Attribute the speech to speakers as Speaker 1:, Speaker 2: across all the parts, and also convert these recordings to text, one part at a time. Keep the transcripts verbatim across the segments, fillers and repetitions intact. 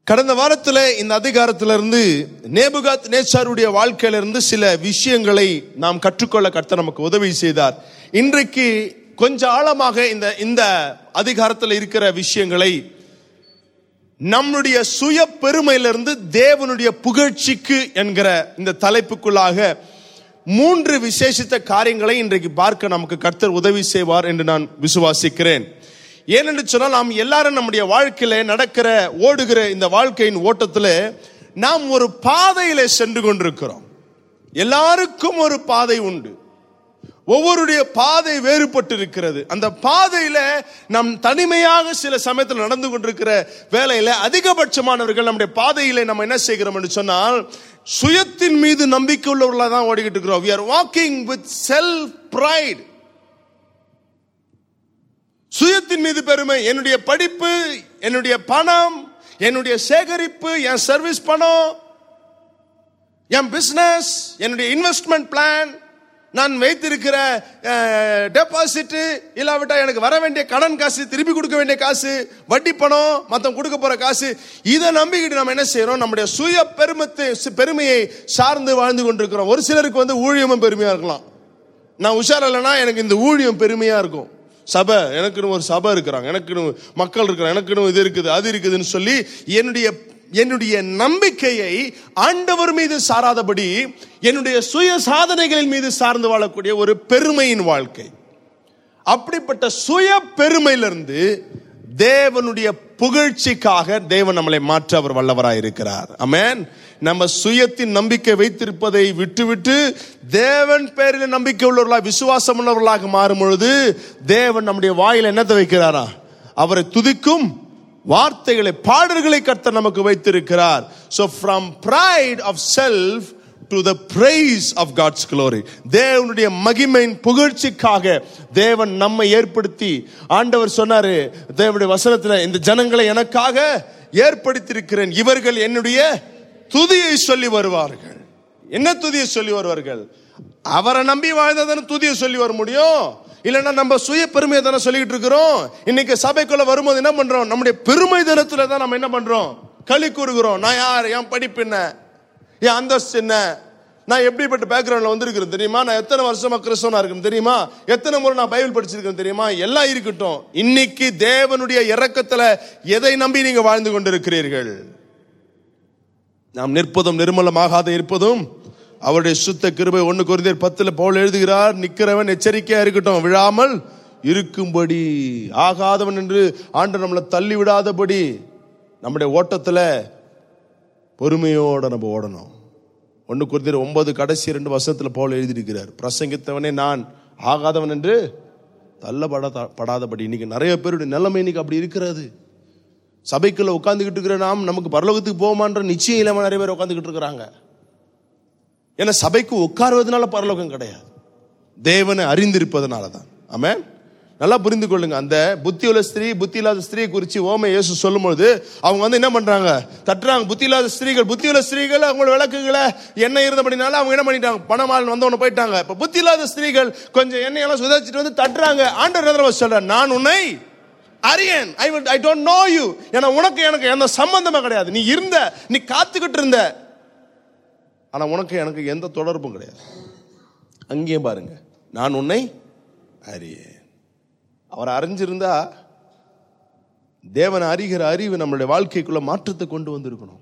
Speaker 1: கடந்த வாரத்தில் இந்த அதிகாரத்திலிருந்து நேபுகாத் நேச்சாருடைய வாழ்க்கையிலிருந்து சில விஷயங்களை நாம் கற்றுக்கொள்ள கர்த்தர் நமக்கு உதவி செய்தார். இன்றைக்கு கொஞ்சம் ஆழமாக இந்த இந்த அதிகாரத்தில் இருக்கிற விஷயங்களை நம்முடைய சுய பெருமையிலிருந்து தேவனுடைய புகழ்ச்சிக்கு என்கிற இந்த தலைப்புக்குள்ளாக மூன்று விசேஷித்த காரியங்களை இன்றைக்கு பார்க்க நமக்கு கர்த்தர் உதவி செய்வார் என்று நான் விசுவாசிக்கிறேன். ஏனென்று சொன்னால், நாம் எல்லாரும் நம்முடைய வாழ்க்கையில நடக்கிற ஓடுகிற இந்த வாழ்க்கையின் ஓட்டத்தில் நாம் ஒரு பாதையில சென்று கொண்டிருக்கிறோம். எல்லாருக்கும் ஒரு பாதை உண்டு. ஒவ்வொருடைய பாதை வேறுபட்டு இருக்கிறது. அந்த பாதையில நாம் தனிமையாக சில சமயத்தில் நடந்து கொண்டிருக்கிற வேளையில அதிகபட்சமானவர்கள் நம்முடைய பாதையில நம்ம என்ன செய்கிறோம் என்று சொன்னால், சுயத்தின் மீது நம்பிக்கை உள்ளவர்களாக தான் ஓடிக்கிட்டு இருக்கிறோம். we are walking with self pride. சுயத்தின் மீது பெருமை, என்னுடைய படிப்பு, என்னுடைய பணம், என்னுடைய சேகரிப்பு, என் சர்வீஸ் பணம், என் பிசினஸ், என்னுடைய இன்வெஸ்ட்மெண்ட் பிளான், நான் வைத்திருக்கிற டெபாசிட், இல்லாவிட்டா எனக்கு வர வேண்டிய கடன் காசு, திருப்பி கொடுக்க வேண்டிய காசு, வட்டி பணம், மத்தம் கொடுக்க போற காசு, இதை நம்பிக்கிட்டு நம்ம என்ன செய்யறோம்? நம்முடைய சுய பெருமத்தை பெருமையை சார்ந்து வாழ்ந்து கொண்டிருக்கிறோம். ஒரு சிலருக்கு வந்து ஊழியமும் பெருமையா இருக்கலாம். நான் உஷார் இல்லைன்னா எனக்கு இந்த ஊழியம் பெருமையா இருக்கும். சபை, எனக்குன்னு ஒரு சபை இருக்கிறாங்க, எனக்குன்னு மக்கள் இருக்கிறாங்க, எனக்குன்னு இது இருக்குது அது இருக்குதுன்னு சொல்லி என்னுடைய என்னுடைய நம்பிக்கையை ஆண்டவர் மீது சாராதபடி என்னுடைய சுய சாதனைகளின் மீது சார்ந்து வாழக்கூடிய ஒரு பெருமையின் வாழ்க்கை. அப்படிப்பட்ட சுய பெருமையிலிருந்து தேவனுடைய புகழ்ச்சிக்காக தேவன் நம்மளை மாற்ற அவர் வல்லவராய் இருக்கிறார். ஆமென். நம்ம சுயத்தின் நம்பிக்கை வைத்திருப்பதை விட்டுவிட்டு தேவன் பேரில் நம்பிக்கை உள்ளவர்களாக, விசுவாசம் உள்ளவர்களாக மாறும் பொழுது தேவன் நம்முடைய வாயில என்னத்தை வைக்கிறாரா? அவரை துதிக்கும் வார்த்தைகளை, பாடல்களை கர்த்தர் நமக்கு வைத்திருக்கிறார். So from pride of self to the praise of God's glory, தேவனுடைய மகிமையின் புகழ்ச்சிக்காக தேவன் நம்மை ஏற்படுத்தி, ஆண்டவர் சொன்னாரு தேவனுடைய வசனத்துல, இந்த ஜனங்களை எனக்காக ஏற்படுத்தி இருக்கிறேன், இவர்கள் என்னுடைய துதியை சொல்லி வருவார்கள். என்ன துதியை சொல்லி வருவார்கள்? அவரை நம்பி வாழ்ந்ததான துதியை சொல்லி வர முடியும். இல்லைன்னா நம்ம சுய பெருமையை தானே சொல்லிட்டு இருக்கிறோம். இன்னைக்கு சபைக்குள்ள வரும்போது என்ன பண்றோம்? நம்முடைய பெருமை தினத்துல தான் நம்ம என்ன பண்றோம்? களி கூறுகிறோம். நான் யார், என் படிப்பு என்ன, என் அந்தஸ்து என்ன, நான் எப்படிப்பட்ட பேக்ரவுண்ட்ல வந்திருக்கிறேன் தெரியுமா, நான் எத்தனை வருஷமா கிறிஸ்தவனா இருக்கேன் தெரியுமா, எத்தனை முறை நான் பைபிள் படிச்சிருக்கேன் தெரியுமா, எல்லாம் இருக்கட்டும். இன்னைக்கு தேவனுடைய இரக்கத்துல எதை நம்பி நீங்க வாழ்ந்து கொண்டிருக்கிறீர்கள்? நாம் நிற்பதும் நிர்மலமாகாத இருப்பதும் அவருடைய சுத்த கிருபை. ஒன்னு கொரிந்தியர் பத்துல பவுல் எழுதுகிறார், நிக்கிறவன் எச்சரிக்கையா இருக்கட்டும், விழாமல் இருக்கும்படி, ஆகாதவன் என்று ஆண்டவர் நம்மளை தள்ளி விடாதபடி நம்முடைய ஓட்டத்துல பொறுமையோட நம்ம ஓடணும். ஒன்னு கொரிந்தியர் ஒன்பது கடைசி ரெண்டு வசனத்துல பவுல் எழுதியிருக்கிறார், பிரசங்கித்தவனே நான் ஆகாதவன் என்று தள்ளப்படாதபடி. இன்னைக்கு நிறைய பேருடைய நிலைமை இன்னைக்கு அப்படி இருக்கிறது. சபைக்குள்ள உட்கார்ந்துகிட்டு இருக்கிற நாம் நமக்கு பரலோகத்துக்கு போமான்ற நிச்சயம் இல்லாம நிறைய பேர் உட்கார்ந்துகிட்டு இருக்கிறாங்க. ஏன்னா சபைக்கு உட்காருவதனால பரலோகம் கிடையாது, தேவனை அறிந்திருப்பதனாலதான். ஆமென். நல்லா புரிந்து கொள்ளுங்க. அந்த புத்தியுள்ள ஸ்திரீ, புத்தி இல்லாத ஸ்திரீ குறித்து ஓமை இயேசு சொல்லும் பொழுது அவங்க வந்து என்ன பண்றாங்க? தட்டுறாங்க. புத்தி இல்லாத ஸ்திரீகள், புத்தியுள்ள ஸ்திரீகள் அவங்களோட விளக்குகளை எண்ணெய் இருந்தபடினால அவங்க என்ன பண்ணிட்டாங்க? பணமால் வந்தவன போயிட்டாங்க. இப்ப புத்தி இல்லாத ஸ்திரீகள் கொஞ்சம் எண்ணெயெல்லாம் சுதாச்சிட்டு வந்து தட்டுறாங்க. ஆண்டவர் சொல்ற, நான் உன்னை அறியேன், I will I don't know you. ஏன்னா உனக்கு எனக்கு எந்த சம்பந்தமே கிடையாது. நீ இருந்த, நீ காத்துக்கிட்டு இருந்த, ஆனா உனக்கு எனக்கு எந்த தொடர்பும் கிடையாது. அங்கேயும் பாருங்க, நான் உன்னை அறியேன். அவரை அறிஞ்சிருந்தா தேவனை அறிகிற அறிவு நம்மளுடைய வாழ்க்கைக்குள்ள மாற்றத்தை கொண்டு வந்திருக்கணும்.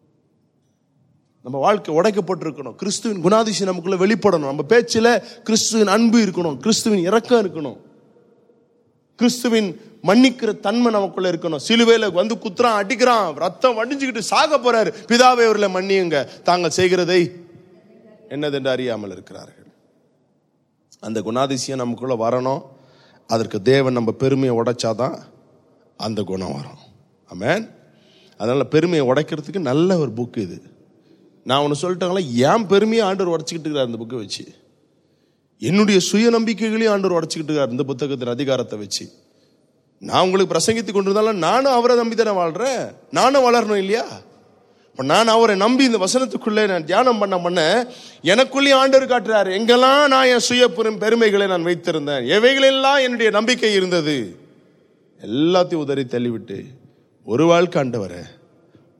Speaker 1: நம்ம வாழ்க்கை உடைக்கப்பட்டிருக்கணும். கிறிஸ்துவின் குணாதிசயம் நமக்குள்ள வெளிப்படணும். நம்ம பேச்சில கிறிஸ்துவின் அன்பு இருக்கணும், கிறிஸ்துவின் இரக்கம் இருக்கணும், கிறிஸ்துவின் மன்னிக்கிற தன்மை நமக்குள்ள இருக்கணும். சிலுவையில வந்து குத்துறான், அடிக்கிறான், ரத்தம் வடிஞ்சுக்கிட்டு சாக போறாரு. பிதாவே அவர்களை மன்னியுங்க, தாங்கள் செய்கிறதை என்னதென்று அறியாமல் இருக்கிறார்கள். அந்த குணாதிசயம் நமக்குள்ள வரணும். அதற்கு தேவன் நம்ம பெருமையை உடைச்சாதான் அந்த குணம் வரும். ஆமென். அதனால பெருமையை உடைக்கிறதுக்கு நல்ல ஒரு புக் இது. நான் ஒன்று சொல்லிட்டாங்களா, ஏன் பெருமையை ஆண்டவர் உடைச்சிக்கிட்டு இருக்கிறார் இந்த புக்கை வச்சு. என்னுடைய சுய நம்பிக்கைகளையும் ஆண்டவர் உடைச்சிக்கிட்டு இருக்கார் இந்த புத்தகத்தின் அதிகாரத்தை வச்சு. நான் உங்களுக்கு பிரசங்கித்து கொண்டிருந்தாலும் நானும் அவரை நம்பி தானே வாழ்றேன், நானும் வளரணும் இல்லையா? இப்ப நான் அவரை நம்பி இந்த வசனத்துக்குள்ளே நான் தியானம் பண்ண பண்ண எனக்குள்ளே ஆண்டவர் காட்டுறாரு, எங்கெல்லாம் நான் என் சுய பெருமைகளை நான் வைத்திருந்தேன், எவைகளெல்லாம் என்னுடைய நம்பிக்கை இருந்தது, எல்லாத்தையும் உதறி தள்ளிவிட்டு ஒரு வாழ்க்கை ஆண்டவரை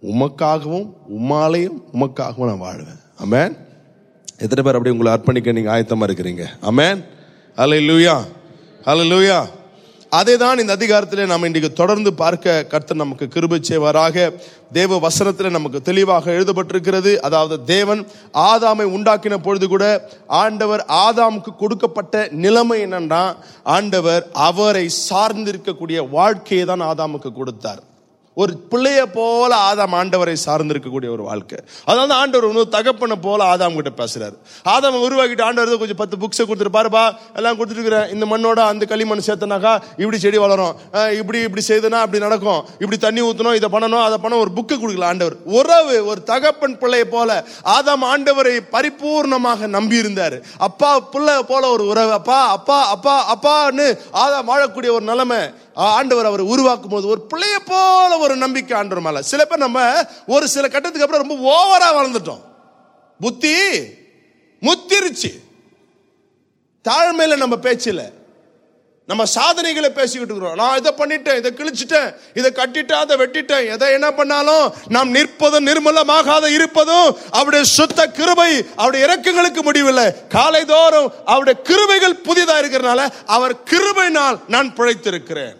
Speaker 1: உமக்காகவும் உம்மாலையும் உமக்காகவும் நான் வாழ்வேன். ஆமென். எத்தனை பேர் அப்படி உங்களை அர்ப்பணிக்க நீங்க ஆயத்தமா இருக்கிறீங்க? ஆமென். ஹல்லேலூயா, ஹல்லேலூயா. அதே தான் இந்த அதிகாரத்திலே நாம் இன்றைக்கு தொடர்ந்து பார்க்க கர்த்தர் நமக்கு கிருபை செய்வாராக. தேவ வசனத்தில் நமக்கு தெளிவாக எழுதப்பட்டிருக்கிறது. அதாவது தேவன் ஆதாமை உண்டாக்கின பொழுது கூட ஆண்டவர் ஆதாமுக்கு கொடுக்கப்பட்ட நிலைமை என்னன்னா, ஆண்டவர் அவரை சார்ந்திருக்கக்கூடிய வாழ்க்கையை தான் ஆதாமுக்கு கொடுத்தார். ஒரு பிள்ளைய போல ஆதாம் ஆண்டவரை சார்ந்திருக்கக்கூடிய ஒரு வாழ்க்கை. அதாவது ஆண்டவர் ஒன்று தகப்பனை போல ஆதாம் கிட்ட பேசுறாரு. ஆதாம் உருவாக்கிட்டு ஆண்டவர் கொஞ்சம் பத்து புக்ஸை கொடுத்துட்டு, பாருப்பா எல்லாம் கொடுத்துருக்கிறேன், இந்த மண்ணோட அந்த களிமண் சேர்த்தனாக்கா இப்படி செடி வளரும், இப்படி இப்படி செய்தனா அப்படி நடக்கும், இப்படி தண்ணி ஊற்றணும், இதை பண்ணணும் அதை பண்ண ஒரு புக்கு கொடுக்கல ஆண்டவர். உறவு ஒரு தகப்பன் பிள்ளைய போல ஆதாம் ஆண்டவரை பரிபூர்ணமாக நம்பி இருந்தாரு. அப்பா பிள்ளை போல ஒரு உறவு. அப்பா அப்பா அப்பா அப்பான்னு ஆதாம் வாழக்கூடிய ஒரு நிலைமை. ஆண்டவர் அவர் உருவாக்கும் போது ஒரு பிள்ளைய போல ஒரு நம்பிக்கை ஆண்டவர் மேல. சில பேர் நம்ம ஒரு சில கட்டத்துக்கு அப்புறம் ரொம்ப ஓவரா வளர்ந்துட்டோம். புத்தி முத்திருச்சு. தாழ்மையில நம்ம பேச்சில நம்ம சாதனைகளை பேசிக்கிட்டு இருக்கிறோம். நான் இதை பண்ணிட்டேன், இதை கிழிச்சிட்டேன், இதை கட்டிட்டேன், அதை வெட்டிட்டேன். எதை என்ன பண்ணாலும் நாம் நிற்பதும் நிர்மலமாகாத இருப்பதும் அவருடைய சுத்த கிருபை, அவருடைய இரக்கங்களுக்கு முடிவில்லை. காலை தோறும் அவருடைய கிருபைகள் புதிதா இருக்கிறதுனால அவர் கிருபையினால் நான் பிழைத்திருக்கிறேன்.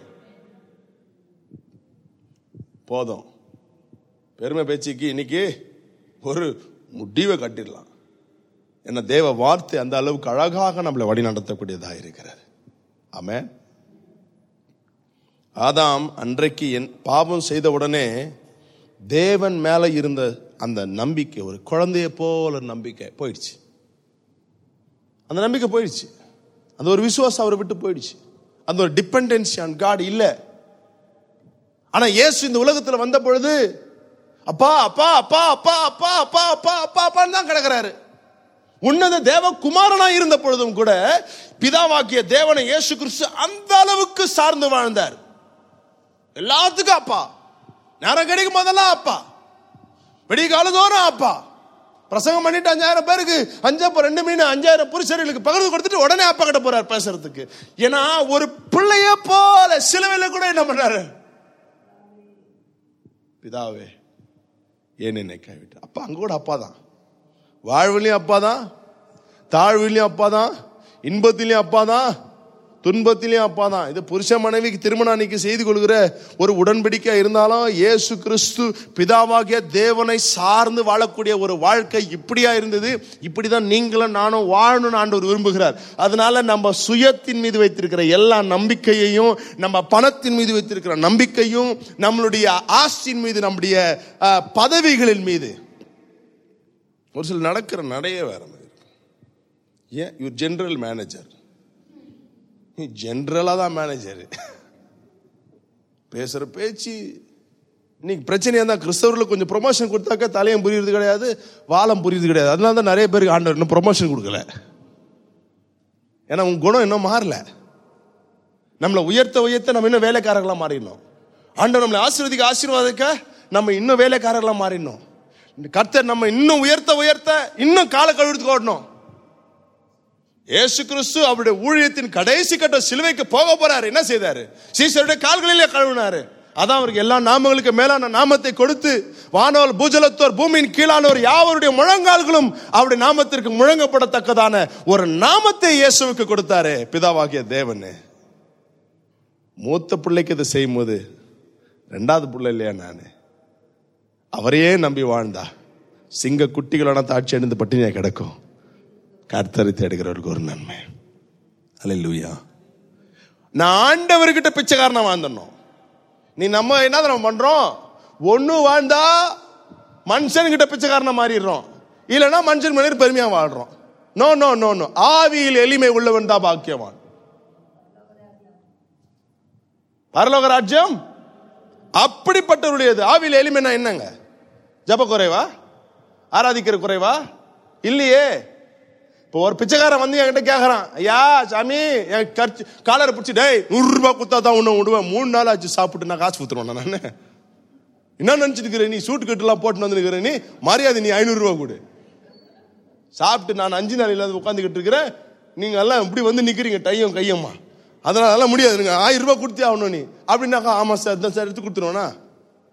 Speaker 1: போதும் பெருமை பேச்சுக்கு இன்னைக்கு ஒரு முடிவை கட்டிடலாம். என்ன தேவ வார்த்தை அந்த அளவுக்கு அழகாக நம்மளை வழி நடத்தக்கூடியதாக இருக்கிறது. ஆமென். ஆதாம் அன்றைக்கு பாவம் செய்த உடனே தேவன் மேல இருந்த அந்த நம்பிக்கை, ஒரு குழந்தைய போல நம்பிக்கை போயிடுச்சு. அந்த நம்பிக்கை போயிடுச்சு. அந்த ஒரு விசுவாசம் அவரை விட்டு போயிடுச்சு. அந்த ஒரு டிபெண்டன்சி ஆன் காட் இல்ல. ஆனா இயேசு இந்த உலகத்துல வந்த பொழுது அப்பா அப்பா அப்பா அப்பா அப்பா அப்பா அப்பா அப்பா அப்பான்னு தான் கிடக்கிறாரு. உன்னத தேவ குமாரனா இருந்த பொழுதும் கூட பிதாவாக்கிய தேவனை இயேசு கிறிஸ்து அந்த அளவுக்கு சார்ந்து வாழ்ந்தார். எல்லாத்துக்கும் அப்பா. நேரம் கிடைக்கும் போதெல்லாம் அப்பா. வெடி காலதோறும் அப்பா. பிரசங்கம் பண்ணிட்டு அஞ்சாயிரம் பேருக்கு அஞ்சு ரெண்டு மீன் அஞ்சாயிரம் புருஷர்களுக்கு பகிர்ந்து கொடுத்துட்டு உடனே அப்பா கிட்ட போறார் பேசுறதுக்கு. ஏன்னா ஒரு பிள்ளைய போல சிலுவையில கூட என்ன பண்றாரு, பிதாவே ஏன் என்னை கைவிட்டு. அப்பா அங்க கூட அப்பா தான். வாழ்விலையும் அப்பா தான், தாழ்விலையும் அப்பா தான், இன்பத்திலையும் அப்பா தான், துன்பத்திலையும் அப்பா தான். இது புருஷ மனைவிக்கு திருமணம் அன்னைக்கு செய்து கொள்கிற ஒரு உடன்படிக்கை இருந்தாலும் இயேசு கிறிஸ்து பிதாவாகிய தேவனை சார்ந்து வாழக்கூடிய ஒரு வாழ்க்கை இப்படியா இருந்தது. இப்படிதான் நீங்களும் நானும் வாழணும்னு ஆண்டவர் விரும்புகிறார். அதனால நம்ம சுயத்தின் மீது வைத்திருக்கிற எல்லா நம்பிக்கையையும், நம்ம பணத்தின் மீது வைத்திருக்கிற நம்பிக்கையும், நம்மளுடைய ஆஸ்தியின் மீது, நம்முடைய பதவிகளின் மீது, ஒரு சில நடக்கிற நடைய வேற மாதிரி. ஏன் யூ ஜெனரல் மேனேஜர், நீ ஜெனரலா தான் மேனேஜர். பேசுற பேச்சு இன்னைக்கு பிரச்சனையா தான். கிறிஸ்தவர்களுக்கு கொஞ்சம் ப்ரொமோஷன் கொடுத்தாக்க தலையும் புரியுறது கிடையாது, வாழம் புரியுது கிடையாது. அதனால தான் நிறைய பேருக்கு ஆண்டவர் இன்னும் ப்ரொமோஷன் கொடுக்கல. ஏன்னா உங்க குணம் இன்னும் மாறல. நம்மளை உயர்த்த உயர்த்த நம்ம இன்னும் வேலைக்காரர்களா மாறிடணும். ஆண்டவர் நம்மளை ஆசீர்வதிக்க ஆசீர்வாதிக்க நம்ம இன்னும் வேலைக்காரர்களா மாறிடணும். கர்த்தர் நம்ம இன்னும் உயர்த்த உயர்த்த இன்னும் கால கழுவிட்டு ஓடணும். இயேசு கிறிஸ்து அவருடைய ஊழியத்தின் கடைசி கட்ட சிலுவைக்கு போக போறாரு. என்ன செய்தாரு? சீசருடைய கால்களிலே கழுவினாரு. அதான் அவருக்கு எல்லா நாமங்களுக்கு மேலான நாமத்தை கொடுத்து வானோர் பூஜலத்தோர் பூமியின் கீழானோர் யாவருடைய முழங்கால்களும் அவருடைய நாமத்திற்கு முழங்கப்படத்தக்கதான ஒரு நாமத்தை இயேசுவுக்கு கொடுத்தாரு பிதாவாகிய தேவன். மூத்த பிள்ளைக்கு இதை செய்யும் போது ரெண்டாவது பிள்ளை இல்லையா நானு, அவரையே நம்பி வாழ்ந்தா சிங்க குட்டிகளோட தாட்சி அணிந்து பட்டினியா கிடக்கும். கர்த்தரை தேடுகிறவருக்கு ஒரு நன்மை. அல்லேலூயா. நான் ஆண்டவர்கிட்ட பிச்சைக்காரனா வாழ்ந்தோம். நீ நம்ம என்ன நம்ம பண்றோம், ஒண்ணு வாழ்ந்தா மனுஷன்கிட்ட பிச்சைக்காரனா மாறிடுறோம், இல்லைன்னா மனுஷன் மனிதர் பெருமையா வாழ்றோம். நோ நோ நோ நோ ஆவியில் எளிமை உள்ளவன் தான் பாக்கியவான். பரலோக ராஜ்யம் அப்படிப்பட்டவருடையது. ஆவியில் எளிமைனா என்னங்க? ஜப குறைவா, ஆராதிக்கிற குறைவா? இல்லையே. இப்போ ஒரு பிச்சைக்காரன் வந்து என்கிட்ட கேட்கறான், ஐயா சாமி என் கர்ச்சி காலரை பிடிச்சி, டேய் நூறு ரூபாய் கொடுத்தா தான் ஒன்று விடுவேன், மூணு நாள் ஆச்சு சாப்பிட்டு நான் காசு ஊத்துருவேன். நான் என்ன நினைச்சிட்டு இருக்கிறேன், நீ சூட்டு கட்டுலாம் போட்டு வந்துருக்கிறேன், நீ மரியாதை நீ ஐநூறு ரூபாய் கொடு. சாப்பிட்டு நான் அஞ்சு நாள் இல்லாத உட்காந்துக்கிட்டு இருக்கிறேன், நீங்க எல்லாம் இப்படி வந்து நிக்கிறீங்க டையும் கையம்மா, அதனால எல்லாம் முடியாது, நீங்க ஆயிரம் ரூபாய் கொடுத்தே ஆகணும் நீ அப்படின்னாக்கா. ஆமா சார் தான் சார் எடுத்து கொடுத்துருவேனா.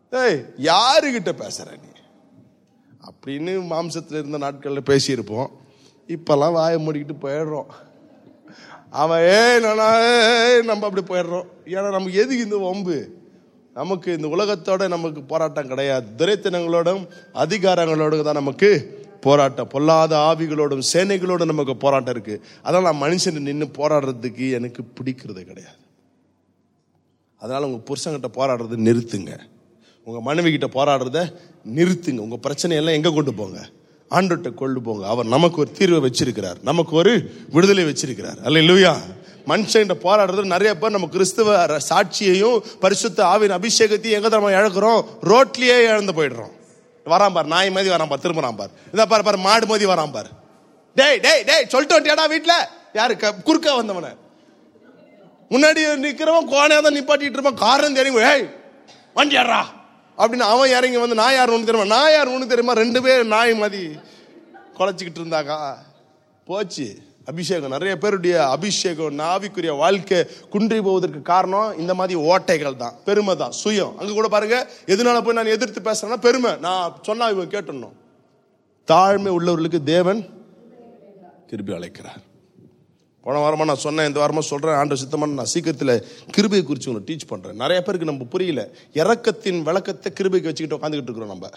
Speaker 1: ஏய் யாருகிட்ட பேசுற நீ அப்படின்னு மாம்சத்தில் இருந்த நாட்களில் பேசியிருப்போம். இப்பெல்லாம் வாயை மூடிக்கிட்டு போயிடுறோம். அவன் ஏ நானா நம்ம அப்படி போயிடுறோம். ஏன்னா நமக்கு எதுக்கு இந்த வம்பு? நமக்கு இந்த உலகத்தோட நமக்கு போராட்டம் கிடையாது. துரைத்தனங்களோடும் அதிகாரங்களோடு தான் நமக்கு போராட்டம். பொல்லாத ஆவிகளோடும் சேனைகளோடும் நமக்கு போராட்டம் இருக்கு. அதனால நான் மனுஷன் நின்று போராடுறதுக்கு எனக்கு பிடிக்கிறது கிடையாது. அதனால உங்க புருஷன்கிட்ட போராடுறத நிறுத்துங்க. உங்க மனைவி கிட்ட போராடுறத நிறுத்துங்க. உங்க பிரச்சனையெல்லாம் எங்க கொண்டு போங்க? ஆண்டவர்கிட்ட கொண்டு போங்க. அவர் நமக்கு ஒரு தீர்வை வச்சிருக்கிறார், நமக்கு ஒரு விடுதலை வச்சிருக்கிறார். அல்லேலூயா. மனுஷன் போராடுறது நிறைய பேர் நம்ம கிறிஸ்துவ சாட்சியையும் பரிசுத்த ஆவியின் அபிஷேகத்தையும் எங்க நம்ம இழக்கிறோம்? ரோட்லயே இழந்து போயிடுறோம். வரான் பார், நாய் மாதிரி வரான் பார், திரும்பறான் பார், இதை பாரு பாரு மாடு மாதிரி வரான் பார். டேய் டேய் டேய் சொல்லிட்டு வந்துட்டியாடா வீட்டுல? யாரு குறுக்கா வந்தவன? முன்னாடி நிக்கிறவன் கோணையா தான் நிப்பாட்டிட்டு இருப்பான். காரணம் தெரியும், ஏய் வண்டி யாரா அப்படின்னு அவன் இறங்கி வந்து நான் யார் ஒண்ணு தெரியுமா, நான் யார் ஒண்ணு தெரியுமா, ரெண்டு பேர் நாய் மாதிரி குலைச்சிக்கிட்டு இருந்தாங்க. போச்சு அபிஷேகம். நிறைய பேருடைய அபிஷேகம் ஆவிக்குரிய வாழ்க்கை குன்றி போவதற்கு காரணம் இந்த மாதிரி ஓட்டைகள் தான், பெருமை தான், சுயம். அங்க கூட பாருங்க, எதனால போய் நான் எதிர்த்து பேசுறேன்னா பெருமை. நான் சொன்னா இவன் கேட்டணும். தாழ்மை உள்ளவர்களுக்கு தேவன் கிருபை அழைக்கிறார். போன வாரமா நான் சொன்னேன், இந்த வாரமா சொல்றேன். ஆண்டவர் சித்தமான நான் சீக்கிரத்தில் கிருபையை குறித்து உங்களுக்கு டீச் பண்றேன். நிறைய பேருக்கு நம்ம புரியல. இரக்கத்தின் விளக்கத்தை கிருபைக்கு வச்சுக்கிட்டு உட்காந்துக்கிட்டு இருக்கிறோம். நம்ம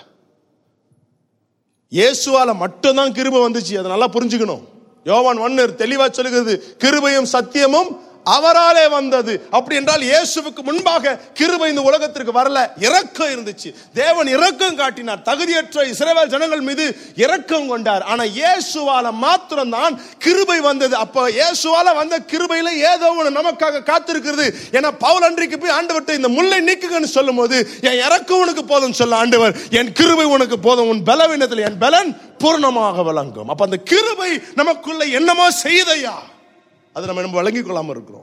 Speaker 1: இயேசுவால மட்டும்தான் கிருபை வந்துச்சு, அதை நல்லா புரிஞ்சுக்கணும். யோவான் ஒன்று தெளிவா சொல்லுகிறது, கிருபையும் சத்தியமும் அவராலே வந்தது. அப்படி என்றால் இயேசுவுக்கு முன்பாக கிருபை இந்த உலகத்திற்கு வரல, இரக்கம் இருந்துச்சு. தேவன் இரக்கம் காட்டினார். தகுதியற்ற இஸ்ரவேல் ஜனங்கள் மீது இரக்கம் கொண்டார். ஆனா இயேசுவால மாத்திரம் தான் கிருபை வந்தது. அப்ப இயேசுவால வந்த கிருபையில ஏதோ ஒன்று நமக்காக காத்திருக்கிறது. ஏன்னா பவுல் அன்றைக்கு போய் ஆண்டவர்கிட்ட இந்த முல்லை நீக்குங்கன்னு சொல்லும் போது, என் இரக்கம் உனக்கு போதும் சொல்ல ஆண்டவர், என் கிருபை உனக்கு போதும், உன் பலவீனத்தில் என் பலன் பூர்ணமாக விளங்கும். அப்ப அந்த கிருபை நமக்குள்ள என்னமோ செய்தையா, அதை நம்ம நம்ம வழங்கிக் கொள்ளாம இருக்கிறோம்.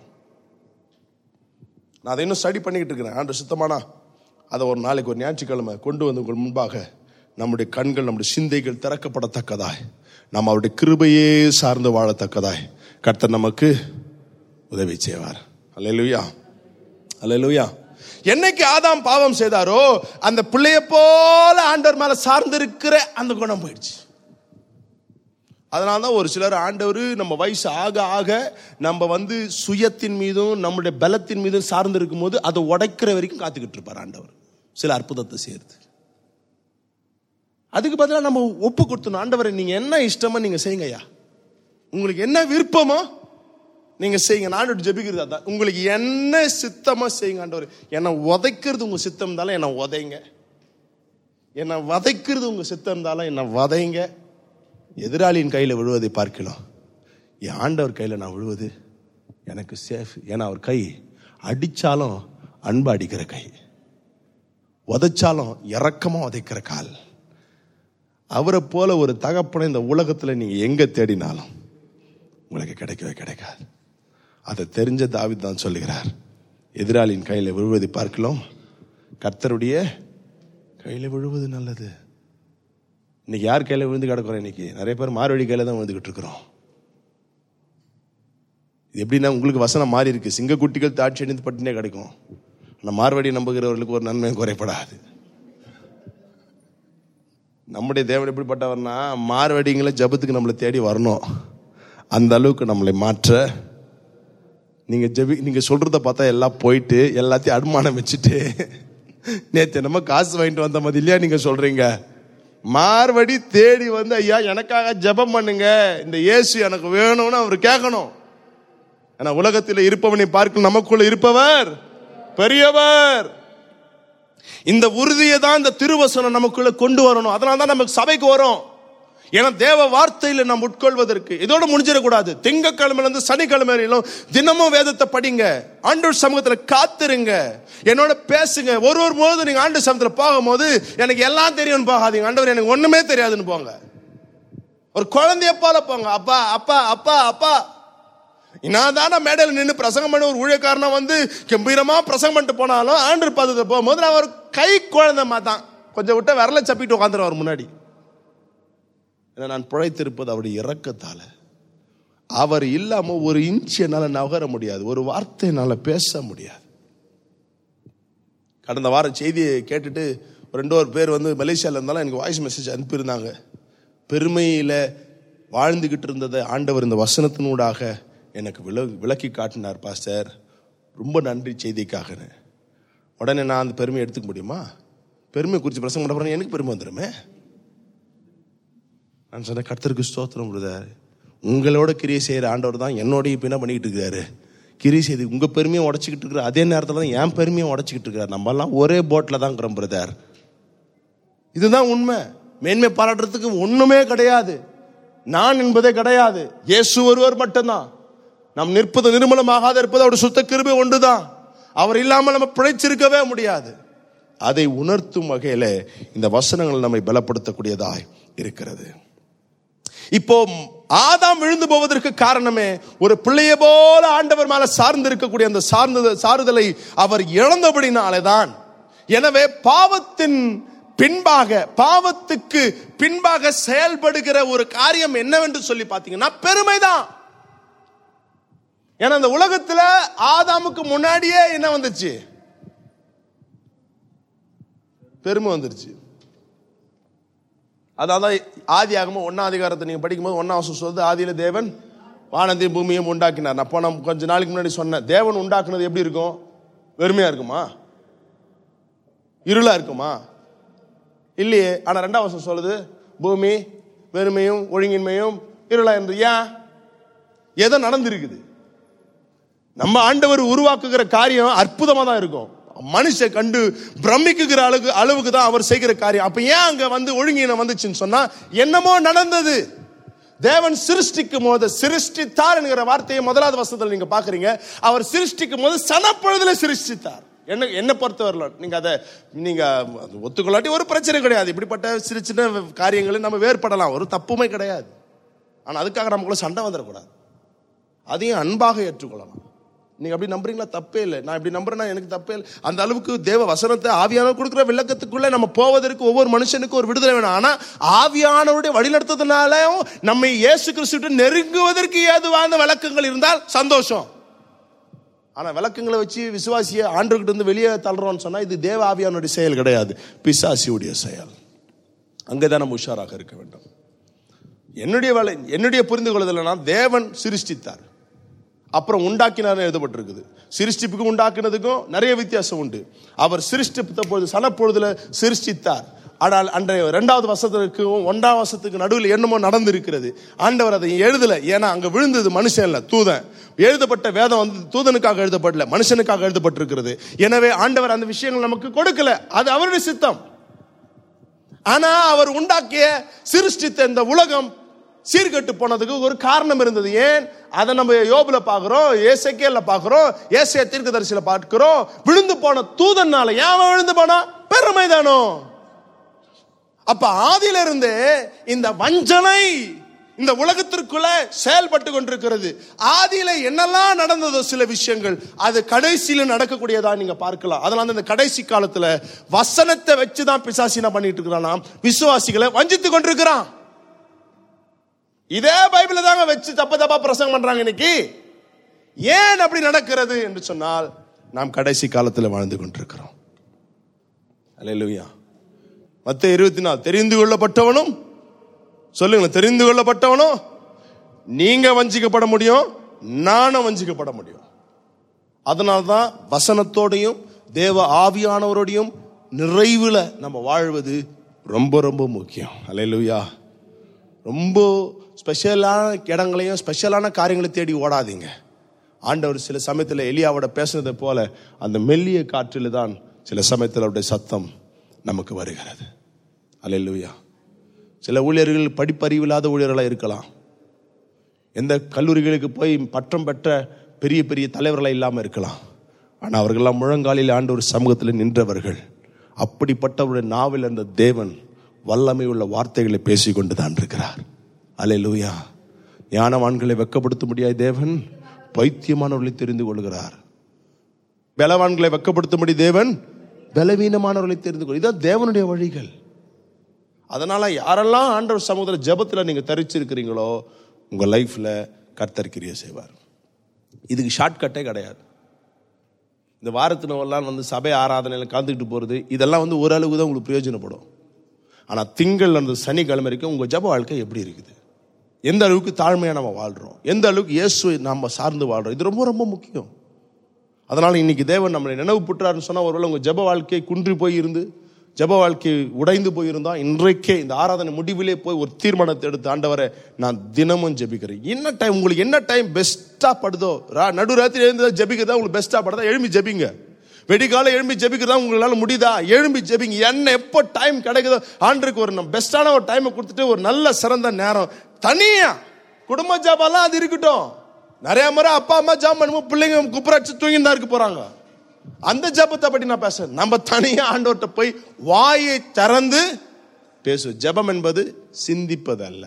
Speaker 1: நான் அதை இன்னும் ஸ்டடி பண்ணிக்கிட்டு இருக்கிறேன். ஆண்டு சுத்தமானா அதை ஒரு நாளைக்கு ஒரு ஞாயிற்றுக்கிழமை கொண்டு வந்து உங்கள் முன்பாக நம்முடைய கண்கள் நம்முடைய சிந்தைகள் திறக்கப்படத்தக்கதாய், நம்ம அவருடைய கிருபையே சார்ந்து வாழத்தக்கதாய் கர்த்தர் நமக்கு உதவி செய்வார். அல்லேலூயா, அல்லேலூயா. என்னைக்கு ஆதாம் பாவம் செய்தாரோ அந்த பிள்ளைய போல ஆண்டவர் மேல சார்ந்து இருக்கிற அந்த குணம் போயிடுச்சு. அதனால்தான் ஒரு சிலர் ஆண்டவர் நம்ம வயசு ஆக ஆக நம்ம வந்து சுயத்தின் மீதும் நம்முடைய பலத்தின் மீதும் சார்ந்து இருக்கும் போது அதை உடைக்கிற வரைக்கும் காத்துக்கிட்டு இருப்பார் ஆண்டவர், சில அற்புதத்தை சேர்த்து. அதுக்கு பதிலாக நம்ம ஒப்பு கொடுத்தணும், ஆண்டவரை நீங்க என்ன இஷ்டமோ நீங்க செய்யுங்கய்யா, உங்களுக்கு என்ன விருப்பமோ நீங்க செய்யுங்க. நான் ஜெபிக்கிறது அதான், உங்களுக்கு என்ன சித்தமா செய்யுங்க ஆண்டவர். என்னை உதைக்கிறது உங்க சித்தம் இருந்தாலும் என்னை உதைங்க, என்னை வதைக்கிறது உங்க சித்தம் இருந்தாலும் என்னை வதைங்க. எதிராளியின் கையில் விழுவதை பார்க்கலாம், என் ஆண்டவர் கையில் நான் விழுவது எனக்கு சேஃப். ஏன்னா அவர் கை அடிச்சாலும் அன்பு அடிக்கிற கை, உதைச்சாலும் இறக்கமா உதைக்கிற கால். அவரை போல ஒரு தகப்பனை இந்த உலகத்தில் நீங்க எங்க தேடினாலும் உங்களுக்கு கிடைக்கவே கிடைக்காது. அதை தெரிஞ்ச தாவீது தான் சொல்லுகிறார், எதிராளியின் கையில் விழுவதை பார்க்கலாம் கர்த்தருடைய கையில் விழுவது நல்லது. இன்னைக்கு யார் கையில் விழுந்து கிடக்கிறோம்? இன்னைக்கு நிறைய பேர் மார்வழி கையில தான் விழுந்துகிட்டு இருக்கிறோம். இது எப்படின்னா உங்களுக்கு வசனம் மாறி இருக்கு, சிங்கக்குட்டிகள் தாட்சி அணிந்து பட்டினே கிடைக்கும். ஆனால் மார்வடி நம்புகிறவர்களுக்கு ஒரு நன்மை குறைப்படாது. நம்முடைய தேவன் எப்படிப்பட்டவர்னா, மார்வடிங்களை ஜபத்துக்கு நம்மளை தேடி வரணும். அந்த அளவுக்கு நம்மளை மாற்ற நீங்க ஜபி நீங்க சொல்றத பார்த்தா எல்லாம் போயிட்டு எல்லாத்தையும் அனுமானம் வச்சுட்டு நேற்று நம்ம காசு வாங்கிட்டு வந்த மாதிரி இல்லையா நீங்க சொல்றீங்க. மார்வடி தேடி வந்து ஐயா எனக்காக ஜெபம் பண்ணுங்க, இந்த இயேசு எனக்கு வேணும்னு அவர் கேட்கணும். ஆனா உலகத்தில் இருப்பவனை பார்க்க நமக்குள்ள இருப்பவர் பெரியவர். இந்த உறுதியை தான் இந்த திருவசனம் நமக்குள்ள கொண்டு வரணும். அதனால தான் நமக்கு சபைக்கு வரும். ஏன்னா தேவ வார்த்தையில நாம் உட்கொள்வதற்கு இதோட முடிஞ்சிடக்கூடாது. திங்கக்கிழமையில இருந்து சனிக்கிழமை வரையிலும் தினமும் வேதத்தை படிங்க, ஆண்டவர் சமூகத்துல காத்துருங்க, என்னோட பேசுங்க. ஒரு ஒரு போது நீங்க ஆண்டவர் சமூகத்துல போகும்போது எனக்கு எல்லாம் தெரியும்னு போகாதீங்க, ஆண்டவர் எனக்கு ஒண்ணுமே தெரியாதுன்னு போங்க. ஒரு குழந்தைய போல போங்க, அப்பா அப்பா அப்பா அப்பா. இன்னாதான மேடையில் நின்று பிரசங்கம் பண்ண ஒரு ஊழியக்காரனா வந்து கம்பீரமா பிரசங்கம் பண்ணிட்டு போனாலும் ஆண்டவர் பாதத்தை போகும்போது நான் ஒரு கை குழந்தை தான் கொஞ்சம் விட்ட விரல சப்பிட்டு உட்காந்துருவார் முன்னாடி. நான் பிழைத்திருப்பது அவருடைய இரக்கத்தால. அவர் இல்லாம ஒரு இன்ச் என்னால நகர முடியாது, ஒரு வார்த்தை என்னால பேச முடியாது. கடந்த வாரம் செய்தியை கேட்டுட்டு ரெண்டு ஒரு பேர் வந்து மலேசியாவில் இருந்தாலும் எனக்கு வாய்ஸ் மெசேஜ் அனுப்பியிருந்தாங்க. பெருமையில் வாழ்ந்துக்கிட்டு இருந்ததை ஆண்டவர் இந்த வசனத்தினூடாக எனக்கு விள விளக்கி காட்டினார் பாஸ்டர், ரொம்ப நன்றி செய்திக்காகன்னு. உடனே நான் அந்த பெருமையை எடுத்துக்க முடியுமா? பெருமை குறித்து பிரசங்கம் பண்ண போறேன், எனக்கு பெருமை வந்துடுமே. நான் சொன்ன கர்த்தருக்கு ஸ்தோத்திரம் பிரதர், உங்களோட கிரியை செய்கிற ஆண்டவர் தான் என்னோடய இப்போ என்ன பண்ணிக்கிட்டு இருக்கிறாரு, கிரியை செய்து உங்கள் பெருமையை உடச்சிக்கிட்டு இருக்கிறார். அதே நேரத்தில் தான் என் பெருமையை உடச்சிக்கிட்டு இருக்கிறார். நம்மெல்லாம் ஒரே போட்டில் தான் இருக்கிறோம் பிரதர். இதுதான் உண்மை. மேன்மை பாராட்டுறதுக்கு ஒண்ணுமே கிடையாது, நான் என்பதே கிடையாது, இயேசு ஒருவர் மட்டும்தான். நாம் நிற்பது நிர்மலமாகாத இருப்பது அவருடைய சுத்த கிருபை ஒன்றுதான். அவர் இல்லாமல் நம்ம பிழைச்சிருக்கவே முடியாது. அதை உணர்த்தும் வகையில இந்த வசனங்கள் நம்மை பலப்படுத்தக்கூடியதாய் இருக்கிறது. இப்போ ஆதாம் விழுந்து போவதற்கு காரணமே ஒரு பிள்ளைய போல ஆண்டவர் மேல சார்ந்து இருக்கக்கூடிய அந்த சார்ந்த சாறுதலை அவர் இழந்தபடினாலேதான். எனவே பாவத்தின் பின்பாக, பாவத்துக்கு பின்பாக செயல்படுகிற ஒரு காரியம் என்னவென்று சொல்லி பார்த்தீங்கன்னா பெருமைதான். ஏன்னா இந்த உலகத்துல ஆதாமுக்கு முன்னாடியே என்ன வந்துச்சு? பெருமை வந்துருச்சு. அதான் ஆதியாகமம் ஒன்னாம் அதிகாரத்தை நீங்க படிக்கும்போது ஒன்னாம் வசனம் சொல்லுது, ஆதியில தேவன் வானத்தையும் பூமியையும் உண்டாக்கினார். அப்போ நான் கொஞ்ச நாளைக்கு முன்னாடி சொன்னேன், தேவன் உண்டாக்குனது எப்படி இருக்கும்? வெறுமையா இருக்குமா? இருளா இருக்குமா? இல்லையே. ஆனா ரெண்டாம் வசனம் சொல்லுது பூமி வெறுமையும் ஒழுங்கின்மையும் இருளா என்று. ஏன்? ஏதோ நடந்திருக்குது. நம்ம ஆண்டவர் உருவாக்குகிற காரியம் அற்புதமா தான் இருக்கும். மனுஷ கண்டு பிரமிக்குகிற அளவுக்கு அளவுக்கு தான் அவர் செய்கிற காரியம். அப்ப ஏன் அங்க வந்து ஒழுங்கினம் வந்துச்சுன்னு சொன்னா என்னமோ நடந்தது. தேவன் சிருஷ்டிக்கும் போது, சிருஷ்டித்தார் என்கிற வார்த்தையை முதலாவது வசனத்தில் நீங்க பாக்குறீங்க. அவர் சிருஷ்டிக்கும் போது சனப்பொழுதுல சிருஷ்டித்தார். என்ன என்ன பொறுத்தவரை நீங்க அதை நீங்க ஒத்துக்கொள்ளாட்டி ஒரு பிரச்சனை கிடையாது. இப்படிப்பட்ட சிறு சின்ன காரியங்களை நம்ம வேறுபடலாம், ஒரு தப்புமே கிடையாது. ஆனா அதுக்காக நமக்குள்ள சண்டை வந்துடக்கூடாது. அதையும் அன்பாக ஏற்றுக்கொள்ளலாம். நீங்க அப்படி நம்புறீங்களா? தப்பே இல்லை. நான் இப்படி நம்புறேன்னா எனக்கு தப்பே இல்லை. அந்த அளவுக்கு தேவ வசனத்தை ஆவியானவர் கொடுக்கிற விளக்கத்துக்குள்ள நம்ம போவதற்கு ஒவ்வொரு மனுஷனுக்கும் ஒரு விடுதலை வேணும். ஆனா ஆவியானவருடைய வழிநடத்துறதுனாலும் நம்மை இயேசு கிறிஸ்துவிட்டு நெருங்குவதற்கு ஏதுவான விளக்கங்கள் இருந்தால் சந்தோஷம். ஆனா விளக்கங்களை வச்சு விசுவாசிய ஆண்டவர்கிட்ட இருந்து வெளியே தள்ளுறோம்னு சொன்னா இது தேவ ஆவியானுடைய செயல் கிடையாது, பிசாசியுடைய செயல். அங்கேதான் நம்ம உஷாராக இருக்க வேண்டும். என்னுடைய வேலை, என்னுடைய புரிந்து கொள்ளுதல், நான் தேவன் சிருஷ்டித்தார் அப்புறம் உண்டாக்கினார் எழுதப்பட்டிருக்குது. சிருஷ்டிப்புக்கும் உண்டாக்குனதுக்கும் நிறைய வித்தியாசம் உண்டு. அவர் சிருஷ்டித்த பொழுது சனப்பொழுதுல சிருஷ்டித்தார். ஆனால் அன்றைய இரண்டாவது வசனத்துக்கும் ஒன்றாம் வசத்துக்கு நடுவில் என்னமோ நடந்திருக்கிறது. ஆண்டவர் அதை எழுதல. ஏன்னா அங்க விழுந்தது மனுஷன் இல்ல, தூதன். எழுதப்பட்ட வேதம் வந்து தூதனுக்காக எழுதப்படல, மனுஷனுக்காக எழுதப்பட்டிருக்கிறது. எனவே ஆண்டவர் அந்த விஷயங்கள் நமக்கு கொடுக்கல, அது அவருடைய சித்தம். ஆனா அவர் உண்டாக்கிய சிருஷ்டித்த இந்த உலகம் சீர்கெட்டு போனதுக்கு ஒரு காரணம் இருந்தது. ஏன்? அதை நம்ம யோபுல பாக்குறோம், எசேக்கியேல்ல பாக்குறோம், ஏசாயா தீர்க்கதரிசியில பார்க்கிறோம். விழுந்து போன தூதனால. ஏன் விழுந்து போனா? பெருமைதானோ. அப்ப ஆதியில இருந்து இந்த வஞ்சனை இந்த உலகத்திற்குள்ள செயல்பட்டு கொண்டிருக்கிறது. ஆதியில என்னெல்லாம் நடந்ததோ சில விஷயங்கள் அது கடைசியில நடக்கக்கூடியதா நீங்க பார்க்கலாம். அதனால இந்த கடைசி காலத்துல வசனத்தை வச்சுதான் பிசாசினா பண்ணிட்டு இருக்கிறான், விசுவாசிகளை வஞ்சித்து கொண்டிருக்கிறான். இதே பைபிள தாங்க வச்சு தப்ப தப்பா பிரசங்கம் பண்றாங்க இன்னைக்கு. ஏன் அப்படி நடக்கிறது என்று சொன்னால் நாம் கடைசி காலத்தில் வாழ்ந்து கொண்டிருக்கிறோம். அல்லேலூயா. மத்தேயு இருபத்தி நாலு, தெரிந்து கொள்ளப்பட்டவனும், சொல்லுங்க, தெரிந்து கொள்ளப்பட்டவனும் நீங்க வஞ்சிக்கப்பட முடியும், நானும் வஞ்சிக்கப்பட முடியும். அதனால்தான் வசனத்தோடையும் தேவ ஆவியானவரோடையும் நிறைவுல நம்ம வாழ்வது ரொம்ப ரொம்ப முக்கியம். அல்லேலூயா. ரொம்ப ஸ்பெஷலான இடங்களையும் ஸ்பெஷலான காரியங்களை தேடி ஓடாதீங்க. ஆண்டவர் சில சமயத்தில் எலியாவோட பேசுனதை போல அந்த மெல்லிய காற்றில் தான் சில சமயத்தில் அவருடைய சத்தம் நமக்கு வருகிறது. அல்லேலூயா. சில ஊழியர்கள் படிப்பறிவில்லாத ஊழியர்களாக இருக்கலாம், எந்த கல்லூரிகளுக்கு போய் பட்டம் பெற்ற பெரிய பெரிய தலைவர்களாக இல்லாமல் இருக்கலாம். ஆனால் அவர்களெல்லாம் முழங்காலில் ஆண்டவர் சமூகத்தில் நின்றவர்கள். அப்படிப்பட்டவருடைய நாவில் அந்த தேவன் வல்லமை உள்ள வார்த்தைகளை பேசிக்கொண்டு தான் இருக்கிறார். அல்லேலூயா. ஞானவான்களை வெட்கப்படுத்த முடியாத தேவன் பைத்தியமானவர்களை தெரிந்து கொள்கிறார். பலவான்களை வெட்கப்படுத்தும்படி தேவன் பலவீனமானவர்களை தெரிந்து கொள். இதான் தேவனுடைய வழிகள். அதனால யாரெல்லாம் ஆண்டவர் சமூகத்தில் ஜெபத்தில் நீங்க தரிச்சிருக்கிறீங்களோ உங்க லைஃப்ல கர்த்தர் கிரியை செய்வார். இதுக்கு ஷார்ட்கட்டே கிடையாது. இந்த வாரத்தினவெல்லாம் வந்து சபை ஆராதனையில் கலந்துக்கிட்டு போகிறது, இதெல்லாம் வந்து ஓரளவுக்கு தான் உங்களுக்கு பிரயோஜனப்படும். ஆனால் திங்கள் அந்த சனிக்கிழமை வரைக்கும் உங்கள் ஜப வாழ்க்கை எப்படி இருக்குது, எந்த அளவுக்கு தாழ்மையாக நம்ம வாழ்கிறோம், எந்த அளவுக்கு இயேசுவை நம்ம சார்ந்து வாழ்கிறோம், இது ரொம்ப ரொம்ப முக்கியம். அதனால் இன்னைக்கு தேவன் நம்மளை நினைவு புற்றாருன்னு சொன்னால், ஒருவேளை உங்கள் ஜப வாழ்க்கை குன்றி போயிருந்து, ஜப வாழ்க்கை உடைந்து போயிருந்தா, இன்றைக்கே இந்த ஆராதனை முடிவிலே போய் ஒரு தீர்மானத்தை எடுத்து, ஆண்டவரை நான் தினமும் ஜெபிக்கிறேன். என்ன டைம் உங்களுக்கு என்ன டைம் பெஸ்டா படுதோ, நடுராத்திரி எழுந்து ஜெபிக்கிறதா உங்களுக்கு பெஸ்டா படுதா, எழும்பி ஜெபிங்க. வெடிக்கால எழும்பி ஜெபிக்கிறதா உங்களால முடியுதா, எழும்பி ஜெபிங்க. என்ன எப்போ டைம் கிடைக்குதோ ஆண்டுக்கு ஒரு பெஸ்டான ஒரு டைமை கொடுத்துட்டு, ஒரு நல்ல சிறந்த நேரம் தனியா குடும்ப ஜாபெல்லாம் அது இருக்கட்டும். நிறைய முறை அப்பா அம்மா ஜாப் பண்ணும்போது பிள்ளைங்க குப்புராச்சு தூங்கிட்டு தான் இருக்க போறாங்க. அந்த ஜபத்தை பற்றி நான் பேச, நம்ம தனியா ஆண்டவர்கிட்ட போய் வாயை திறந்து பேசு. ஜபம் என்பது சிந்திப்பது அல்ல,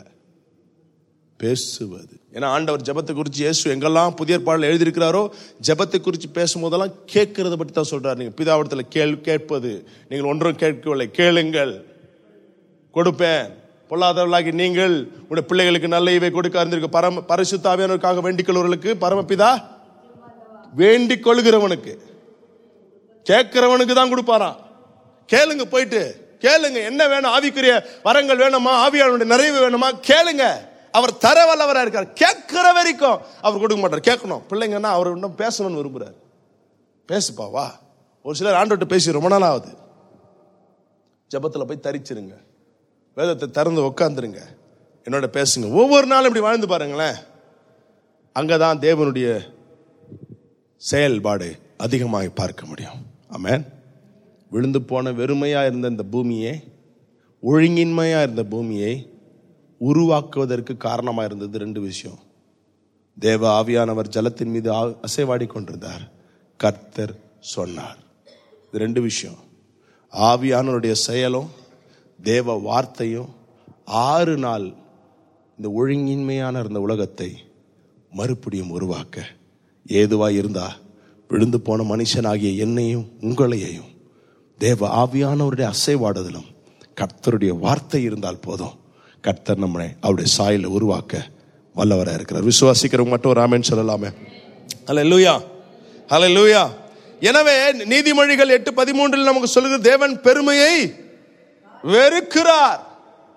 Speaker 1: பேசுவது. ஏன்னா ஆண்டவர் ஜபத்தை குறித்து இயேசு எங்கெல்லாம் புதிய ஏற்பாடுல எழுதியிருக்கிறாரோ, ஜபத்தை குறித்து பேசும்போதெல்லாம் கேட்கறத பற்றி தான் சொல்றாரு. நீங்க பிதாவிடத்தில் கேள் கேட்பது, நீங்கள் ஒன்றும் கேட்கவில்லை, கேளுங்கள் கொடுப்பேன். பொல்லாதவர்களாகி நீங்கள் உடைய பிள்ளைகளுக்கு நல்ல இவை கொடுக்க இருந்திருக்கு. பரம பரிசுத்த ஆவியானவருக்காக வேண்டிக் கொள்வர்களுக்கு பரமபிதா வேண்டிக் கொள்கிறவனுக்கு, கேட்கிறவனுக்கு தான் கொடுப்பாராம். கேளுங்க, போயிட்டு கேளுங்க. என்ன வேணும், ஆவிக்குரிய வரங்கள் வேணுமா, ஆவியானுடைய நிறைவு வேணுமா, கேளுங்க. அவர் தர வல்லவரா இருக்கார். கேட்கிற வரைக்கும் அவர் கொடுக்க மாட்டார். கேட்கணும். பிள்ளைங்கன்னா அவர் இன்னும் பேசணும்னு விரும்புறாரு. பேசுப்பா வா. ஒரு சிலர் ஆண்டவர்கிட்ட பேசி ரொம்ப நாள் ஆகுது. ஜபத்துல போய் தரிச்சிருங்க, வேதத்தை திறந்து உட்காந்துருங்க, என்னோட பேசுங்க. ஒவ்வொரு நாளும் இப்படி வாழ்ந்து பாருங்களேன். அங்கதான் தேவனுடைய செயல்பாடு அதிகமாக பார்க்க முடியும். ஆமென். விழுந்து போன வெறுமையா இருந்த இந்த பூமியை, ஒழுங்கின்மையா இருந்த பூமியை உருவாக்குவதற்கு காரணமா இருந்தது ரெண்டு விஷயம். தேவ ஆவியானவர் ஜலத்தின் மீது அசைவாடி கொண்டிருந்தார். கர்த்தர் சொன்னார். இது ரெண்டு விஷயம். ஆவியானவருடைய செயலும் தேவ வார்த்தையும் ஆறு நாள் இந்த ஒழுங்கின்மையான இருந்த உலகத்தை மறுபடியும் உருவாக்க ஏதுவா இருந்தா, விழுந்து போன மனுஷனாகிய என்னையும் உங்களையும் தேவ ஆவியானவருடைய அசைவாடுதலும் கர்த்தருடைய வார்த்தை இருந்தால் போதும். கர்த்தர் நம்மை அவருடைய சாயலை உருவாக்க வல்லவராக இருக்கிறார். விசுவாசிக்கிறவங்க மட்டும் ஒரு ஆமென் சொல்லலாமே. ஹல்லேலூயா, ஹல்லேலூயா. எனவே நீதிமொழிகள் எட்டு பதிமூன்றில் நமக்கு சொல்லுகிற, தேவன் பெருமையை வெறுக்கிறார்.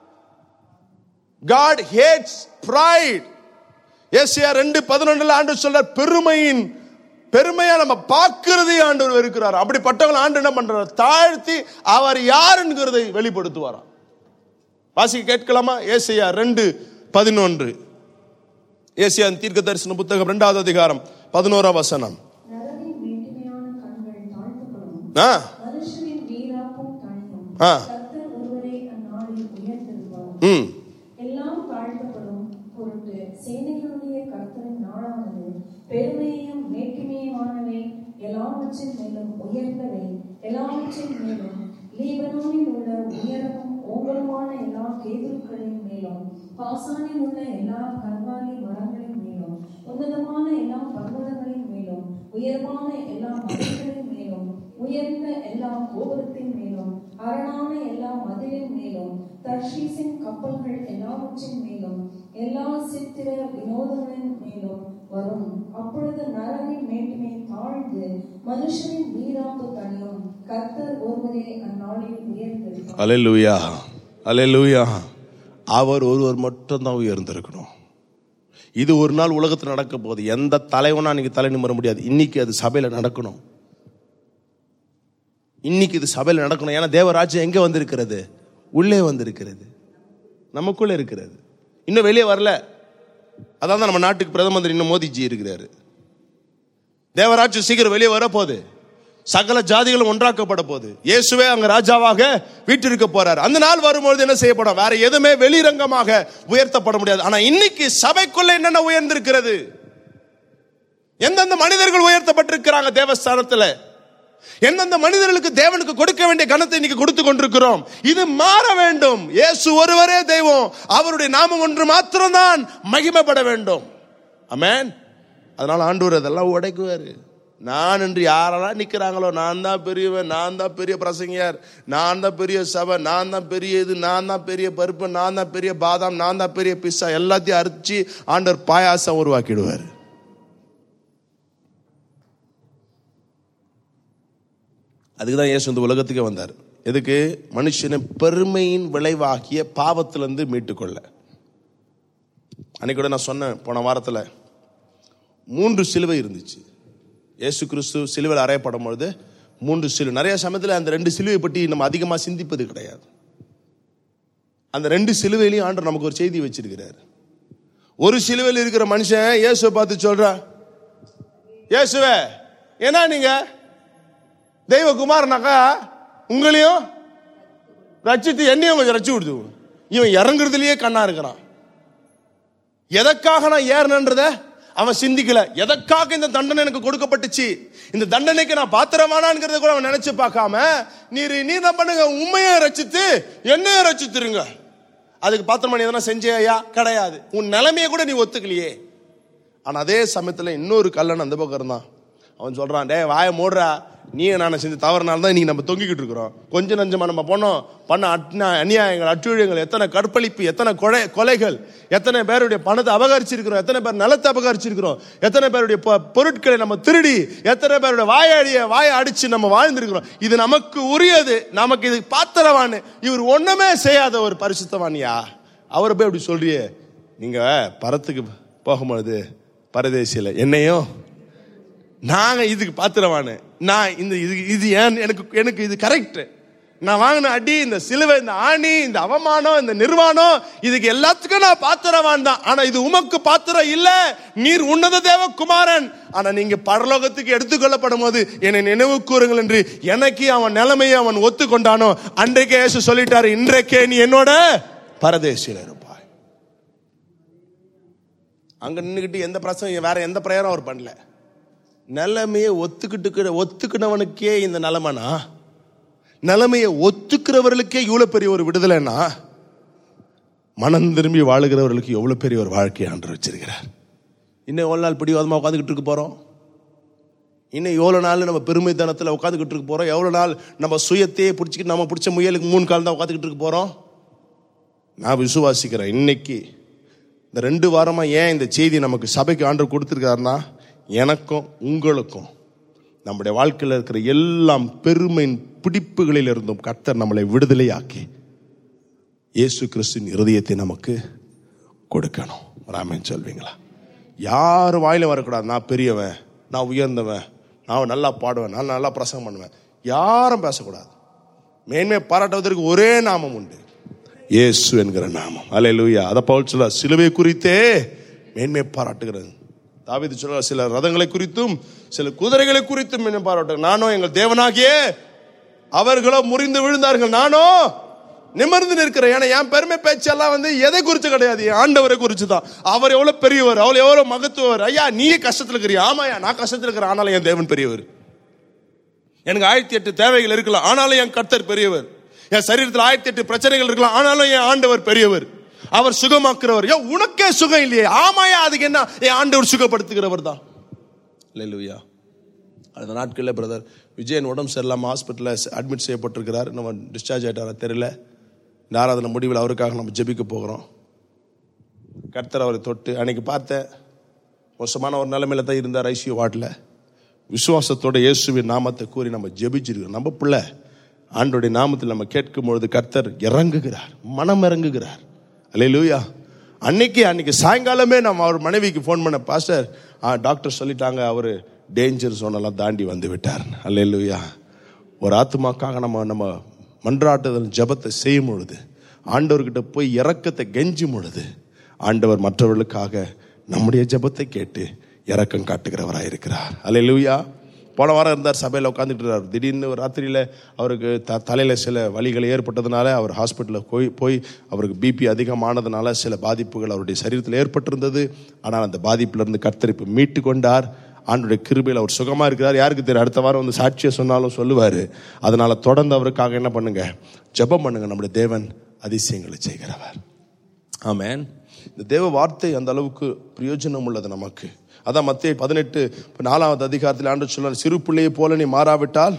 Speaker 1: God hates pride. ஏசாயா ரெண்டு பதினொன்றுல ஆண்டவர் சொல்றார், பெருமையின் பெருமையா நம்ம பார்க்கிறதை ஆண்டவர் வெறுக்கிறார். அப்படிப்பட்டவங்க ஆண்டு என்ன பண்றார், தாழ்த்தி அவர் யாருங்கிறதை வெளிப்படுத்துவாராம். வாசிக்க கேட்கலாமா? ஏசாயா ரெண்டு பதினொன்று. ஏசாயா தீர்க்க தரிசன புத்தகம் இரண்டாவது அதிகாரம் பதினோராம் வசனம்.
Speaker 2: பெருமையும் மேட்டிமையுமானவை எல்லாவற்றின் மேலும் உயர்ந்தவை, எல்லாவற்றின் மேலும் லீபனோனில் உள்ள உயரமும் ஓங்கலுமான எல்லா கேதுருக்களின் மேலும், பாசானில் உள்ள எல்லா கர்வாலி மரங்களின் மேலும், உன்னதமான எல்லா பர்வதங்களின் மேலும், உயரமான எல்லா மலைகளின் மேலும், உயர்ந்த எல்லா கோபுரத்தின் மேலும், அரணான எல்லா மதிலின் மேலும், தர்ஷீசின் கப்பல்கள் எல்லாவற்றின் மேலும், எல்லா சித்திர வினோதங்களின் மேலும் வரும். அப்பொழுது நரகின் மேட்டிமை தாழ்ந்து மனுஷனின் வீராப்பு தனியும். கர்த்தர் ஒருவரே அந்நாளில் உயர்ந்திருக்கிறார்.
Speaker 1: அல்லேலூயா, அல்லேலூயா. அவர் ஒருவர் மட்டும் தான் உயர்ந்திருக்கணும். இது ஒரு நாள் உலகத்தில் நடக்க போகுது. எந்த தலைவனா நீங்க தலை நிமிர முடியாது. இன்னைக்கு அது சபையில நடக்கணும். இன்னைக்கு இது சபையில நடக்கணும். ஏன்னா தேவராஜ்யம் எங்க வந்திருக்கிறது? உள்ளே வந்திருக்கிறது, நமக்குள்ள இருக்கிறது. இன்னும் வெளியே வரல. அதான் நம்ம நாட்டுக்கு பிரதம மந்திரி இன்னும் மோடிஜி இருக்கிறாரு. தேவராஜ்யம் சீக்கிரம் வெளியே வர போகுது. சகல ஜாதிகளும் ஒன்றாக்கப்பட போகுது. இயேசுவே அங்க ராஜாவாக வீட்டிருக்க போறாரு. அந்த நாள் வரும்போது என்ன செய்யப்படும்? வேற எதுவுமே வெளிரங்கமாக உயர்த்தப்பட முடியாது. ஆனா இன்னைக்கு சபைக்குள்ள என்னென்ன உயர்ந்திருக்கிறது? எந்தெந்த மனிதர்கள் உயர்த்தப்பட்டிருக்கிறாங்க தேவஸ்தானத்துல? எந்தெந்த மனிதர்களுக்கு தேவனுக்கு கொடுக்க வேண்டிய கனத்தை இன்னைக்கு கொடுத்து கொண்டிருக்கிறோம்? இது மாற வேண்டும். இயேசு ஒருவரே தெய்வம். அவருடைய நாமம் ஒன்று மாத்திரம்தான் மகிமைப்பட வேண்டும். ஆமென். அதனால ஆண்டவர் அதெல்லாம் உடைக்குவாரு. நான் என்று யாரெல்லாம் நிக்கிறாங்களோ, நான் தான் பெரியவன், நான் தான் பெரிய பிரசங்கியார், நான் தான் பெரிய சபை, நான் தான் பெரிய இது, நான் தான் பெரிய பருப்பு, நான் தான் பெரிய பாதாம், நான் தான் பெரிய பிஸ்ஸா, எல்லாத்தையும் அரிச்சு ஆண்டவர் பாயாசம் உருவாக்கிடுவார். அதுக்கு தான் இயேசு இந்த உலகத்துக்கே வந்தார். எதுக்கு? மனுஷனை பெருமையின் விளைவாகிய பாவத்திலிருந்து மீட்டுக்கொள்ள. அன்னைக்கு கூட நான் சொன்னேன், போன வாரத்தில் மூன்று சிலுவை இருந்துச்சு. இயேசு கிறிஸ்து சிலுவையில் அறையப்படும் பொழுது மூன்று சிலுவை. நிறைய சமயத்தில் அந்த ரெண்டு சிலுவை பற்றி நம்ம அதிகமாக சிந்திப்பது கிடையாது. அந்த ரெண்டு சிலுவையிலையும் ஆண்டவர் நமக்கு ஒரு செய்தி வச்சிருக்கிறார். ஒரு சிலுவையில் இருக்கிற மனுஷன் இயேசுவை பார்த்து சொல்றா, இயேசுவே, ஏன்னா நீங்க தெய்வகுமாரனாக்கா உங்களையும் ரட்சித்து என்னையும் கொஞ்சம் ரட்சி கொடுத்து. இவன் இறங்குறதுலயே கண்ணா இருக்கிறான். எதற்காக நான் ஏறணுன்றத அவன் சிந்திக்கல. எதற்காக இந்த தண்டனை எனக்கு கொடுக்கப்பட்டுச்சு, இந்த தண்டனைக்கு நான் பாத்திரமானான்ங்கிறத கூட அவன் நினைச்சு பார்க்காம, நீர் நீ என்ன பண்ணுங்க, உண்மையை ரட்சித்து என்னைய ரட்சித்துருங்க. அதுக்கு பாத்திரமான எதனா செஞ்சேயா? கிடையாது. உன் நிலைமையை கூட நீ ஒத்துக்கலையே. ஆனா அதே சமயத்துல இன்னொரு கல்லன் அந்த பக்கம் இருந்தான். அவன் சொல்றான், டே வாய மூடுறா, நீ நான் செஞ்சு தவறுனால தான் இன்னைக்கு நம்ம தொங்கிக்கிட்டு இருக்கிறோம். கொஞ்சம் நஞ்சமா நம்ம பண்ணோம் பண்ண அட்னா அநியாயங்கள், அட்டுழியங்கள், எத்தனை கற்பழிப்பு, எத்தனை கொலை கொலைகள், எத்தனை பேருடைய பணத்தை அபகரிச்சிருக்கிறோம், எத்தனை பேர் நிலத்தை அபகரிச்சிருக்கிறோம், எத்தனை பேருடைய பொருட்களை நம்ம திருடி, எத்தனை பேருடைய வாயாடிய வாயை அடிச்சு நம்ம வாழ்ந்திருக்கிறோம். இது நமக்கு உரியது, நமக்கு இது பாத்திரவான்னு. இவர் ஒண்ணுமே செய்யாத ஒரு பரிசுத்தவானியா? அவரை போய் அப்படி சொல்றியே. நீங்க பரத்துக்கு போகும்பொழுது பரதேசியில என்னையும் நாங்க இதுக்கு பாத்திரவானு, நான் இந்த இது இது ஏன் எனக்கு எனக்கு இது கரெக்ட், நான் வாங்கின அடி, இந்த சிலுவை, இந்த ஆணி, இந்த அவமானம், இந்த நிர்வாணம், இதுக்கு எல்லாத்துக்கும் நான் பாத்திரவான் தான். ஆனா இது உமக்கு பாத்திரம் இல்ல, நீர் உன்னத தேவ குமாரன். ஆனா நீங்க பரலோகத்துக்கு எடுத்துக்கொள்ளப்படும் போது என்னை நினைவு கூறுங்கள் என்று எனக்கு அவன் நிலைமையை அவன் ஒத்துக்கொண்டானோ அன்றைக்கே இயேசு சொல்லிட்டாரு, இன்றைக்கே நீ என்னோட பரதேசியில இருப்பாய். அங்க நின்றுகிட்டு எந்த பிரச்சனை, வேற எந்த பிரேயரும் அவர் பண்ணல. நிலைமையை ஒத்துக்கிட்டு ஒத்துக்கினவனுக்கே இந்த நிலைமைனா, நிலைமையை ஒத்துக்கிறவர்களுக்கே இவ்வளவு பெரிய ஒரு விடுதலைன்னா, மனம் திரும்பி வாழுகிறவர்களுக்கு எவ்வளவு பெரிய ஒரு வாழ்க்கையை ஆண்டவர் வச்சிருக்கிறார். இன்னும் எவ்வளவு நாள் பிடிவாதமா உட்காந்துக்கிட்டு இருக்க போறோம்? இன்னும் எவ்வளவு நாள் நம்ம பெருமைத்தனத்தில் உட்காந்துக்கிட்டு இருக்க போறோம்? எவ்வளவு நாள் நம்ம சுயத்தையே பிடிச்சிக்கிட்டு நம்ம பிடிச்ச முயலுக்கு மூணு கால் தான் உட்காந்துக்கிட்டு இருக்க போறோம்? நான் விசுவாசிக்கிறேன், இன்னைக்கு இந்த ரெண்டு வாரமா ஏன் இந்த செய்தி நமக்கு சபைக்கு ஆண்டவர் கொடுத்திருக்காருன்னா, எனக்கும் உங்களுக்கும் நம்முடைய வாழ்க்கையில் இருக்கிற எல்லாம் பெருமையின் பிடிப்புகளில் இருந்தும் கர்த்தர் நம்மளை விடுதலையாக்கி இயேசு கிறிஸ்துவின் இருதயத்தை நமக்கு கொடுக்கணும். ராமன் சொல்வீங்களா? யார் வாயில வரக்கூடாது, நான் பெரியவன், நான் உயர்ந்தவன், நான் நல்லா பாடுவேன், நான் நல்லா பிரசங்கம் பண்ணுவேன், யாரும் பேசக்கூடாது. மேன்மை பாராட்டுவதற்கு ஒரே நாமம் உண்டு, இயேசு என்கிற நாமம். அல்லேலூயா. அதை பவுல் சொல்ல, சிலுவை குறித்தே மேன்மை பாராட்டுகிறது. தாவீது சொல்றார், சில ரதங்களை குறித்தும் சில குதிரைகளை குறித்தும் மேன்மை பாராட்டுகிறேன். நானோ எங்கள் தேவனாகிய அவர்களோ முறிந்து விழுந்தார்கள், நானோ நிமிர்ந்து நிற்கிறேன். ஏன்னா என் பெருமை பேச்செல்லாம் வந்து எதை குறித்து கிடையாது, ஆண்டவரை குறித்து தான். அவர் எவ்வளவு பெரியவர், அவள் எவ்வளவு மகத்துவர். ஐயா நீ கஷ்டத்தில் இருக்கிறியா? ஆமாயா நான் கஷ்டத்தில் இருக்கிறேன், ஆனாலும் என் தேவன் பெரியவர். எனக்கு ஆயிரத்தி எட்டு தேவைகள் இருக்கலாம், ஆனாலும் என் கர்த்தர் பெரியவர். என் சரீரத்தில் ஆயிரத்தி எட்டு பிரச்சனைகள் இருக்கலாம், ஆனாலும் என் ஆண்டவர் பெரியவர். அவர் சுகமாக்குறவர். உனக்கே சுகம் இல்லையே? ஆமாயா, அதுக்கு என்ன, என் ஆண்டவர் சுகப்படுத்துகிறவர் தான். அல்லேலூயா. அந்த நாட்களில் பிரதர் விஜயன் உடம்பு சரியில்லாமல் ஹாஸ்பிட்டலில் அட்மிட் செய்யப்பட்டிருக்கிறார். நம்ம டிஸ்சார்ஜ் ஆகிட்டாரா தெரியல. இந்த ஆராதனை முடிவில் அவருக்காக நம்ம ஜெபிக்க போகிறோம். கர்த்தர் அவரை தொட்டு, அன்னைக்கு பார்த்தேன் மோசமான ஒரு நிலைமையில தான் இருந்தார் ஐசியூ வார்டில். விசுவாசத்தோட இயேசுவின் நாமத்தை கூறி நம்ம ஜெபிச்சிருக்கிறோம். நம்ம பிள்ளை ஆண்டோடைய நாமத்தில் நம்ம கேட்கும் பொழுது கர்த்தர் இறங்குகிறார், மனம் இறங்குகிறார். அல்லேலூயா. அன்னைக்கு அன்னைக்கு சாயங்காலமே நம்ம அவர் மனைவிக்கு ஃபோன் பண்ண, பாஸ்டர் டாக்டர் சொல்லிட்டாங்க அவர் டேஞ்சர் ஜோனெல்லாம் தாண்டி வந்து விட்டார். அல்லேலூயா. ஒரு ஆத்துமாக்காக நம்ம நம்ம மன்றாட்டுதல் ஜபத்தை செய்யும் பொழுது, ஆண்டவர்கிட்ட போய் இரக்கத்தை கெஞ்சும் பொழுது, ஆண்டவர் மற்றவர்களுக்காக நம்முடைய ஜபத்தை கேட்டு இரக்கம் காட்டுகிறவராக இருக்கிறார். அல்லேலூயா. போன வாரம் இருந்தார், சபையில் உட்காந்துட்டு இருந்தார். திடீர்னு ஒரு ராத்திரியில் அவருக்கு த தலையில் சில வலிகள் ஏற்பட்டதுனால அவர் ஹாஸ்பிட்டலில் போய் போய் அவருக்கு பிபி அதிகமானதுனால சில பாதிப்புகள் அவருடைய சரீரத்தில் ஏற்பட்டிருந்தது. ஆனால் அந்த பாதிப்பிலிருந்து கர்த்தர் இப்போ மீட்டு கொண்டார். ஆண்டுடைய கிருபையில் அவர் சுகமாக இருக்கிறார். யாருக்கு தெரியும், அடுத்த வாரம் வந்து சாட்சியை சொன்னாலும் சொல்லுவார். அதனால தொடர்ந்து அவருக்காக என்ன பண்ணுங்க, ஜெபம் பண்ணுங்க. நம்முடைய தேவன் அதிசயங்களை செய்கிறவர். ஆமென். இந்த தேவ வார்த்தை அந்த அளவுக்கு பிரயோஜனம் உள்ளது நமக்கு. அதான் மத்தேயு பதினெட்டு நாலாவது அதிகாரத்தில் ஆண்டவர் சொல்றார், சிறு பிள்ளையை போல நீ மாறாவிட்டால்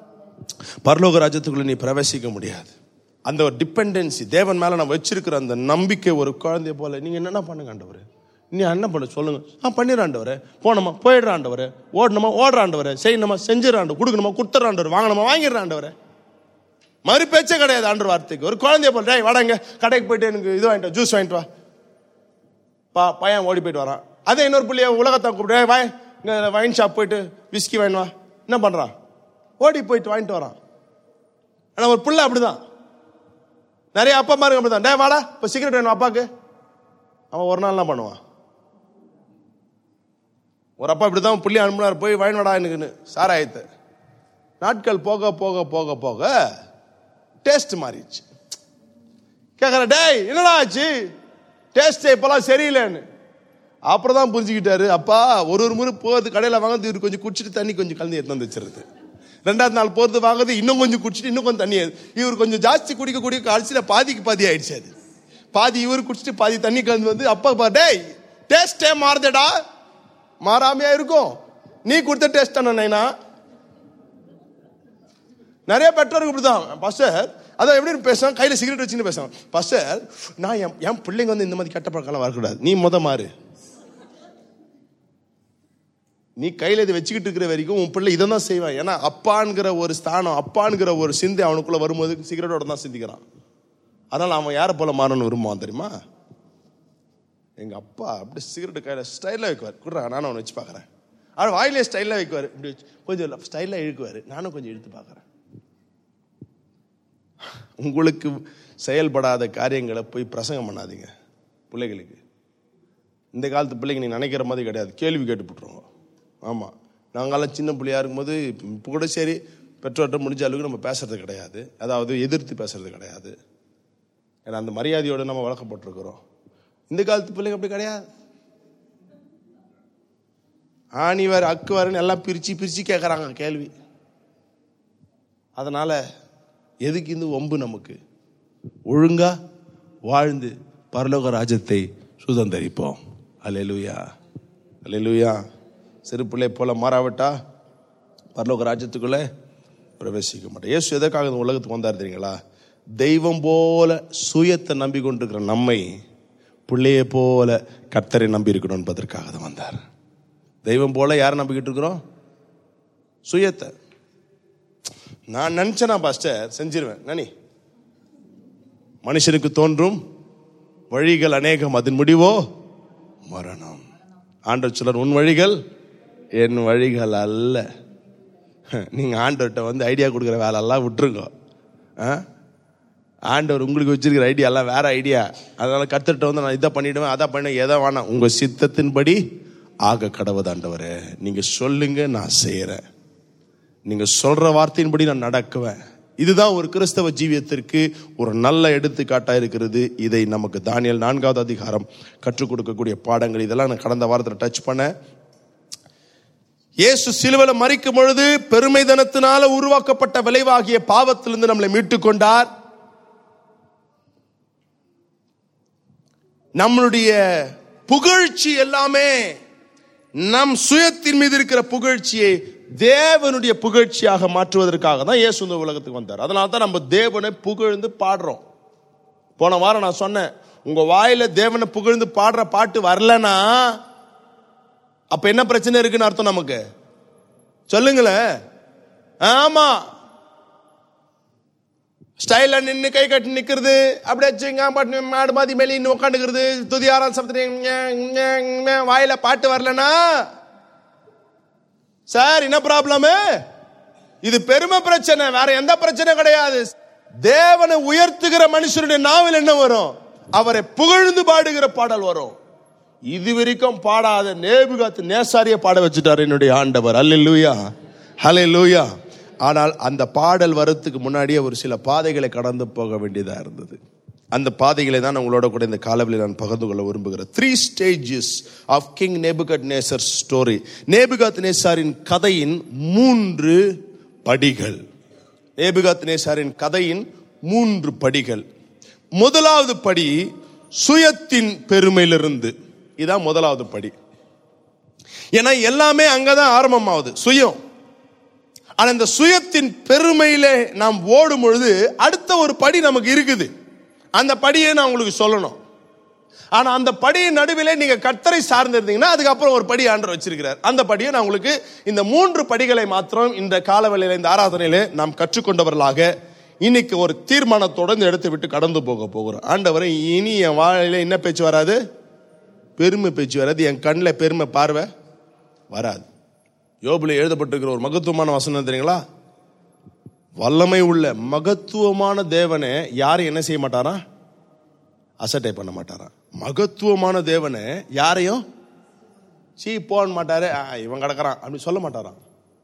Speaker 1: பரலோக ராஜ்யத்துக்குள்ள நீ பிரவேசிக்க முடியாது. அந்த ஒரு டிபெண்டன்சி தேவன் மேல நம்ம வச்சிருக்கிற அந்த நம்பிக்கை, ஒரு குழந்தைய போல நீங்க என்னென்ன பண்ணுங்க ஆண்டவர், நீ என்ன பண்ண சொல்லுங்க. ஆ பண்ணிடுறாண்டவரே, போனோமா போயிடுறாண்டவரே, ஓடணுமா ஓடுறாண்டவரே, செய்யணுமா செஞ்சிடறாண்டு, கொடுக்கணுமா கொடுத்துட்றாண்டவர், வாங்கணுமா வாங்கிடுறாண்டவரே. மறு பேச்சே கிடையாது ஆண்டவர் வார்த்தைக்கு. ஒரு குழந்தைய போல், டேய் வாடாங்க கடைக்கு போயிட்டு எனக்கு இது வாங்கிட்டு ஜூஸ் வாங்கிட்டு வா. பா பையன் ஓடி போயிட்டு வரான். அதே இன்னொரு பிள்ளைய உலகத்தை கூப்பிட்டு, வாய் வைன் ஷாப் போயிட்டு விஸ்கி வாங்கிட்டு வா. என்ன பண்றான்? ஓடி போயிட்டு வாங்கிட்டு வரான். ஆனா ஒரு பிள்ளை அப்படிதான். நிறைய அப்பா அம்மா அப்படிதான். டே வாடா இப்போ சிகரெட் வேணும் அப்பாக்கு. அவன் ஒரு நாள் என்ன பண்ணுவான்? ஒரு அப்பா இப்படிதான் புள்ளி அனுப்புனார், போய் வாயின் வாடா எனக்குன்னு சாராயத்தை. நாட்கள் போக போக போக போக டேஸ்ட் மாறிடுச்சு. கேட்கற, டேய் என்னடா ஆச்சு? டேஸ்ட் இப்பெல்லாம் சரியில்லைன்னு. அப்புறம் தான் புரிஞ்சுக்கிட்டாரு, அப்பா ஒரு ஒரு முறை போகிறது கடையில் வாங்குறது இவர் கொஞ்சம் குடிச்சிட்டு தண்ணி கொஞ்சம் கலந்து எடுத்து வந்து வச்சிருது. ரெண்டாவது நாள் போகிறது வாங்குறது இன்னும் கொஞ்சம் குடிச்சிட்டு இன்னும் கொஞ்சம் தண்ணி, இவர் கொஞ்சம் ஜாஸ்தி குடிக்க குடிக்க கடைசியில் பாதிக்கு பாதி ஆயிடுச்சு. அது பாதி இவர் குடிச்சிட்டு பாதி தண்ணி கலந்து வந்து அப்பா டேய் டேஸ்டே மாறுதடா. மாறாமையா இருக்கும், நீ கொடுத்த டேஸ்ட் தானே. நிறைய பெற்றோருக்கு இப்படிதான். பாஸ்டர் அதான் எப்படி பேசுவான், கையில சிகரெட் வச்சுன்னு பேசுவான். பாஸ்டர் நான் என் என் பிள்ளைங்க வந்து இந்த மாதிரி கெட்ட பழக்கம் வரக்கூடாது, நீ முத மாறு. நீ கையில இதை வச்சுக்கிட்டு இருக்கிற வரைக்கும் உன் பிள்ளை இதை தான் செய்வான். ஏன்னா அப்பான்கிற ஒரு ஸ்தானம், அப்பான்கிற ஒரு சிந்தை அவனுக்குள்ள வரும்போது சிகரெட்டோட தான் சிந்திக்கிறான். அதனால அவன் யாரை போல மாறணும்னு விரும்புவான் தெரியுமா? எங்க அப்பா அப்படி சிகரெட் கையில ஸ்டைலா வைக்குவார், குடுறா நானும் அவனை வச்சு பாக்குறேன். அவன் வாயிலே ஸ்டைலா வைக்குவாரு, இப்படி கொஞ்சம் ஸ்டைலா இழுக்குவாரு, நானும் கொஞ்சம் இழுத்து பாக்குறேன். உங்களுக்கு செயல்படாத காரியங்களை போய் பிரசங்கம் பண்ணாதீங்க பிள்ளைகளுக்கு. இந்த காலத்து பிள்ளைங்க நீ நினைக்கிற மாதிரி கிடையாது, கேள்வி கேட்டுப்பட்டுருவோம். ஆமாம், நாங்களாம் சின்ன பிள்ளையா இருக்கும்போது இப்போ கூட சரி பெற்றோர்கிட்ட முடிஞ்ச அளவுக்கு நம்ம பேசுறது கிடையாது, அதாவது எதிர்த்து பேசுறது கிடையாது. ஏன்னா அந்த மரியாதையோடு நம்ம வளர்க்கப்பட்டிருக்கிறோம். இந்த காலத்து பிள்ளைங்க அப்படி கிடையாது. ஆணிவார் அக்குவாருன்னு எல்லாம் பிரிச்சு பிரிச்சு கேட்கறாங்க கேள்வி. அதனால எதுக்கு இந்த வம்பு? நமக்கு ஒழுங்கா வாழ்ந்து பரலோக ராஜ்யத்தை சுதந்தரிப்போம். அல்லேலூயா, அல்லேலூயா. சிறு பிள்ளை போல மாறாவிட்டா பரலோக ராஜ்யத்துக்குள்ள பிரவேசிக்க மாட்டோம். இயேசு எதற்காக இந்த உலகத்துக்கு வந்தார் தெரியுங்களா? தெய்வம் போல சுயத்தை நம்பி கொண்டிருக்கிற நம்மை பிள்ளைய போல கர்த்தரை நம்பி இருக்கணும் என்பதற்காக தான் வந்தார். தெய்வம் போல யாரை நம்பிக்கிட்டு இருக்கிறோம்? சுயத்தை. நான் நினைச்சேனா பாஸ்டர் செஞ்சிருவேன். நனி மனுஷனுக்கு தோன்றும் வழிகள் அநேகம், அதன் முடிவோ மரணம். ஆண்டவர் சிலர் உன் வழிகள் என் வழிகள் அல்ல. நீங்க ஆண்டவர்கிட்ட வந்து ஐடியா கொடுக்குற வேலை எல்லாம் விட்டுருங்க. ஆண்டவர் உங்களுக்கு வச்சிருக்கிற ஐடியா எல்லாம் வேற ஐடியா. அதனால கர்த்தர்கிட்ட வந்து நான் இதை பண்ணிடுவேன் அதை பண்ண எதை வேணாம், உங்க சித்தத்தின்படி ஆக கடவுது ஆண்டவரே. நீங்க சொல்லுங்க நான் செய்யறேன், நீங்க சொல்ற வார்த்தையின்படி நான் நடக்குவேன். இதுதான் ஒரு கிறிஸ்தவ ஜீவியத்திற்கு ஒரு நல்ல எடுத்துக்காட்டா இருக்கிறது. இதை நமக்கு தானியேல் நான்காவது அதிகாரம் கற்றுக் கொடுக்கக்கூடிய பாடங்கள். இதெல்லாம் நான் கடந்த வாரத்தில் டச் பண்ண. இயேசு சிலுவையில மரிக்கும் பொழுது பெருமைதனத்தினால உருவாக்கப்பட்ட விளைவாகிய பாவத்திலிருந்து நம்மளை மீட்டுக் கொண்டார். நம்மளுடைய புகழ்ச்சி எல்லாமே நம் சுயத்தின் மீது இருக்கிற புகழ்ச்சியை தேவனுடைய புகழ்ச்சியாக மாற்றுவதற்காக தான் இயேசு இந்த உலகத்துக்கு வந்தார். அதனால தான் நம்ம தேவனை புகழ்ந்து பாடுறோம். போன வாரம் நான் சொன்னேன், உங்க வாயில தேவனை புகழ்ந்து பாடுற பாட்டு வரலனா அப்ப என்ன பிரச்சனை இருக்குன்னு அர்த்தம் நமக்கு? சொல்லுங்களேன். ஆமா, ஸ்டைல நின்று கை கட்டி நிக்கிறது, அப்படியே மாடு மாதிரி மேலே இன்னும் உட்காந்துக்கிறது, துதி ஆராய்ச்சி வாயில பாட்டு வரலனா சார் என்ன ப்ராப்ளம்? இது பெருமை பிரச்சனை, வேற எந்த பிரச்சனை கிடையாது. தேவனை உயர்த்துகிற மனுஷனுடைய நாவில் என்ன வரும்? அவரை புகழ்ந்து பாடுகிற பாடல் வரும். இது வரைக்கும் பாடாத நேபுகாத் நேசாரிய பாட வச்சுட்டார் என்னுடைய ஆண்டவர். அல்லேலூயா, ஹல்லேலூயா. ஆனால் அந்த பாடல் வரத்துக்கு முன்னாடியே ஒரு சில பாதைகளை கடந்து போக வேண்டியதா இருந்தது. அந்த பாதைகளை தான் உங்களோட கூட இந்த காலவெளியில் நான் பகிர்ந்து கொள்ள விரும்புகிறேன். Three stages of King Nebuchadnezzar story. நேபுகத்நேசாரின் கதையின் மூன்று படிகள். நேபுகத்நேசாரின் கதையின் மூன்று படிகள். முதலாவது படி சுயத்தின் பெருமையிலிருந்து. இதான் முதலாவது படி. ஏன்னா எல்லாமே அங்கதான் ஆரம்பமாகுது, சுயம். ஆனா இந்த சுயத்தின் பெருமையில நாம் ஓடும் பொழுது அடுத்த ஒரு படி நமக்கு இருக்குது. அந்த படியை நான் உங்களுக்கு சொல்லணும். ஆனா அந்த படியின் நடுவிலே நீங்க கர்த்தரை சார்ந்து இருந்தீங்கன்னா அதுக்கப்புறம் ஒரு படி ஆண்டவர் வச்சிருக்கிறார். அந்த படியை நான் உங்களுக்கு இந்த மூன்று படிகளை மாத்திரம் இந்த காலவெளியில இந்த ஆராதனையில நாம் கற்றுக்கொண்டவர்களாக இன்னைக்கு ஒரு தீர்மானத்தோட இந்த இடத்தை விட்டு கடந்து போக போகிறோம். ஆண்டவரை இனி என் வாயில என்ன பேச்சு வராது? பெருமை பேச்சு வராது. என் கண்ணில் பெருமை பார்வை வராது. யோபுல எழுதப்பட்டிருக்கிற ஒரு மகத்துவமான வசனம் தெரியுங்களா? வல்லமை உள்ள மகத்துவமான தேவனை யாரும் என்ன செய்ய மாட்டாரா? அசட்டை பண்ண மாட்டாரா? மகத்துவமான தேவனை யாரையும் சீ போன மாட்டாரு, இவன் கிடக்கிறான் அப்படின்னு சொல்ல மாட்டாராம்.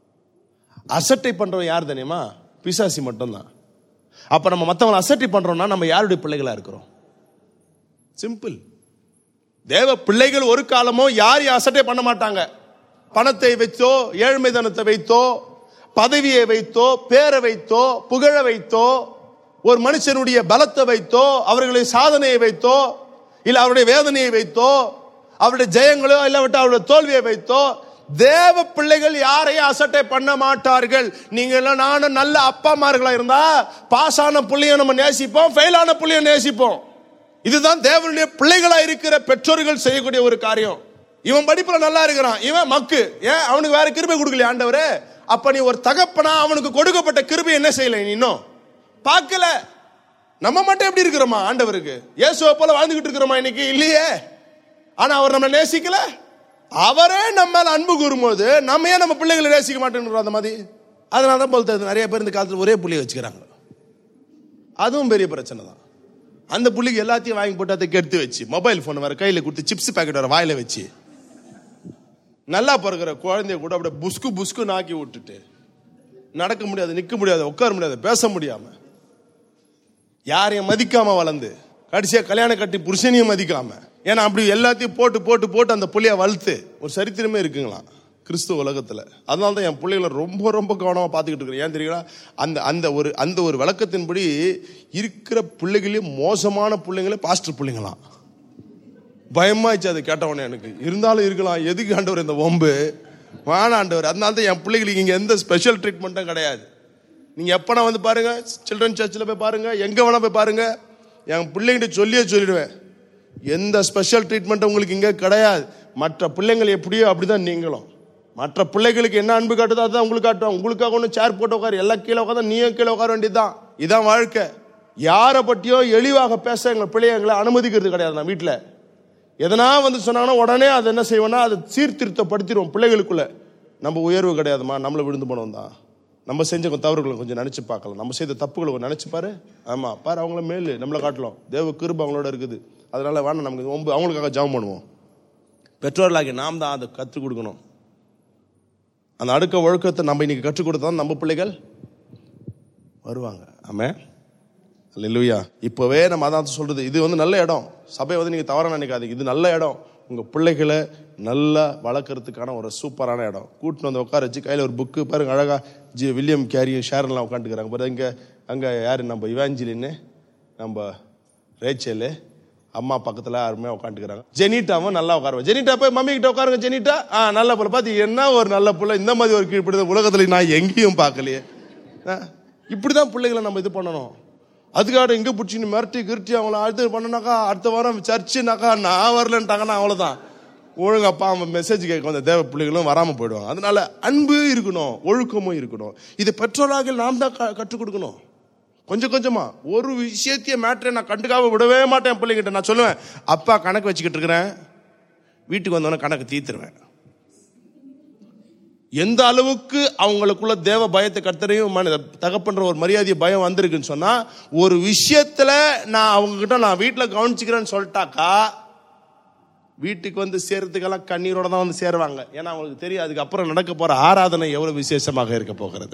Speaker 1: அசட்டை பண்றவன் யார் தெரியுமா? பிசாசி மட்டும்தான். அப்ப நம்ம மற்றவங்களை அசட்டை பண்றோம்னா நம்ம யாருடைய பிள்ளைகளா இருக்கிறோம்? சிம்பிள். தேவ பிள்ளைகள் ஒரு காலமோ யாரையும் அசட்டை பண்ண மாட்டாங்க. பணத்தை வைத்தோ, ஏழ்மைதனத்தை வைத்தோ, பதவியை வைத்தோ, பேரை வைத்தோ, புகழ வைத்தோ, ஒரு மனுஷனுடைய பலத்தை வைத்தோ, அவர்களுடைய சாதனையை வைத்தோ, இல்ல அவருடைய வேதனையை வைத்தோ, அவருடைய ஜெயங்களோ இல்லாவிட்டு அவருடைய தோல்வியை வைத்தோ தேவ பிள்ளைகள் யாரையும் அசட்டை பண்ண மாட்டார்கள். நீங்க எல்லாம் நானும் நல்ல அப்பாமார்களா இருந்தா பாஸான புள்ளைய நம்ம நேசிப்போம், ஃபெயிலான புள்ளைய நேசிப்போம். இதுதான் தேவனுடைய பிள்ளைகளா இருக்கிற பெற்றோர்கள் செய்யக்கூடிய ஒரு காரியம். இவன் படிப்புல நல்லா இருக்கிறான், இவன் மக்கு, ஏன் அவனுக்கு வேற கிருபை கொடுக்கல ஆண்டவரே? அப்ப நீ ஒரு தகப்பனா அவனுக்கு கொடுக்கப்பட்ட கிருபை என்ன செய்யல? நீ இன்னும் பார்க்கல. நம்ம மட்டும் எப்படி இருக்கிறோமா ஆண்டவருக்கு? இயேசுவை போல வாழ்ந்துகிட்டு இருக்கிறோமா இன்னைக்கு? இல்லையே. ஆனா அவர் நம்ம நேசிக்கல. அவரே நம்ம மேல அன்பு கூறும்போது நம்ம ஏன் நம்ம பிள்ளைகளை நேசிக்க மாட்டேங்கிறோம்? அந்த மாதிரி அதனாலதான் போல நிறைய பேர் இந்த காலத்துல ஒரே புள்ளியை வச்சுக்கிறாங்க. அதுவும் பெரிய பிரச்சனை தான். அந்த புள்ளிக்கு எல்லாத்தையும் வாங்கி போட்டு அதை கெடுத்து வச்சு மொபைல் போன் வர கையில கொடுத்து சிப்ஸ் பாக்கெட் வர வாயில வச்சு நல்லா பிறகுற குழந்தைய கூட அப்படியே புஸ்கு புஸ்கு நாக்கி விட்டுட்டு நடக்க முடியாது, நிக்க முடியாது, உட்கார முடியாது, பேச முடியாம, யாரையும் மதிக்காம வளர்ந்து கடைசியா கல்யாணம் கட்டி புருஷனையும் மதிக்காம, ஏன்னா அப்படி எல்லாத்தையும் போட்டு போட்டு போட்டு அந்த புள்ளைய வளர்த்து ஒரு சரித்திரமே இருக்குங்களா கிறிஸ்துவ உலகத்துல. அதனால தான் என் பிள்ளைகளை ரொம்ப ரொம்ப கவனமா பார்த்துக்கிட்டு இருக்கிறேன். ஏன் தெரியுங்களா? அந்த அந்த ஒரு அந்த ஒரு விளக்கத்தின்படி இருக்கிற பிள்ளைகளையும் மோசமான பிள்ளைங்களே பாஸ்டர் பிள்ளைங்களாம். பயமாச்சு அதை கேட்டவனே. எனக்கு இருந்தாலும் இருக்கலாம், எதுக்கு ஆண்டவர் இந்த ஒம்பு வான ஆண்டவர். அதனால தான் என் பிள்ளைகளுக்கு இங்க எந்த ஸ்பெஷல் ட்ரீட்மெண்ட்டும் கிடையாது. நீங்க எப்பனா வந்து பாருங்க, சில்ட்ரன் சர்ச்சில் போய் பாருங்க, எங்க வேணா போய் பாருங்க, என் பிள்ளைங்கிட்ட சொல்லியே சொல்லிடுவேன், எந்த ஸ்பெஷல் ட்ரீட்மெண்ட் உங்களுக்கு இங்க கிடையாது. மற்ற பிள்ளைங்கள் எப்படியோ அப்படிதான் நீங்களும். மற்ற பிள்ளைகளுக்கு என்ன அன்பு காட்டுதோ அதுதான் உங்களுக்கு காட்டும். உங்களுக்காக ஒன்றும் சேர் போட்டு உட்காரு, எல்லாம் கீழே உட்காந்து நீயும் கீழே உட்கார வேண்டியதுதான். இதான் வாழ்க்கை. யாரை பற்றியோ எளிவாக பேச எங்கள் பிள்ளைய எங்களை அனுமதிக்கிறது கிடையாது. நான் வீட்டில் எதனா வந்து சொன்னாங்கன்னா உடனே அதை என்ன செய்வோம்னா அதை சீர்திருத்தப்படுத்திடுவோம் பிள்ளைகளுக்குள்ள. நம்ம உயர்வு கிடையாதுமா, நம்மளை விழுந்து போனோம் தான். நம்ம செஞ்ச தவறுகளை கொஞ்சம் நினைச்சு பார்க்கலாம், நம்ம செய்த தப்புகளை நினைச்சு பாரு. ஆமா பாரு, அவங்கள மேலு நம்மளை காட்டலாம், தேவ கிருபை அவங்களோட இருக்குது. அதனால வேணா நமக்கு ரொம்ப அவங்களுக்காக ஜெபம் பண்ணுவோம். பெற்றோர்களாகி நாம் தான் அதை கற்றுக் கொடுக்கணும். அந்த அடுக்க ஒழுக்கத்தை நம்ம இன்னைக்கு கற்றுக் கொடுத்தா நம்ம பிள்ளைகள் வருவாங்க. ஆமென். அல்லேலூயா. இப்பவே நம்ம அதான் சொல்றது, இது வந்து நல்ல இடம். சபை வந்து நீங்க தவறா நினைக்காதீங்க, இது நல்ல இடம். உங்க பிள்ளைகளை நல்லா வளர்க்கறதுக்கான ஒரு சூப்பரான இடம். கூட்டின்னு வந்து உட்கார வச்சு கையில ஒரு புக்கு பாருங்க, அழகா ஜி வில்லியம் கேரி ஷேர்லாம் உட்காந்துக்கிறாங்க பாருங்க. இங்க அங்க யாரு நம்ம இவாஞ்சலின்னு, நம்ம ரேச்சலு அம்மா பக்கத்துல அருமையா உட்காந்துக்கிறாங்க. ஜெனிட்டாவும் நல்லா உட்காருவா. ஜெனிட்டா போய் மம்மி கிட்ட உட்காருங்க. ஜெனிட்டா ஆ நல்ல புள்ள பார்த்து என்ன ஒரு நல்ல புள்ள, இந்த மாதிரி ஒரு கீழ்ப்படி உலகத்துல நான் எங்கேயும் பார்க்கலையே. இப்படிதான் பிள்ளைகளை நம்ம இது பண்ணணும். அதுக்காக இங்க பிடிச்சின்னு மிரட்டி கிருட்டி அவங்கள அடுத்து பண்ணனாக்கா அடுத்த வாரம் சர்ச்சுனாக்கா நான் வரலன்ட்டாங்கன்னா அவ்வளவுதான். ஒழுங்கப்பா அவன் மெசேஜ் கேட்க வந்த தேவ பிள்ளைகளும் வராம போயிடுவாங்க. அதனால அன்பு இருக்கணும், ஒழுக்கமும் இருக்கணும். இது பெற்றோராக நாம் தான் கற்றுக் கொடுக்கணும். கொஞ்சம் கொஞ்சமா ஒரு விஷயத்தைய மேட்டரை நான் கண்டுக்காம விடவே மாட்டேன். பிள்ளைங்கிட்ட நான் சொல்லுவேன், அப்பா கணக்கு வச்சுக்கிட்டு இருக்கிறேன், வீட்டுக்கு வந்தோடனே கணக்கு தீர்த்துருவேன். எந்த அளவுக்கு அவங்களுக்குள்ள தேவ பயத்தை கர்த்தரையும் தகப்பன்ற ஒரு மரியாதை பயம் வந்திருக்குன்னு சொன்னா, ஒரு விஷயத்துல நான் அவங்க கிட்ட நான் வீட்டுல கவனிச்சுக்கிறேன்னு சொல்லிட்டாக்கா வீட்டுக்கு வந்து சேர்றதுக்கெல்லாம் கண்ணீரோட தான் வந்து சேருவாங்க. ஏன்னா அவங்களுக்கு தெரியும் அதுக்கப்புறம் நடக்க போற ஆராதனை எவ்வளவு விசேஷமாக இருக்க போகிறது.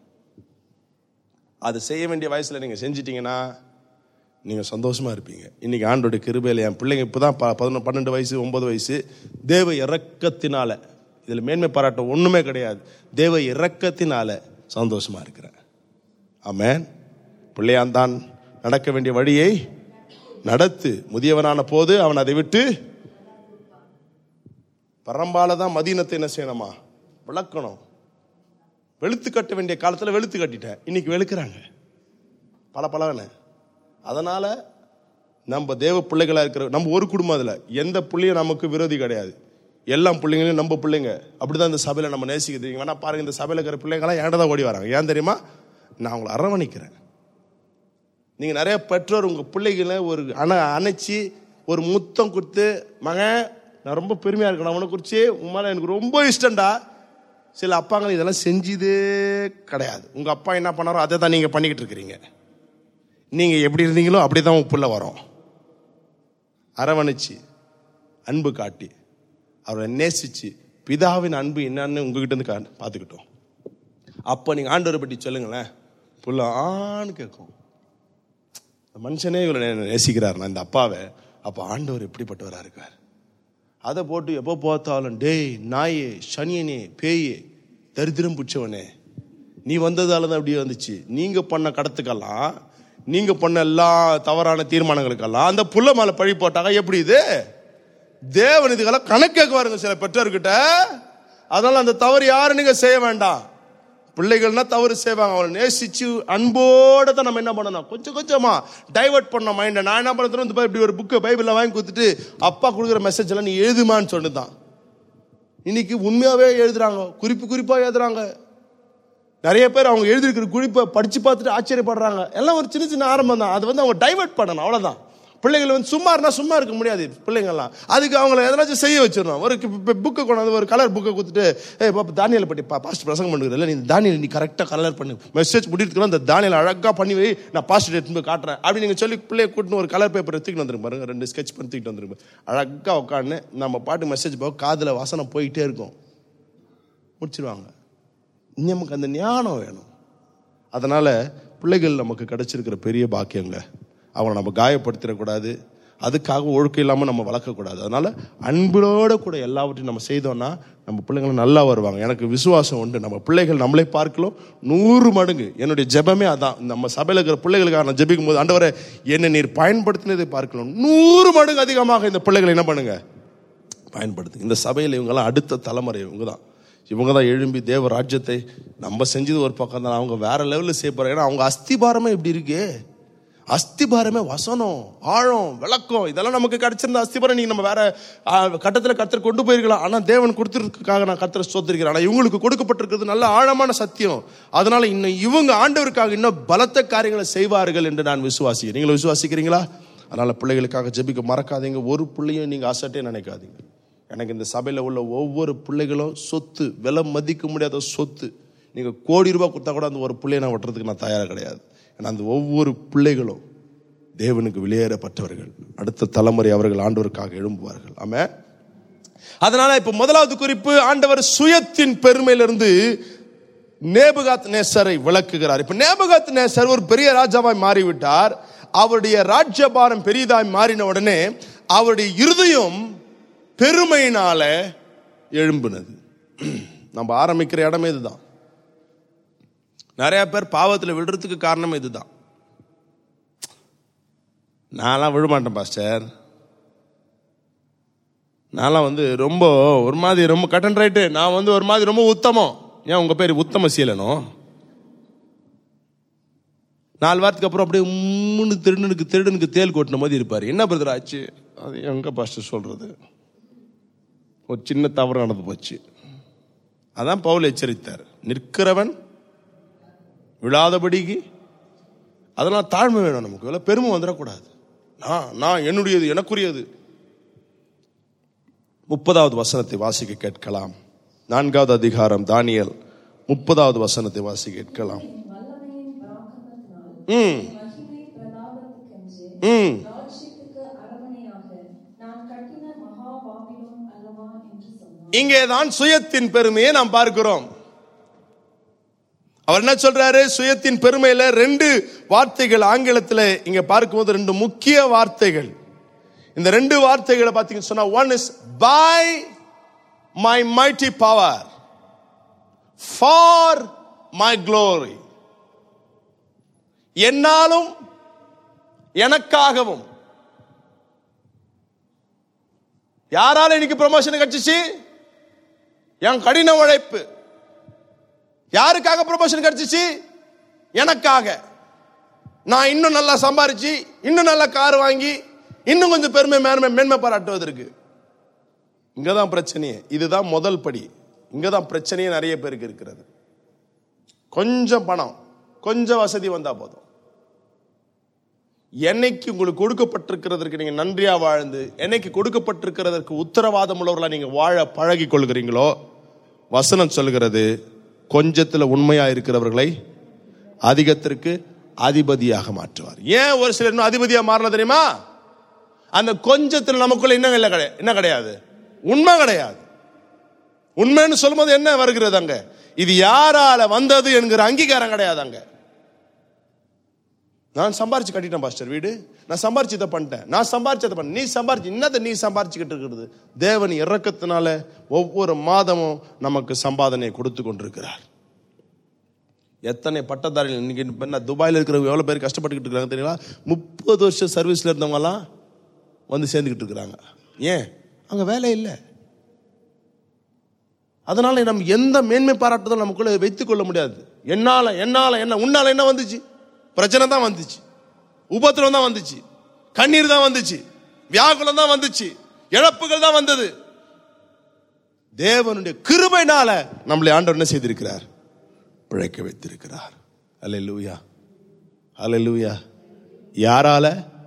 Speaker 1: அது செய்ய வேண்டிய வயசுல நீங்க செஞ்சிட்டீங்கன்னா நீங்க சந்தோஷமா இருப்பீங்க. இன்னைக்கு ஆண்டோட கிருபையில என் பிள்ளைங்க இப்பதான் பதினொன்று பன்னெண்டு வயசு ஒன்பது வயசு தேவ இரக்கத்தினால, இதுல மேன்மை பாராட்ட ஒண்ணுமே கிடையாது, தேவ இரக்கத்தினால சந்தோஷமா இருக்கிறேன். ஆமென். பிள்ளையான் நடக்க வேண்டிய வழியை நடத்து. முதியவனான போது அவன் அதை விட்டு பரம்பாலதான் மதீனத்தை என்ன செய்யணுமா விளக்கணும். வெளுத்து கட்ட வேண்டிய காலத்துல வெளுத்து கட்டிட்டேன், இன்னைக்கு வெளுக்கிறாங்க பல பலவன. அதனால நம்ம தேவ பிள்ளைகளா இருக்கிற நம்ம ஒரு குடும்பம், அதுல எந்த பிள்ளையும் நமக்கு விரோதி கிடையாது. எல்லா பிள்ளைங்களையும் நம்ம பிள்ளைங்க. அப்படிதான் இந்த சபையில நம்ம நேசிக்கிறீங்க. வேணா பாருங்க, இந்த சபையில இருக்கிற பிள்ளைங்களாம் என்கிட்ட தான் ஓடி வராங்க. ஏன் தெரியுமா? நான் அவங்களை அரவணைக்கிறேன். நீங்க நிறைய பெற்றோர் உங்க பிள்ளைகளை ஒரு அணை அணைச்சி ஒரு முத்தம் கொடுத்து, மகன் நான் ரொம்ப பெருமையா இருக்கணும், அவனை குறிச்சு உண்மையில எனக்கு ரொம்ப இஷ்டம்டா. சில அப்பாங்களை இதெல்லாம் செஞ்சதே கிடையாது. உங்க அப்பா என்ன பண்ணாரோ அதை தான் நீங்க பண்ணிக்கிட்டு இருக்கிறீங்க. நீங்க எப்படி இருந்தீங்களோ அப்படிதான் உங்க பிள்ளை வரும். அரவணைச்சு அன்பு காட்டி அவரை நேசிச்சு பிதாவின் அன்பு என்னன்னு உங்ககிட்ட இருந்து பார்த்துக்கிட்டோம். அப்ப நீங்க ஆண்டவரை பற்றி சொல்லுங்களேன், புள்ள ஆன்னு கேட்கும். மனுஷனே இவரை நேசிக்கிறார் நான் இந்த அப்பாவை, அப்ப ஆண்டவர் எப்படிப்பட்டவரா இருக்கார். அதை போட்டு எப்போ பார்த்தாலும் டேய் நாயே, சனியனே, பேயே, தரித்திரம் பிடிச்சவனே, நீ வந்ததால தான் அப்படி வந்துச்சு, நீங்க பண்ண கடத்துக்கெல்லாம், நீங்க பண்ண எல்லா தவறான தீர்மானங்களுக்கெல்லாம் அந்த புள்ள மேல பழி போட்டாங்க. எப்படி இது? தேவன் இதுக்கெல்லாம் கணக்கு கேட்குவாருங்க சில பெற்றோர்கிட்ட. அதனால அந்த தவறு யாரும் நீங்க செய்ய வேண்டாம். பிள்ளைகள்னா தவறு செய்வாங்க, அவங்களை நேசிச்சு அன்போட தான் நம்ம என்ன பண்ணணும், கொஞ்சம் கொஞ்சமா டைவர்ட் பண்ண மைண்டை. நான் என்ன பண்ணுறேன், இப்படி ஒரு புக்கு பைபிள்ல வாங்கி கொடுத்துட்டு அப்பா கொடுக்குற மெசேஜ் எல்லாம் நீ எழுதுமான்னு சொன்னதுதான். இன்னைக்கு உண்மையாவே எழுதுறாங்க, குறிப்பு குறிப்பா எழுதுறாங்க. நிறைய பேர் அவங்க எழுதிருக்கிற குறிப்பை படிச்சு பார்த்துட்டு ஆச்சரியப்படுறாங்க. எல்லாம் ஒரு சின்ன சின்ன ஆரம்பம் தான். அது வந்து அவங்க டைவர்ட் பண்ணணும், அவ்வளவுதான். பிள்ளைகள் வந்து சும்மா இருந்தா சும்மா இருக்க முடியாது பிள்ளைங்கள்லாம். அதுக்கு அவங்களை எதனாச்சும் செய்ய வச்சிடணும். ஒரு புக்கை கொண்டாந்து ஒரு கலர் புக்கை கொடுத்துட்டு, ஏ பாப்பா தானியலை பற்றி பாஸ்ட் பிரசங்கம் பண்ணுறதுல நீ தானியல் நீ கரெக்டாக கலர் பண்ணு, மெசேஜ் முடிக்கிறதுக்குலாம் இந்த தானியல் அழகாக பண்ணி வை, நான் பாஸ்ட் எடுத்து போய் காட்டுறேன் அப்படி நீங்கள் சொல்லி பிள்ளைய கூட்டின்னு ஒரு கலர் பேப்பர் எடுத்துக்கிட்டு வந்துருங்க பாருங்க, ரெண்டு ஸ்கெட்ச் பண்ணி தூக்கிட்டு வந்துருங்க. அழகாக உட்காந்து நம்ம பாட்டு மெசேஜ் போக காதில் வசனம் போயிட்டே இருக்கும், முடிச்சிருவாங்க. நமக்கு அந்த ஞானம் வேணும். அதனால பிள்ளைகள் நமக்கு கிடைச்சிருக்கிற பெரிய பாக்கியங்க. அவனை நம்ம காயப்படுத்திடக்கூடாது, அதுக்காக ஒழுக்கம் இல்லாமல் நம்ம வளர்க்கக்கூடாது. அதனால அன்போட கூட எல்லாவற்றையும் நம்ம செய்தோம்னா நம்ம பிள்ளைங்களும் நல்லா வருவாங்க. எனக்கு விசுவாசம் உண்டு, நம்ம பிள்ளைகள் நம்மளே பார்க்கலாம் நூறு மடங்கு. என்னுடைய ஜெபமே அதான். நம்ம சபையில் இருக்கிற பிள்ளைகளுக்காக நான் ஜெபிக்கும் போது, ஆண்டவரே என்னை நீர் பயன்படுத்தினதை பார்க்கலாம் நூறு மடங்கு அதிகமாக இந்த பிள்ளைகளை என்ன பண்ணுங்க, பயன்படுத்து. இந்த சபையில் இவங்கெல்லாம் அடுத்த தலைமுறை, இவங்க தான் இவங்க தான் எழும்பி தேவ ராஜ்யத்தை நம்ம செஞ்சது ஒரு பக்கம் தான், அவங்க வேற லெவலில் செய்ய போறாங்க. ஏன்னா அவங்க அஸ்திபாரமே எப்படி இருக்கு, அஸ்திபாரமே வசனம், ஆழம், விளக்கம், இதெல்லாம் நமக்கு கிடைச்சிருந்த அஸ்திபாரம் நீங்க நம்ம வேற கட்டத்தில் கர்த்தர் கொண்டு போயிருக்கலாம். ஆனா தேவன் கொடுத்திருக்காக நான் கர்த்தரை ஸ்தோத்திரிக்கிறேன். ஆனா இவங்களுக்கு கொடுக்கப்பட்டிருக்கிறது நல்ல ஆழமான சத்தியம். அதனால இன்னும் இவங்க ஆண்டவருக்காக இன்னும் பலத்த காரியங்களை செய்வார்கள் என்று நான் விசுவாசிக்கிறேன். நீங்களும் விசுவாசிக்கிறீங்களா? அதனால பிள்ளைகளுக்காக ஜெபிக்க மறக்காதீங்க. ஒரு பிள்ளையும் நீங்க அசட்டே நினைக்காதீங்க. எனக்கு இந்த சபையில் உள்ள ஒவ்வொரு பிள்ளைகளும் சொத்து, விலை மதிக்க முடியாத சொத்து. நீங்க கோடி ரூபாய் கொடுத்தா கூட அந்த ஒரு பிள்ளையை நான் வெட்டுறதுக்கு நான் தயாராக கிடையாது. ஏன்னா அந்த ஒவ்வொரு பிள்ளைகளும் தேவனுக்கு வெளியேறப்பட்டவர்கள், அடுத்த தலைமுறை அவர்கள் ஆண்டவருக்காக எழும்புவார்கள். ஆமே. அதனால இப்ப முதலாவது குறிப்பு, ஆண்டவர் சுயத்தின் பெருமையிலிருந்து நேபுகாத் நேசரை விளக்குகிறார். இப்ப நேபுகாத் நேசர் ஒரு பெரிய ராஜாவாய் மாறிவிட்டார். அவருடைய ராஜ்யபாரம் பெரியதாய் மாறின உடனே அவருடைய இருதயம் பெருமையினால எழும்பினது. நம்ம ஆரம்பிக்கிற இடமே இதுதான். நிறைய பேர் பாவத்தில் விடுறதுக்கு காரணம் இதுதான். நான்லாம் விழமாட்டேன் பாஸ்டர், நான்லாம் வந்து ரொம்ப ஒரு மாதிரி ரொம்ப கட் அண்ட் ரைட்டு, நான் வந்து ஒரு மாதிரி ரொம்ப உத்தமம். ஏன் உங்க பேர் உத்தம சீலனும்? நாலு வாரத்துக்கு அப்புறம் அப்படியே மூணு திருடனுக்கு திருடனுக்கு தேல் கொட்டின மாதிரி இருப்பாரு. என்ன பிரதர் ஆச்சு? அது எங்க பாஸ்டர் சொல்றது, ஒரு சின்ன தவறு நடந்து போச்சு. அதான் பவுல் எச்சரித்தார், நிற்கிறவன் விழாதபடிக்கு. அதனால தாழ்மை வேணும் நமக்கு, பெருமை வந்துடக்கூடாது. நான் நான் என்னுடையது, எனக்குரியது. முப்பதாவது வசனத்தை வாசிக்க கேட்கலாம். நான்காவது அதிகாரம் தானியேல் முப்பதாவது வசனத்தை வாசிக்க கேட்கலாம். ம் ம் இங்கேதான் சுயத்தின் பெருமையை நாம் பார்க்கிறோம். அவர் என்ன சொல்றாரு? சுயத்தின் பெருமையில ரெண்டு வார்த்தைகள் ஆங்கிலத்தில் இங்க பார்க்கும்போது ரெண்டு முக்கிய வார்த்தைகள். இந்த ரெண்டு வார்த்தைகளை பார்த்தீங்கன்னு சொன்னா, one is by my mighty power for my glory. என்னாலும் எனக்காகவும். யாரால இன்னைக்கு ப்ரமோஷன் கிடைச்சிச்சு? என் கடின உழைப்பு. யாருக்காக ப்ரமோஷன் கிடைச்சிச்சு? எனக்காக. நான் இன்னும் நல்லா சம்பாரிச்சு, இன்னும் நல்ல கார் வாங்கி, இன்னும் கொஞ்சம் பெருமை மேன்மை மேன்மை பாராட்டுவதற்கு. இங்கதான் பிரச்சனையே. இதுதான் முதல் படி. இங்கதான் பிரச்சனையே நிறைய பேருக்கு இருக்கிறது. கொஞ்சம் பணம், கொஞ்சம் வசதி வந்தா போதும். என்னைக்கு உங்களுக்கு கொடுக்கப்பட்டிருக்கிறதற்கு நீங்க நன்றியா வாழ்ந்து, என்னைக்கு கொடுக்கப்பட்டிருக்கிறதற்கு உத்தரவாதம் உள்ளவர்களா நீங்க வாழ பழகி கொள்கிறீங்களோ, வசனம் சொல்கிறது கொஞ்சத்துல உண்மையா இருக்கிறவர்களை அதிகத்திற்கு அதிபதியாக மாற்றுவார். ஏன் ஒரு சிலர் இன்னும் அதிபதியா மாறல தெரியுமா? அந்த கொஞ்சத்துல நமக்குள்ள என்ன இல்லை, என்ன கிடையாது, உண்மை கிடையாது. உண்மைன்னு சொல்லும் போது என்ன வருகிறது அங்க? இது யாரால வந்தது என்கிற அங்கீகாரம் கிடையாது அங்க. நான் சம்பாரிச்சு கட்டிட்டேன் பாஸ்டர் வீடு, நான் சம்பாரிச்சு இதை பண்ணிட்டேன், நான் சம்பாரிச்சதை பண்ண. நீ சம்பாரிச்சு என்னதை நீ சம்பாரிச்சுக்கிட்டு இருக்கிறது? தேவன் இரக்கத்தினால ஒவ்வொரு மாதமும் நமக்கு சம்பாதனையை கொடுத்து கொண்டிருக்கிறார். எத்தனை பட்டதாரிகள் இன்னைக்கு துபாயில் இருக்கிறவங்க எவ்வளவு பேர் கஷ்டப்பட்டுக்கிட்டு இருக்காங்க தெரியுமா? முப்பது வருஷம் சர்வீஸ்ல இருந்தவங்க எல்லாம் வந்து சேர்ந்துக்கிட்டு இருக்கிறாங்க. ஏன்? அங்க வேலை இல்லை. அதனால நம்ம எந்த மேன்மை பாராட்டுதல் நமக்குள்ள வைத்துக் கொள்ள முடியாது. என்னால என்னால என்ன உன்னால என்ன வந்துச்சு? பிரச்சனை தான் வந்துச்சு, உபத்திரம் தான் வந்துச்சு, கண்ணீர் தான் வந்துச்சு, வியாகுலம் தான் வந்துச்சு, இழப்புகள் தான் வந்தது. தேவனுடைய கிருபையினால நம்மளை ஆண்டவர் என்ன செய்திருக்கிறார்? பிழைக்க வைத்திருக்கிறார். அல்லேலூயா, அல்லேலூயா. யாரால?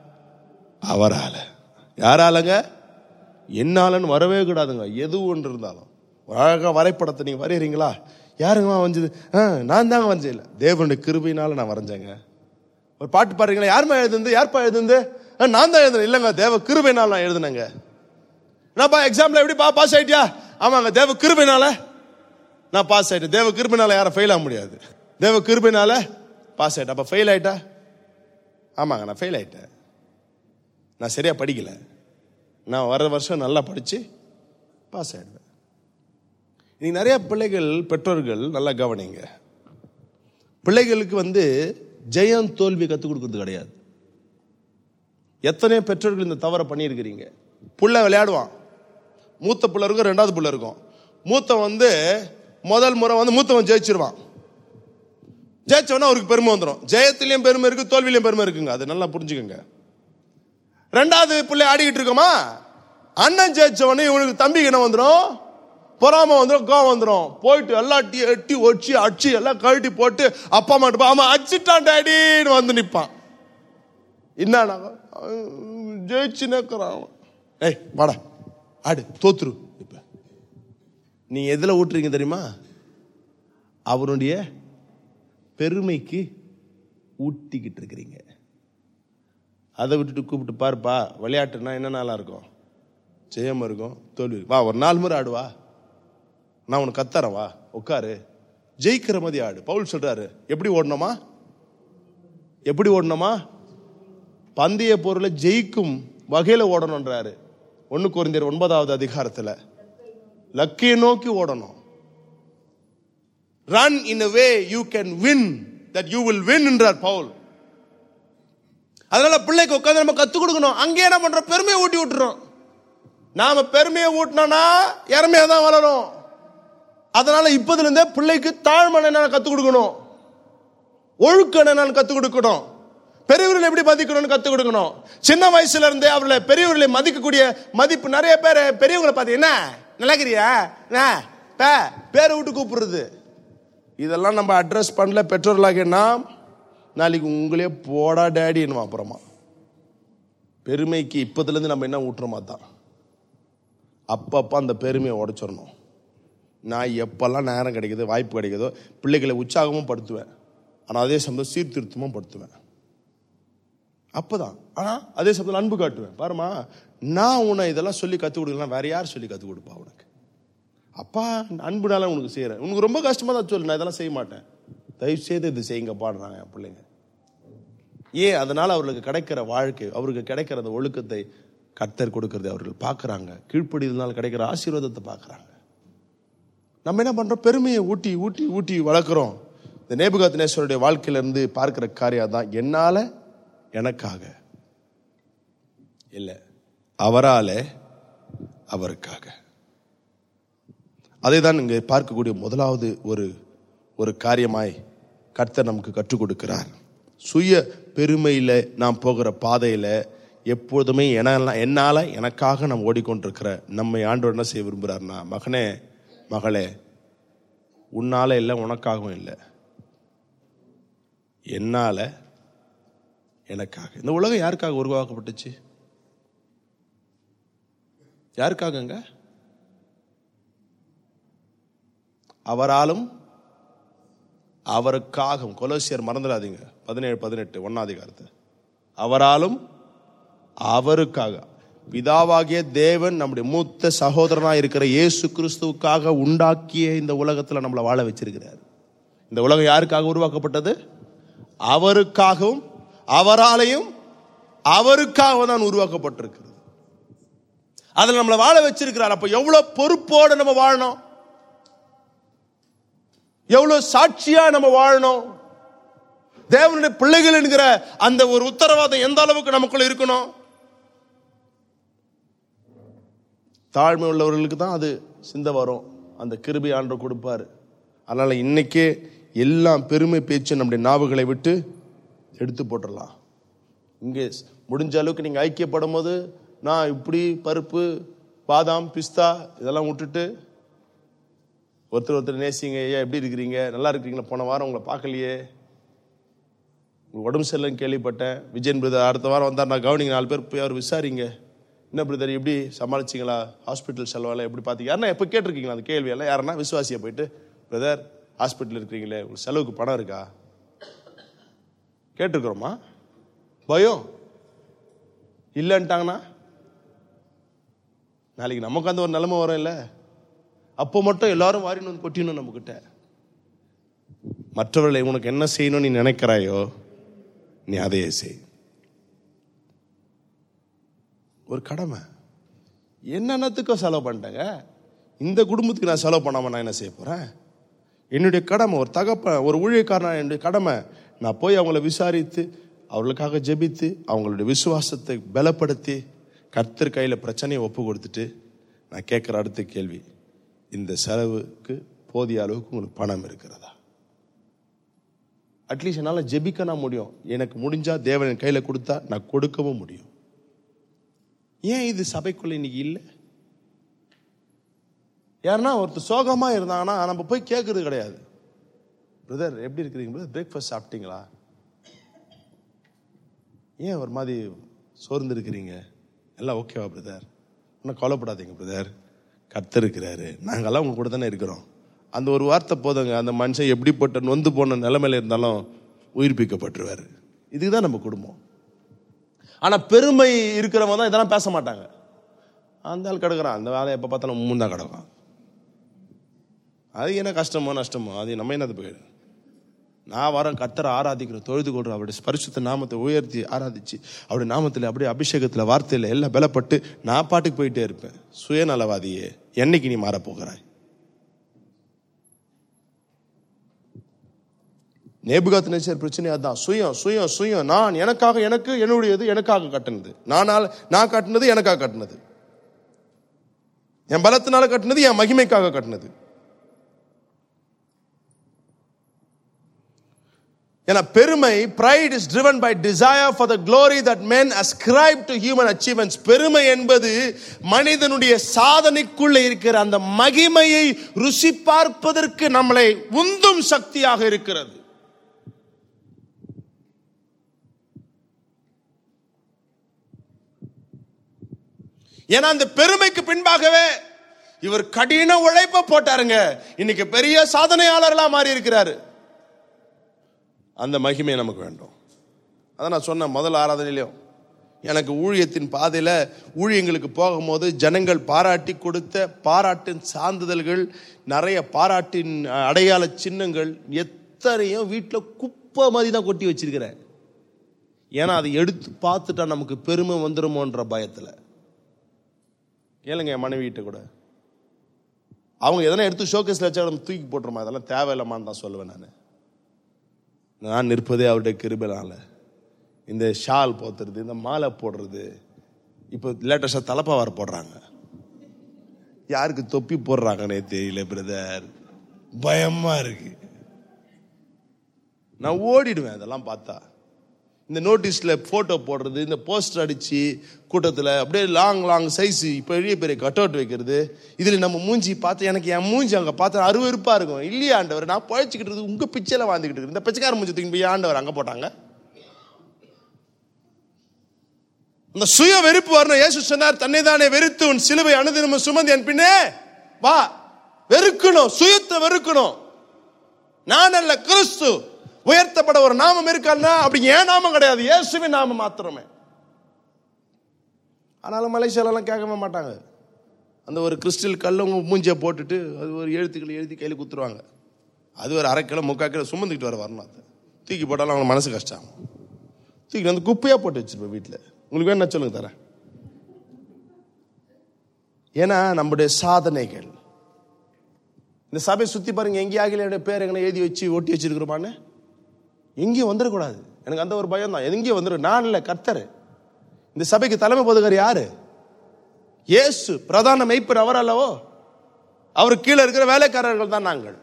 Speaker 1: அவரால. யாராலங்க? என்னாலன்னு வரவே கூடாதுங்க. எது ஒன்று இருந்தாலும் அழகா வரைபடத்தை நீங்க வரையறீங்களா? யாருங்க வரைஞ்சது? நான் தாங்க வரைஞ்சேன். தேவனுடைய கிருபையினால நான் வரைஞ்சேங்க. ஒரு பாட்டு பாடுறீங்களா? யாருமா எழுதுந்து? யார்ப்பா எழுதுந்து? நான் தான் எழுதுனேன். இல்லைங்க, தேவ கிருபையினால நான் எழுதுனேங்க. என்னப்பா எக்ஸாம்ல எப்படி பா பாஸ் ஆயிட்டியா? ஆமாங்க, தேவ கிருபையினால நான் பாஸ் ஆயிட்டேன். தேவ கிருபையினால யாரும் ஃபெயில் ஆக முடியாது. தேவ கிருபையினால பாஸ் ஆயிட்டேன். அப்ப ஃபெயில் ஆயிட்டா? ஆமாங்க, நான் ஃபெயில் ஆயிட்டேன். நான் சரியா படிக்கல. நான் வர வருஷம் நல்லா படிச்சு பாஸ் ஆயிடுவேன். இன்னைக்கு நிறைய பிள்ளைகள், பெற்றோர்கள் நல்லா கவனிங்க, பிள்ளைகளுக்கு வந்து ஜெயம் தோல்வி கற்றுக் கொடுக்கறது கிடையாது. எத்தனையோ பெற்றோர்கள் இந்த தவறை பண்ணியிருக்கிறீங்க. புள்ள விளையாடுவான், மூத்த புள்ள இருக்கும், ரெண்டாவது புள்ள இருக்கும். மூத்தவன் வந்து முதல் முறை வந்து மூத்தவன் ஜெயிச்சிருவான். ஜெயிச்சவனா அவருக்கு பெருமை வந்துடும். ஜெயத்திலையும் பெருமை இருக்கு, தோல்வியிலையும் பெருமை இருக்குங்க. அது நல்லா புரிஞ்சுக்கோங்க. ரெண்டாவது பிள்ளை ஆடிக்கிட்டு இருக்கோமா, அண்ணன் ஜெயிச்சவனே இவனுக்கு தம்பிக்கு என்ன வந்துடும்? பொறாம வந்துடும், கோவம் வந்துடும். போயிட்டு எல்லாட்டி எட்டி ஒச்சி அடிச்சு எல்லாம் கழட்டி போட்டு அப்பா அம்மா ஆமா அடிச்சுட்டான் டேடின்னு வந்து நிற்பான். என்ன ஜெயிச்சு நிற்கிறான். ஏய் வாடா ஆடு, தோத்துரு. இப்ப நீ எதுல ஊட்டுறீங்க தெரியுமா? அவருடைய பெருமைக்கு ஊட்டிக்கிட்டு இருக்கிறீங்க. அதை விட்டுட்டு கூப்பிட்டு பாருப்பா, விளையாட்டுனா என்ன நாளா இருக்கும்? ஜெயம் இருக்கும், தோல்வி. வா ஒரு நாலு முறை ஆடுவா, நான் உனக்கு கத்தறேன், வா உட்காரு, ஜெயிக்கிற மாதிரி ஆடு. பவுல் சொல்றாரு, எப்படி ஓடணுமா? எப்படி ஓடணுமா? பந்தய பொருளை ஜெயிக்கும் வகையில ஓடணும்ன்றாரு. ஒன்னு கொரிந்தியர் ஒன்பதாவது அதிகாரத்துல லக்கியை நோக்கி ஓடணும். Run in a way you can win, that you will win என்றார் பவுல். அதனால பிள்ளைக்கு உட்காந்து நம்ம கத்துக் கொடுக்கணும். அங்கே என்ன பண்றோம்? பெருமையை ஊட்டி விட்டுறோம். நாம பெருமையை ஊட்டினோம்னா இறமையா தான் வளரும். அதனால இப்பதுல இருந்தே பிள்ளைக்கு தாழ்மை என்ன கத்துக் கொடுக்கணும், ஒழுக்கம் என்ன கத்துக் கொடுக்கணும், பெரியவர்களை எப்படி மதிக்கணும்னு கத்துக் கொடுக்கணும். சின்ன வயசுல இருந்தே அவர்களை பெரியவர்களை மதிக்கக்கூடிய மதிப்பு. நிறைய பேர் பெரியவங்களை பார்த்து என்ன நிலைக்கிறியா பேரை விட்டு கூப்பிடுறது. இதெல்லாம் நம்ம அட்ரஸ் பண்ணல பெற்றோர்களாகினா நாளைக்கு உங்களே போடா டேடின்னு அப்புறமா. பெருமைக்கு இப்பதுல இருந்து நம்ம என்ன ஊட்டுறோமா தான் அப்பப்ப அந்த பெருமையை உடைச்சிடணும். நான் எப்பெல்லாம் நேரம் கிடைக்குதோ, வாய்ப்பு கிடைக்குதோ, பிள்ளைகளை உற்சாகமும் படுத்துவேன், ஆனால் அதே சமயம் சீர்திருத்தமும் படுத்துவேன். அப்பதான் ஆனா அதே சமயத்தில் அன்பு காட்டுவேன். பாருமா, நான் உன்னை இதெல்லாம் சொல்லி கற்றுக் கொடுக்கலாம், வேற யார் சொல்லி கற்றுக் கொடுப்பா உனக்கு? அப்பா அன்புனால உனக்கு செய்யறேன். உனக்கு ரொம்ப கஷ்டமா தான் சொல்லு, நான் இதெல்லாம் செய்ய மாட்டேன், தயவு செய்து இது செய்யுங்க பாடுறாங்க என் பிள்ளைங்க. ஏன்? அதனால அவர்களுக்கு கிடைக்கிற வாழ்க்கை, அவருக்கு கிடைக்கிற அந்த ஒழுக்கத்தை கர்த்தர் கொடுக்கறதை அவர்கள் பார்க்கறாங்க. கீழ்ப்படிதனால் கிடைக்கிற ஆசீர்வாதத்தை பார்க்கறாங்க. நம்ம என்ன பண்றோம்? பெருமையை ஊட்டி ஊட்டி ஊட்டி வளர்க்கிறோம். இந்த நேபுகாத்நேசருடைய வாழ்க்கையில இருந்து பார்க்கிற காரியம் தான், என்னால எனக்காக இல்ல, அவரால அவருக்காக. அதை தான் இங்க பார்க்கக்கூடிய முதலாவது ஒரு ஒரு காரியமாய் கர்த்தர் நமக்கு கற்றுக் கொடுக்கிறார். சுய பெருமையில நாம் போகிற பாதையில எப்பொழுதுமே என்னால் என்னால் எனக்காக நம்ம ஓடிக்கொண்டிருக்கிற நம்மை ஆண்டவர் என்ன செய்ய விரும்புகிறார்னா, மகனே மகளே, உன்னால இல்லை, உனக்காகவும் இல்லை, என்னால எனக்காக. இந்த உலகம் யாருக்காக உருவாக்கப்பட்டுச்சு? யாருக்காகங்க? அவராலும் அவருக்காகவும். கொலோசியர் மறந்துடாதீங்க, பதினேழு பதினெட்டு ஒன்னாம் அதிகாரத்தை. அவராலும் அவருக்காக. பிதாவாகிய தேவன் நம்முடைய மூத்த சகோதரனாக இருக்கிற இயேசு கிறிஸ்துவுக்காக உண்டாக்கிய இந்த உலகத்தில் நம்மளை வாழ வச்சிருக்கிறார். இந்த உலகம் யாருக்காக உருவாக்கப்பட்டது? அவருக்காகவும் அவராலையும் அவருக்காக தான் உருவாக்கப்பட்டிருக்கிறது. அதில் நம்மளை வாழ வச்சிருக்கிறார். அப்ப எவ்வளவு பொறுப்போடு நம்ம வாழணும், எவ்வளவு சாட்சியா நம்ம வாழணும். தேவனுடைய பிள்ளைகள் என்கிற அந்த ஒரு உத்தரவாதம் எந்த அளவுக்கு நமக்குள்ள இருக்கணும். தாழ்மை உள்ளவர்களுக்கு தான் அது சிந்த வரும், அந்த கிருபை ஆண்டவர் கொடுப்பாரு. அதனால இன்னைக்கே எல்லாம் பெருமை பேச்சு நம்முடைய நாவுகளை விட்டு எடுத்து போட்டுடலாம். இங்கே முடிஞ்ச அளவுக்கு நீங்க ஐக்கியப்படும் போது நான் இப்படி பருப்பு பாதாம் பிஸ்தா இதெல்லாம் விட்டுட்டு ஒருத்தர் ஒருத்தர் நேசிங்க. ஐயா எப்படி இருக்கிறீங்க, நல்லா இருக்கிறீங்களா, போன வாரம் உங்களை பார்க்கலையே, உங்களுக்கு உடம்பு சரியில்லைன்னு கேள்விப்பட்டேன், விஜயன் பிரதர் அடுத்த வாரம் வந்தார், நான் கவனிங்க, நாலு பேர் போய் அவர் விசாரிங்க, என்ன பிரதர் எப்படி சமாளிச்சிங்களா, ஹாஸ்பிட்டல் செலவெல்லாம் எப்படி பார்த்தீங்க, யாருன்னா எப்போ கேட்டிருக்கீங்களா அந்த கேள்வியெல்லாம்? யாருன்னா விசுவாசியை போயிட்டு, பிரதர் ஹாஸ்பிட்டல் இருக்கிறீங்களே, உங்களுக்கு செலவுக்கு பணம் இருக்கா கேட்டிருக்கிறோமா? பயம் இல்லைன்ட்டாங்கன்னா நாளைக்கு நமக்கு அந்த ஒரு நிலைமை வரும் இல்லை? அப்போ மட்டும் எல்லாரும் வாரின்னு வந்து கொட்டிடணும் நம்ம கிட்ட. மற்றவர்களை உனக்கு என்ன செய்யணும்னு நீ நினைக்கிறாயோ நீ அதையே செய். ஒரு கடமை. என்னென்னத்துக்கோ செலவு பண்ணிட்டேங்க, இந்த குடும்பத்துக்கு நான் செலவு பண்ணாம நான் என்ன செய்ய போறேன்? என்னுடைய கடமை, ஒரு தகப்ப ஒரு ஊழியக்காரன் என்னுடைய கடமை, நான் போய் அவங்கள விசாரித்து அவர்களுக்காக ஜெபித்து அவங்களுடைய விசுவாசத்தை பலப்படுத்தி கர்த்தர் கையில் பிரச்சனையை ஒப்பு கொடுத்துட்டு நான் கேட்குற அடுத்த கேள்வி, இந்த செலவுக்கு போதிய அளவுக்கு உங்களுக்கு பணம் இருக்கிறதா? அட்லீஸ்ட் என்னால் ஜெபிக்க நான் முடியும், எனக்கு முடிஞ்சா தேவன் கையில் கொடுத்தா நான் கொடுக்கவும் முடியும். ஏன் இது சபைக்குள்ள இன்னைக்கு இல்லை? யாருன்னா ஒருத்தர் சோகமா இருந்தாங்கன்னா நம்ம போய் கேட்கறது கிடையாது. பிரதர் எப்படி இருக்கிறீங்க பிரதர், பிரேக்ஃபாஸ்ட் சாப்பிட்டீங்களா, ஏன் ஒரு மாதிரி சோர்ந்து இருக்கிறீங்க, எல்லாம் ஓகேவா பிரதர், ஒன்றும் கவலைப்படாதீங்க பிரதர், கர்த்தர் இருக்கிறாரு, நாங்கெல்லாம் உங்க கூட தானே இருக்கிறோம். அந்த ஒரு வார்த்தை போதுங்க, அந்த மனுஷன் எப்படிப்பட்ட நொந்து போன நிலைமையில இருந்தாலும் உயிர்ப்பிக்கப்பட்டுருவாரு. இதுதான் நம்ம குடும்பம். ஆனா பெருமை இருக்கிறவங்க தான் இதெல்லாம் பேச மாட்டாங்க. அந்த ஆள் கிடக்குறான், அந்த வேலை எப்போ பார்த்தாலும் முன் தான் கிடக்கும். அது என்ன கஷ்டமோ நஷ்டமோ அது நம்ம என்னது போயிடு. நான் வர கர்த்தரை ஆராதிக்கிறேன், தொழுது கொள்றேன், அவருடைய பரிசுத்த நாமத்தை உயர்த்தி ஆராதிச்சு அவருடைய நாமத்தில் அப்படியே அபிஷேகத்தில் வார்த்தையில் எல்லாம் பலப்பட்டு நான் பாட்டுக்கு போயிட்டே இருப்பேன். சுயநலவாதியே, என்னைக்கு நீ மாறப்போகிறாய்? நேபுகாத்நேச்சர் பிரச்சனை அதான், சுயம் சுயம் சுயம், நான் எனக்காக, எனக்கு என்னுடையது எனக்காக கட்டினது, நானால் நான் கட்டினது எனக்காக கட்டினது, என் பலத்தினால கட்டினது, என் மகிமைக்காக கட்டினது. ஏன்னா பெருமை, pride is driven by desire for the glory that men ascribe to human achievements. பெருமை என்பது மனிதனுடைய சாதனைக்குள்ள இருக்கிற அந்த மகிமையை ருசி பார்ப்பதற்கு நம்மளை உந்தும் சக்தியாக இருக்கிறது. ஏன்னா அந்த பெருமைக்கு பின்பாகவே இவர் கடின உழைப்ப போட்டாருங்க, இன்னைக்கு பெரிய சாதனையாளர்களா மாறி இருக்கிறாரு. அந்த மகிமை நமக்கு வேண்டும். அதான் நான் சொன்ன முதல் ஆராதனையிலும், எனக்கு ஊழியத்தின் பாதையில ஊழியங்களுக்கு போகும்போது ஜனங்கள் பாராட்டி கொடுத்த பாராட்டின் சான்றிதழ்கள், நிறைய பாராட்டின் அடையாள சின்னங்கள் எத்தனையும் வீட்டில் குப்பை மாதிரி தான் கொட்டி வச்சிருக்கிறேன். ஏன்னா அதை எடுத்து பார்த்துட்டா நமக்கு பெருமை வந்துருமோன்ற பயத்துல. கேளுங்க என் மனைவி வீட்டை கூட, அவங்க எதனா எடுத்து ஷோகேஸ்ல வச்சா நம்ம தூக்கி போட்டுருமா, அதெல்லாம் தேவையில்லாமான்னு தான் சொல்லுவேன். நான் நான் நிற்பதே அவருடைய கிருபையால. இந்த ஷால் போத்துறது, இந்த மாலை போடுறது, இப்போ லேட்டஸ்டா தலப்பாவார் போடுறாங்க, யாருக்கு தொப்பி போடுறாங்கன்னே தெரியல பிரதர், பயமா இருக்கு. நான் ஓடிடுவேன் அதெல்லாம் பார்த்தா. இந்த நோட்டீஸில் ஃபோட்டோ போடுறது, இந்த போஸ்டர் அடித்து கூட்டத்தில் அப்படியே லாங் லாங் சைஸ் பெரிய பெரிய கட் அவுட் வைக்கிறது. இதில் நம்ம மூஞ்சி பார்த்து எனக்கு என் மூஞ்சி அங்கே பார்த்து அருவருப்பாக இருக்கும். இல்லையா ஆண்டவர், நான் பழச்சிக்கிட்டு உங்கள் பிச்சையில் வாழ்ந்துக்கிட்டு இருக்கு. இந்த பிச்சைக்கார மூஞ்சி தூக்கி போய் ஆண்டவர் அங்கே போட்டாங்க. இந்த சுய வெறுப்பு வரணும். இயேசு சொன்னார், தன்னை தானே வெறுத்து உன் சிலுவை அனுதினமும் சுமந்து என் பின்னே வா. வெறுக்கணும், சுயத்தை வெறுக்கணும். நான் அல்ல, கிறிஸ்து உயர்த்தப்பட ஒரு நாமம் இருக்கான்னா அப்படி ஏன் நாமம் கிடையாது, இயேசுவின் நாமம் மாத்திரமே. ஆனாலும் மலேசியாலெல்லாம் கேட்கவே மாட்டாங்க. அந்த ஒரு கிறிஸ்டல் கல்லுங்க மூஞ்சியை போட்டுட்டு அது ஒரு எழுத்துக்களை எழுதி கையில் குத்துருவாங்க. அது ஒரு அரை கிலோ முக்கால் கிலோ சுமந்துக்கிட்டு வர வரணும். அதை தூக்கி போட்டாலும் அவங்க மனசு கஷ்டம். தூக்கி வந்து குப்பையாக போட்டு வச்சிருப்பேன் வீட்டில். உங்களுக்கு வேணும் நான் சொல்லுங்க தரேன். ஏன்னா நம்முடைய சாதனைகள், இந்த சபை சுற்றி பாருங்க, எங்கேயாகில என்னுடைய பேர் எங்கே எழுதி வச்சு ஒட்டி வச்சிருக்கிறோமான்னு எங்கேயும் வந்துடக்கூடாது. எனக்கு அந்த ஒரு பயம் தான். எங்கேயும் வந்துடும். நான் இல்லை, கர்த்தர். இந்த சபைக்கு தலைமை போதுகார் யாரு? இயேசு, பிரதான மெய்ப்பர் அவர் அல்லவோ. அவர் கீழே இருக்கிற வேலைக்காரர்கள் தான் நாங்கள்.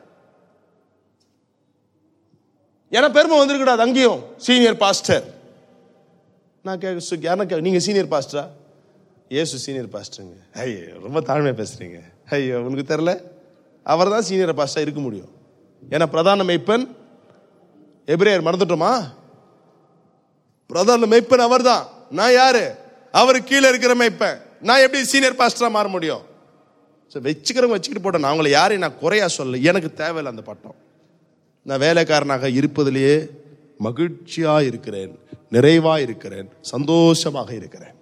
Speaker 1: ஏன்னா பெருமை வந்துடக்கூடாது. அங்கேயும் சீனியர் பாஸ்டர். நான் கேட்க யாருன்னா கே நீங்க சீனியர் பாஸ்டரா? இயேசு சீனியர் பாஸ்டருங்க. ஐயோ, ரொம்ப தாழ்மையா பேசுறீங்க. ஐயோ, உனக்கு தெரியல, அவர் தான் சீனியர் பாஸ்டரா இருக்க முடியும். ஏன்னா பிரதான மெய்ப்பன் எபிரேயர் மறந்துட்டோமா? பிரதான மெய்ப்பன் அவர் தான். நான் யாரு? அவரு கீழே இருக்கிற மெய்ப்பன். நான் எப்படி சீனியர் பாஸ்டரா மாற முடியும்? வச்சுக்கிறவங்க வச்சுக்கிட்டு போட்டேன். நான் உங்களை யாரையும் நான் குறையா சொல்ல, எனக்கு தேவையில்லை அந்த பட்டம். நான் வேலைக்காரனாக இருப்பதிலேயே மகிழ்ச்சியா இருக்கிறேன், நிறைவா இருக்கிறேன், சந்தோஷமாக இருக்கிறேன்.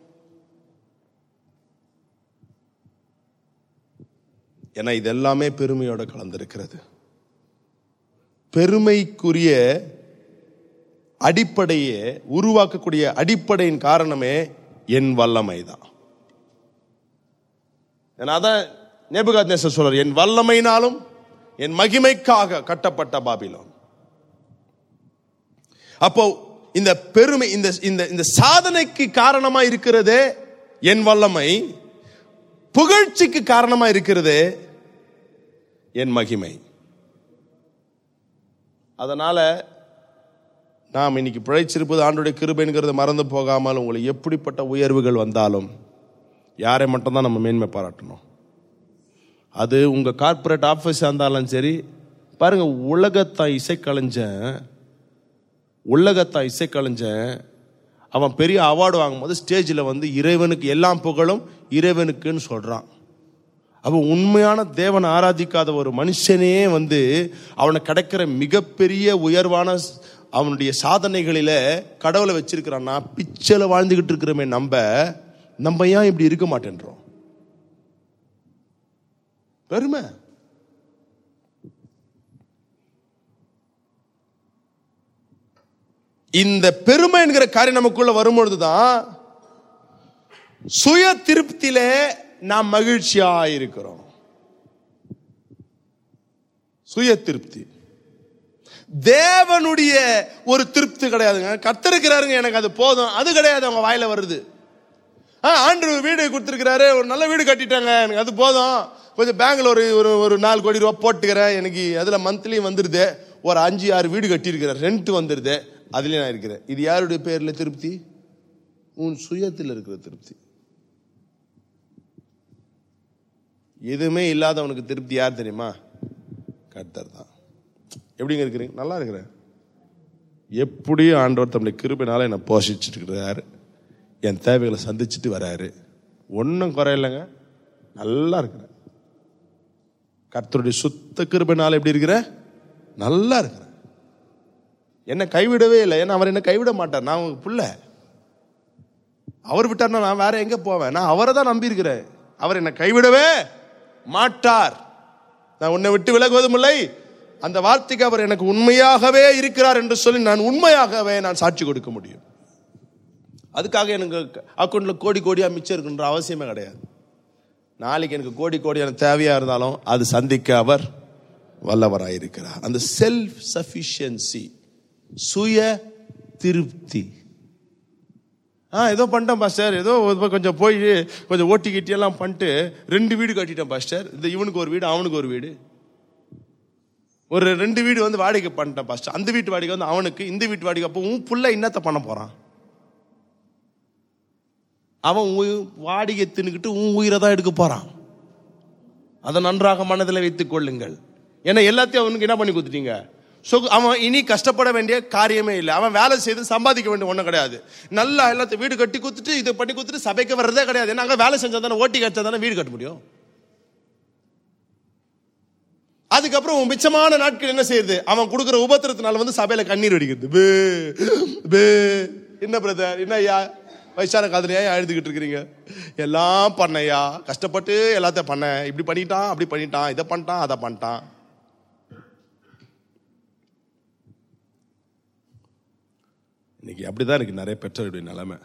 Speaker 1: ஏன்னா இது எல்லாமே பெருமையோட கலந்திருக்கிறது. பெருமைக்குரிய அடிப்படையே உருவாக்கக்கூடிய அடிப்படையின் காரணமே என் வல்லமை தான். அதான் நேபுகாத்நேசர் சொல்றார், என் வல்லமையினாலும் என் மகிமைக்காக கட்டப்பட்ட பாபிலோன். அப்போ இந்த பெருமை, இந்த இந்த சாதனைக்கு காரணமா இருக்கிறதே என் வல்லமை, புகழ்ச்சிக்கு காரணமா இருக்கிறதே என் மகிமை. அதனால நாம் இன்னைக்கு பிழைச்சிருப்பது ஆண்டோடைய கிருபைங்கிறத மறந்து போகாமல், உங்களை எப்படிப்பட்ட உயர்வுகள் வந்தாலும் யாரை மட்டும்தான் நம்ம மேன்மை பாராட்டணும். அது உங்க கார்பரேட் ஆபீஸா இருந்தாலும் சரி. பாருங்க, உலகத்தான் இசைக்கலைஞன் உலகத்தான் இசைக்கலைஞன் அவன் பெரிய அவார்டு வாங்கும் போது ஸ்டேஜில் வந்து இறைவனுக்கு எல்லாம் புகழும் இறைவனுக்குன்னு சொல்றான். அவன் உண்மையான தேவனை ஆராதிக்காத ஒரு மனுஷனே வந்து அவனை கிடைக்கிற மிகப்பெரிய உயர்வான அவனுடைய சாதனைகளில கடவுளை வச்சிருக்கிறான்னா, பிச்சையில வாழ்ந்துகிட்டு இருக்கிறோமே நம்ம நம்ம ஏன் இப்படி இருக்க மாட்டேன்றோம்? பெருமை. இந்த பெருமை என்கிற காரியம் நமக்குள்ள வரும்பொழுதுதான் சுய திருப்தியிலே நாம் மகிழ்ச்சியா இருக்கிறோம். சுய திருப்தி தேவனுடைய ஒரு திருப்தி கிடையாதுங்க. கர்த்தர் இருக்கிறாருங்க, எனக்கு அது போதும், அது கிடையாது. அவங்க வாயில வருது. ஆண்டவர் வீடு கொடுத்திருக்கிறாரு, ஒரு நல்ல வீடு கட்டிட்டாங்க, எனக்கு அது போதும், கொஞ்சம் பேங்க்ல ஒரு ஒரு நாலு கோடி ரூபாய் போட்டுக்கிறேன், எனக்கு அதுல மந்த்லி வந்துருது, ஒரு அஞ்சு ஆறு வீடு கட்டியிருக்கிறேன், ரெண்ட் வந்துருது, அதுலயே நான் இருக்கிறேன். இது யாருடைய பேர்ல திருப்தி? உன் சுயத்தில் இருக்கிற திருப்தி. எதுவுமே இல்லாதவனுக்கு திருப்தி யார் தெரியுமா? கர்த்தர் தான். எப்படிங்க இருக்கிறீங்க? நல்லா இருக்கிறேன். எப்படியும் ஆண்டவர் தம்முடைய கிருபையினால என்னை போஷிச்சுட்டு இருக்கிறாரு, என் தேவைகளை சந்திச்சுட்டு வராரு. ஒன்றும் குறையில்லைங்க, நல்லா இருக்கிறேன். கர்த்தருடைய சுத்த கிருபையினால எப்படி இருக்கிற? நல்லா இருக்கிறேன். என்னை கைவிடவே இல்லை. ஏன்னா அவர் என்னை கைவிட மாட்டார். நான் உங்க புள்ள. அவர் விட்டார்னா நான் வேற எங்க போவேன்? நான் அவரை தான் நம்பி இருக்கிறேன். அவர் என்னை கைவிடவே மாட்டார். நான் உன்னை விட்டு விலகுவதும் இல்லை. அந்த வார்த்தைக்கு அவர் எனக்கு உண்மையாகவே இருக்கிறார் என்று சொல்லி நான் உண்மையாகவே நான் சாட்சி கொடுக்க முடியும். அதுக்காக எனக்கு அக்கௌண்ட்ல கோடி கோடியா மிச்சம் இருக்குன்ற அவசியமே கிடையாது. நாளைக்கு எனக்கு கோடி கோடியான தேவையா இருந்தாலும் அது சந்திக்க அவர் வல்லவராயிருக்கிறார். அந்த செல்ஃப் சஃபிஷியன்சி, சுய திருப்தி. ஆ ஏதோ பண்ணிட்டேன் பாஸ்டர், ஏதோ கொஞ்சம் போய் கொஞ்சம் ஓட்டி கிட்டி எல்லாம் பண்ணிட்டு ரெண்டு வீடு கட்டிட்டேன் பாஸ்டர். இந்த இவனுக்கு ஒரு வீடு, அவனுக்கு ஒரு வீடு. ஒரு ரெண்டு வீடு வந்து வாடகை பண்ணிட்டேன் பாஸ்டர். அந்த வீட்டு வாடகை வந்து அவனுக்கு, இந்த வீட்டு வாடகை. அப்போ உன் புள்ள என்னத்த பண்ண போறான்? அவன் வாடகை தின்னுக்கிட்டு உன் உயிரை தான் எடுக்க போறான். அதை நன்றாக மனதில் வைத்துக் கொள்ளுங்கள். ஏன்னா எல்லாத்தையும் அவனுக்கு என்ன பண்ணி கொடுத்துட்டீங்க. அவன் இனி கஷ்டப்பட வேண்டிய காரியமே இல்லை. அவன் வேலை செய்து சம்பாதிக்க வேண்டிய ஒன்றும் கிடையாது. நல்லா எல்லாத்தையும் வீடு கட்டி கொடுத்துட்டு இதை பண்ணி கொடுத்துட்டு சபைக்கு வர்றதே கிடையாது. ஏன்னா அங்கே வேலை செஞ்சா தானே, ஓட்டி கட்டா தானே வீடு கட்ட முடியும். அதுக்கப்புறம் உன் மிச்சமான நாட்கள் என்ன செய்யுது? அவன் கொடுக்குற உபத்திரத்தினால வந்து சபையில கண்ணீர் வடிக்கிறது. என்ன பிரதர், என்ன ஐயா வயசான காதலையா எழுதுகிட்டு இருக்கிறீங்க? எல்லாம் பண்ணையா, கஷ்டப்பட்டு எல்லாத்தையும் பண்ண, இப்படி பண்ணிட்டான், அப்படி பண்ணிட்டான், இதை பண்ணிட்டான், அதை பண்ணிட்டான். இன்னைக்கு அப்படிதான் இருக்கு நிறைய பெற்றோருடைய நிலைமை.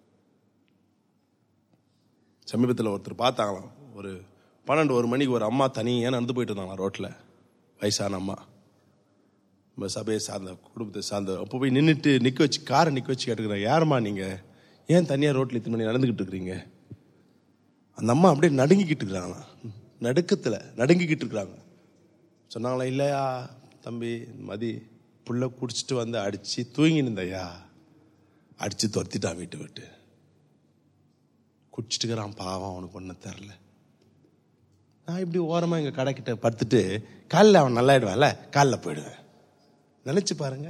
Speaker 1: சமீபத்தில் ஒருத்தர் பார்த்தாங்களாம், ஒரு பன்னெண்டு ஒரு மணிக்கு ஒரு அம்மா தனியாக நடந்து போயிட்டு இருந்தாங்களா ரோட்டில், வயசான அம்மா, நம்ம சபையை சார்ந்த குடும்பத்தை சார்ந்த. அப்போ போய் நின்றுட்டு நிற்க வச்சு, காரை நிற்க வச்சு கேட்டுக்கிறேன், யாரும்மா நீங்கள், ஏன் தனியாக ரோட்டில் இத்தனை மணி நடந்துக்கிட்டு இருக்கிறீங்க? அந்த அம்மா அப்படியே நடுங்கிக்கிட்டு இருக்கிறாங்களாம், நடுக்கத்தில் நடுங்கிக்கிட்டு இருக்கிறாங்க. சொன்னாங்களா, இல்லையா தம்பி மதி, புள்ள குடிச்சிட்டு வந்து அடித்து தூங்கி நிந்தையா, அடித்து துரத்திட்டான் வீட்டு விட்டு, குடிச்சிட்டுக்கிறான் பாவம், அவனுக்கு ஒன்றும் தெரில. நான் இப்படி ஓரமாக எங்கள் கடைக்கிட்ட படுத்துட்டு காலைல அவன் நல்லாயிடுவான்ல, காலைல போயிடுவேன். நினச்சி பாருங்க,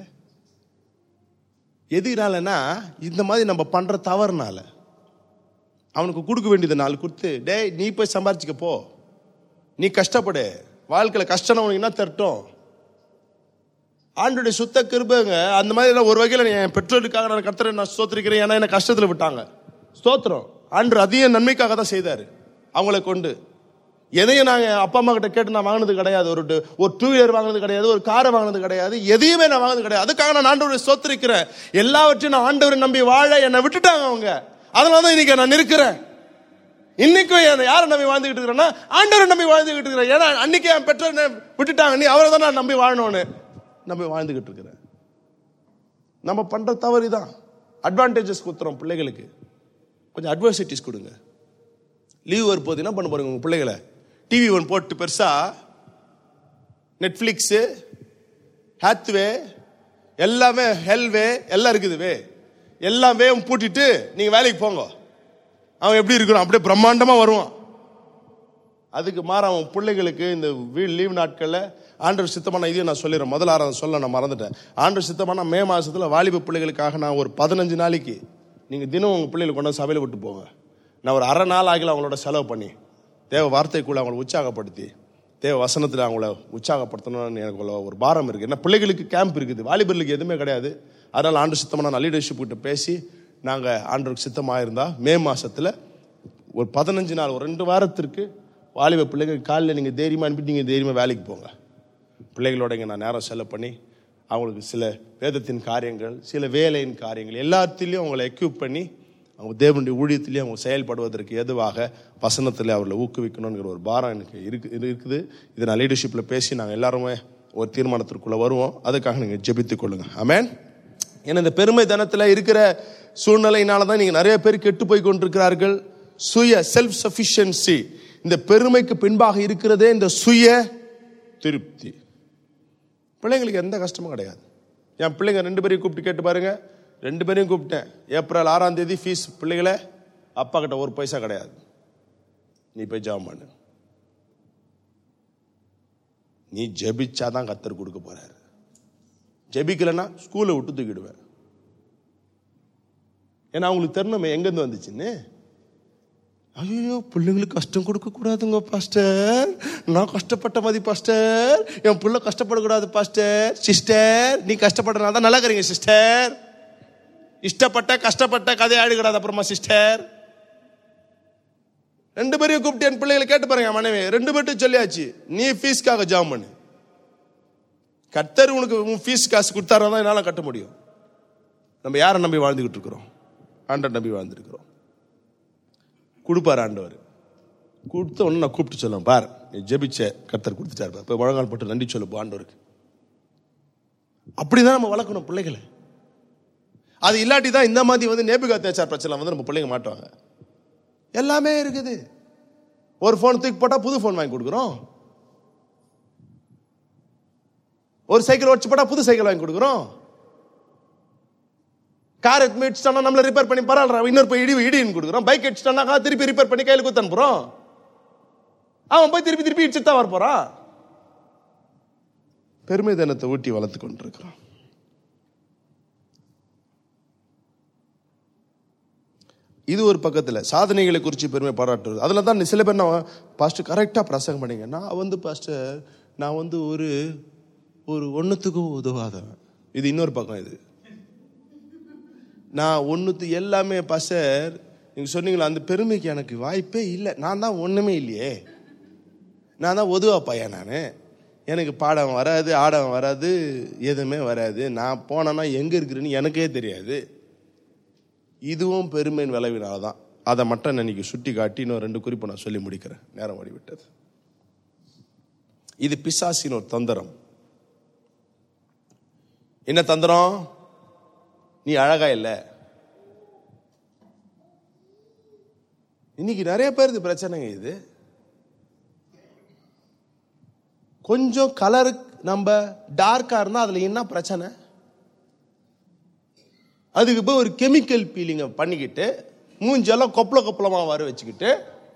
Speaker 1: எதுனாலன்னா இந்த மாதிரி நம்ம பண்ணுற தவறுனால. அவனுக்கு கொடுக்க வேண்டியது நாலு கொடுத்து, டே நீ போய் சம்பாரிச்சிக்க போ, நீ கஷ்டப்படு, வாழ்க்கையில் கஷ்டம் உனக்கு என்ன தரட்டும். ஆண்டுடைய சுத்த கிருபைங்க. அந்த மாதிரி ஒரு வகையில் என் பெற்றோருக்காக நான் கர்த்தரை நான் ஸ்தோத்திரிக்கிறேன். ஏன்னா என்ன கஷ்டத்தில் விட்டாங்க, ஸ்தோத்திரம். ஆண்டு அதிக நன்மைக்காக தான் செய்தார். அவங்கள கொண்டு எதையும் நாங்கள் அப்பா அம்மா கிட்ட கேட்டு நான் வாங்கினது கிடையாது. ஒரு ஒரு டூ வீலர் வாங்கினது கிடையாது, ஒரு காரை வாங்கினது கிடையாது, எதையுமே நான் வாங்கினது கிடையாது. அதுக்காக நான் ஆண்டவரை ஸ்தோத்திரிக்கிறேன். எல்லாவற்றையும் நான் ஆண்டவரை நம்பி வாழ என்னை விட்டுட்டாங்க அவங்க. அதனால தான் இன்னைக்கு நான் இருக்கிறேன். இன்னைக்கும் யாரை நம்பி வாழ்ந்துகிட்டு இருக்கிறேன்னா ஆண்டவரை நம்பி வாழ்ந்துகிட்டு இருக்கிறேன். ஏன்னா அன்னைக்கு என் பெற்றோர் விட்டுட்டாங்க, நீ அவரை தான் நான் நம்பி வாழணும்னு நம்பி வாழ்ந்துகிட்டு இருக்கிறேன். நம்ம பண்ற தவறு தான். அட்வான்டேஜஸ் கொடுத்துறோம் பிள்ளைகளுக்கு, கொஞ்சம் அட்வர்சிட்டிஸ் கொடுங்க. லீவ் வரும்போது என்ன பண்ண போறீங்க, உங்க பிள்ளைகளை டிவி ஒன் போட்டு பெருசா நெட்ஃபிளிக்ஸு, ஹேத்வே, எல்லாமே ஹெல்வே எல்லாம் இருக்குதுவே, எல்லாமே பூட்டிட்டு நீங்க வேலைக்கு போங்க. அவன் எப்படி இருக்கணும், அப்படியே பிரம்மாண்டமா வருவான். அதுக்கு மாற அவன் பிள்ளைகளுக்கு இந்த லீவ் நாட்கள்ல ஆண்டவர் சித்தமான இதையும் நான் சொல்லிடுறேன். முதல் ஆறாவது சொல்ல நான் மறந்துட்டேன். ஆண்டவர் சித்தமான மே மாசத்துல வாலிப பிள்ளைகளுக்காக நான் ஒரு பதினஞ்சு நாளைக்கு நீங்க தினம் உங்க பிள்ளைகளை கொண்டு சபையில விட்டு போங்க. நான் ஒரு அரை நாள் ஆகல அவங்களோட செலவு பண்ணி தேவ வார்த்தைக்குள்ள அவங்களை உற்சாகப்படுத்தி தேவ வசனத்தில் அவங்கள உற்சாகப்படுத்தணும்னு எனக்கு ஒரு பாரம் இருக்கு. ஏன்னா பிள்ளைகளுக்கு கேம்ப் இருக்குது, வாலிபர்களுக்கு எதுவுமே கிடையாது. அதனால ஆண்டு சித்தமான நான் லீடர்ஷிப் கிட்ட பேசி நாங்கள் ஆண்டவருக்கு சித்தமாக இருந்தால் மே மாசத்துல ஒரு பதினஞ்சு நாள், ஒரு ரெண்டு வாரத்திற்கு வாலிப பிள்ளைகள் காலையில் நீங்கள் தைரியமாக அனுப்பிட்டு நீங்கள் தைரியமாக வேலைக்கு போங்க. பிள்ளைகளோட இங்கே நான் நேரம் செலவு பண்ணி அவங்களுக்கு சில வேதத்தின் காரியங்கள், சில வேலையின் காரியங்கள் எல்லாத்திலையும் அவங்களை எக்யூப் பண்ணி அவங்க தேவனுடைய ஊழியத்திலேயே அவங்க செயல்படுவதற்கு எதுவாக வசனத்தில் அவர்களை ஊக்குவிக்கணுங்கிற ஒரு பாரம் எனக்கு இருக்கு இருக்குது. இதை நான் லீடர்ஷிப்பில் பேசி நாங்கள் எல்லாருமே ஒரு தீர்மானத்திற்குள்ளே வருவோம். அதுக்காக நீங்கள் ஜெபித்துக் கொள்ளுங்க. ஆமென். ஏன்னா இந்த பெருமை தனத்தில் இருக்கிற சூழ்நிலையினால தான் நீங்கள் நிறைய பேர் கெட்டு போய் கொண்டிருக்கிறார்கள். சுய செல்ஃப் சஃபிஷியன்சி, இந்த பெருமைக்கு பின்பாக இருக்கிறதே இந்த சுய திருப்தி. பிள்ளைங்களுக்கு எந்த கஷ்டமும் கிடையாது. என் பிள்ளைங்க ரெண்டு பேரையும் கூப்பிட்டு கேட்டு பாருங்க. ரெண்டு பேரையும் கூப்பிட்டேன். ஏப்ரல் ஆறாம் தேதி ஃபீஸ் பிள்ளைகளை, அப்பா கிட்ட ஒரு பைசா கிடையாது, நீ போய் ஜெபம் பண்ணு. நீ ஜெபிச்சாதான் கர்த்தர் கொடுக்க போறாரு. ஜெபிக்கலன்னா ஸ்கூலை விட்டு தூக்கிடுவேன். ஏன்னா அவங்களுக்கு தெரியணுமே எங்கேருந்து வந்துச்சுன்னு. ஐயோ பிள்ளைங்களுக்கு கஷ்டம் கொடுக்க கூடாதுங்க பாஸ்டர், நான் கஷ்டப்பட்ட மாதிரி பாஸ்டர், என் பிள்ளை கஷ்டப்படக்கூடாது பாஸ்டர். சிஸ்டர் நீ கஷ்டப்படுறதுனால தான் நல்லா இருக்கிறீங்க சிஸ்டர். இஷ்டப்பட்ட கஷ்டப்பட்ட கதையை ஆடுகிறாது அப்புறமா சிஸ்டர். ரெண்டு பேரையும் கூப்பிட்டு என் பிள்ளைகளை கேட்டு பாருங்க. மனைவி ரெண்டு பேர்ட்டும் சொல்லியாச்சு, நீ ஃபீஸ்க்காக ஜாம் பண்ணு. கர்த்தர் உனக்கு உன் ஃபீஸ் காசு கொடுத்தாருன்னா என்னால கட்ட முடியும். நம்ம யாரை நம்பி வாழ்ந்துகிட்டு இருக்கிறோம்? ஆண்டவர் நம்பி வாழ்ந்துருக்கிறோம். கொடுப்பார் ஆண்டவர். கொடுத்த ஒன்று நான் கூப்பிட்டு சொல்லுவேன், பார் நீ ஜெபிச்ச கர்த்தர் கொடுத்துட்டாரு, இப்போ முழங்கால் போட்டு நன்றி சொல்லு ஆண்டவருக்கு. அப்படிதான் நம்ம வளர்க்கணும் பிள்ளைகளை. அது இல்லாட்டி தான் இந்த மாதிரி வந்து நேபுகாத்நேச்சார் பிரச்சனை வந்து நம்ம பிள்ளைங்க மாட்டுவாங்க. எல்லாமே இருக்குது. ஒரு போன் தூக்கி போட்டா புது போன் வாங்கி கொடுக்குறோம். ஒரு சைக்கிள் உடச்சு போட்டா புது சைக்கிள் வாங்கி கொடுக்குறோம். கார் எடுத்துட்டா நம்மள ரிப்பேர் பண்ணி பரவாயில்ல இன்னொரு போய் இடி இடின்னு கொடுக்குறோம். பைக் எடுத்துட்டாக்கா திருப்பி ரிப்பேர் பண்ணி கையில் குத்து அனுப்புறோம். அவன் போய் திருப்பி திருப்பி இடிச்சுட்டு தான் வர போறான். பெருமை தனத்தை ஊட்டி வளர்த்து கொண்டிருக்கிறான். இது ஒரு பக்கத்தில் சாதனைகளை குறித்து பெருமை பாராட்டுறது. அதில் தான் சில பேர் நான் பாஸ்டர் கரெக்டாக பிரசங்கம் பண்ணிங்க, நான் வந்து பாஸ்டர் நான் வந்து ஒரு ஒரு ஒன்றுத்துக்கும் உதவாதவன். இது இன்னொரு பக்கம். இது நான் ஒன்றுத்து எல்லாமே பாஸ்டர் நீங்கள் சொன்னீங்களா, அந்த பெருமைக்கு எனக்கு வாய்ப்பே இல்லை. நான் தான் ஒன்றுமே இல்லையே, நான் தான் உதவா பையன். நான் எனக்கு பாடம் வராது, ஆடம் வராது, எதுவுமே வராது. நான் போனேன்னா எங்கே இருக்கிறேன்னு எனக்கே தெரியாது. இதுவும் பெருமையின் விளைவினால தான். அதை மட்டும் நான் இன்னைக்கு சுட்டி காட்டி இன்னும் ரெண்டு குறிப்பு நான் சொல்லி முடிக்கிறேன், நேரம் ஓடிவிட்டது. இது பிசாசின் ஒரு தந்திரம். என்ன தந்திரம்? நீ அழகா இல்ல. இன்னைக்கு நிறைய பேருக்கு பிரச்சனைங்க இது. கொஞ்சம் கலரு நம்ம டார்க்கா இருந்தா அதுல என்ன பிரச்சனை? அதுக்கு போய் ஒரு கெமிக்கல் பீலிங்க பண்ணிக்கிட்டு மூஞ்செல்லாம் கொப்பள கொப்பளமா வர வச்சுக்கிட்டு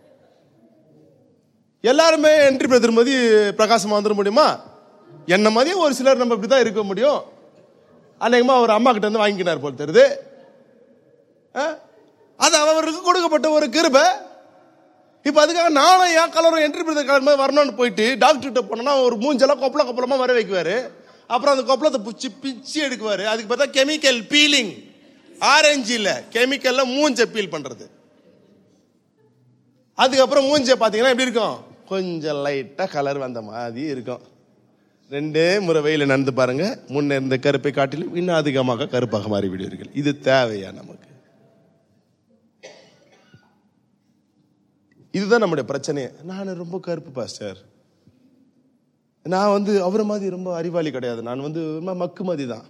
Speaker 1: எல்லாருமே என்ட்ரி பிரதர் மதி பிரகாசமா வந்துட முடியுமா? என்ன மதியம் ஒரு சிலர் நம்ம இப்படிதான் இருக்க முடியும். அன்னைக்குமா அவர் அம்மா கிட்ட இருந்து வாங்கிக்கினார் போல் தெரியுது. அது அவருக்கு கொடுக்கப்பட்ட ஒரு கிருபை. இப்ப அதுக்காக நானும் என் கலரும் என்ட்ரி பிரதர் கலர் மாதிரி வரணும்னு போயிட்டு டாக்டர் கிட்ட போனோம்னா ஒரு மூஞ்செல்லாம் கொப்பள கொப்பளமா வர வைக்குவாரு. அப்புறம் அந்த கொப்பளத்தை பிச்சு பிச்சு எடுக்குவாரு. அதுக்கு பார்த்தா கெமிக்கல் பீலிங். ஆரஞ்சு இல்ல, கெமிக்கல்ல மூஞ்ச பீல் பண்றது. அதுக்கப்புறம் மூஞ்ச பாத்தீங்கன்னா எப்படி இருக்கும்? கொஞ்சம் லைட்டா கலர் வந்த மாதிரி இருக்கும். ரெண்டே முறை வெயில நடந்து பாருங்க, முன்ன இருந்த கருப்பை காட்டிலும் இன்னும் அதிகமாக கருப்பாக மாறி விடுவீர்கள். இது தேவையா நமக்கு? இதுதான் நம்முடைய பிரச்சனையே. நான் ரொம்ப கருப்பு பாஸ்டர், நான் வந்து அவரை மாதிரி ரொம்ப அறிவாளி கிடையாது, நான் வந்து மக்கு மாதிரி தான்.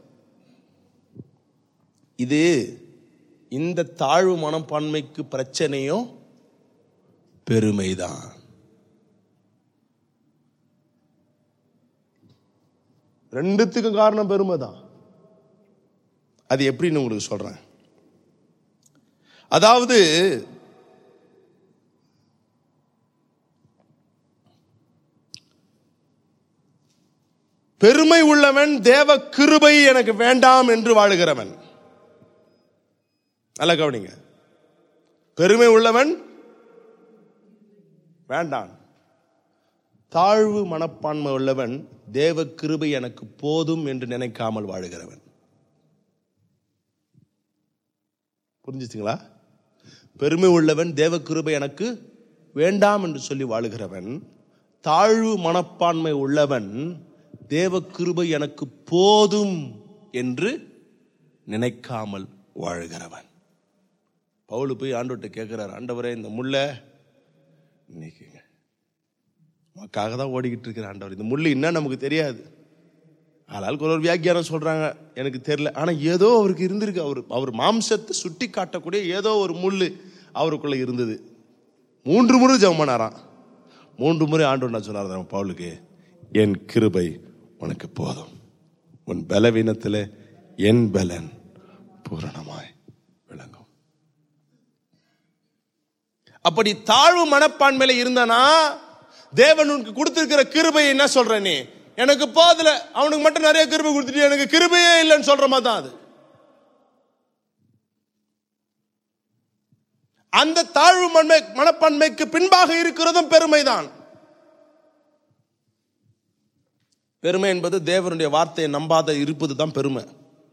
Speaker 1: இது இந்த தாழ்வு மனப்பான்மைக்கு பிரச்சனையும் பெருமைதான். ரெண்டுத்துக்கும் காரணம் பெருமை தான். அது எப்படின்னு உங்களுக்கு சொல்றேன். அதாவது பெருமை உள்ளவன் தேவ கிருபை எனக்கு வேண்டாம் என்று வாழுகிறவன். நல்ல கவனிங்க, பெருமை உள்ளவன் வேண்டாம். தாழ்வு மனப்பான்மை உள்ளவன் தேவ கிருபை எனக்கு போதும் என்று நினைக்காமல் வாழுகிறவன். புரிஞ்சுச்சுங்களா? பெருமை உள்ளவன் தேவ கிருபை எனக்கு வேண்டாம் என்று சொல்லி வாழுகிறவன். தாழ்வு மனப்பான்மை உள்ளவன் தேவ கிருபை எனக்கு போதும் என்று நினைக்காமல் வாழுகிறவன். பவுல் போய் ஆண்டவர்கிட்ட கேட்கிறார், ஆண்டவரே இந்த முள்ளை நீக்குங்க, நமக்காக தான் ஓடிக்கிட்டு இருக்கிற ஆண்டவர், இந்த முள்ளு என்ன நமக்கு தெரியாது. ஆளாளுக்கு ஒரு வியாக்கியானம் சொல்றாங்க, எனக்கு தெரியல. ஆனா ஏதோ அவருக்கு இருந்திருக்கு. அவர் அவர் மாம்சத்தை சுட்டி காட்டக்கூடிய ஏதோ ஒரு முள்ளு அவருக்குள்ள இருந்தது. மூன்று முறை ஜெபம் பண்ணாராம். மூன்று முறை ஆண்டவர் என்ன சொன்னார் பவுலுக்கு? என் கிருபை உனக்கு போதும், உன் பலவீனத்தில் என் பலன் பூரணமாய் விளங்கும். அப்படி தாழ்வு மனப்பான்மையில இருந்தானா தேவன் உனக்கு கொடுத்திருக்கிற கிருபை என்ன சொல்ற? நீ எனக்கு போதல, அவனுக்கு மட்டும் நிறைய கிருபை கொடுத்துட்டு எனக்கு கிருபையே இல்லைன்னு சொல்ற மாதிரி தான் அது. அந்த தாழ்வு மனப்பான்மைக்கு பின்பாக இருக்கிறதும் பெருமைதான். பெருமை என்பது தேவனுடைய வார்த்தையை நம்பாத இருப்பது தான் பெருமை.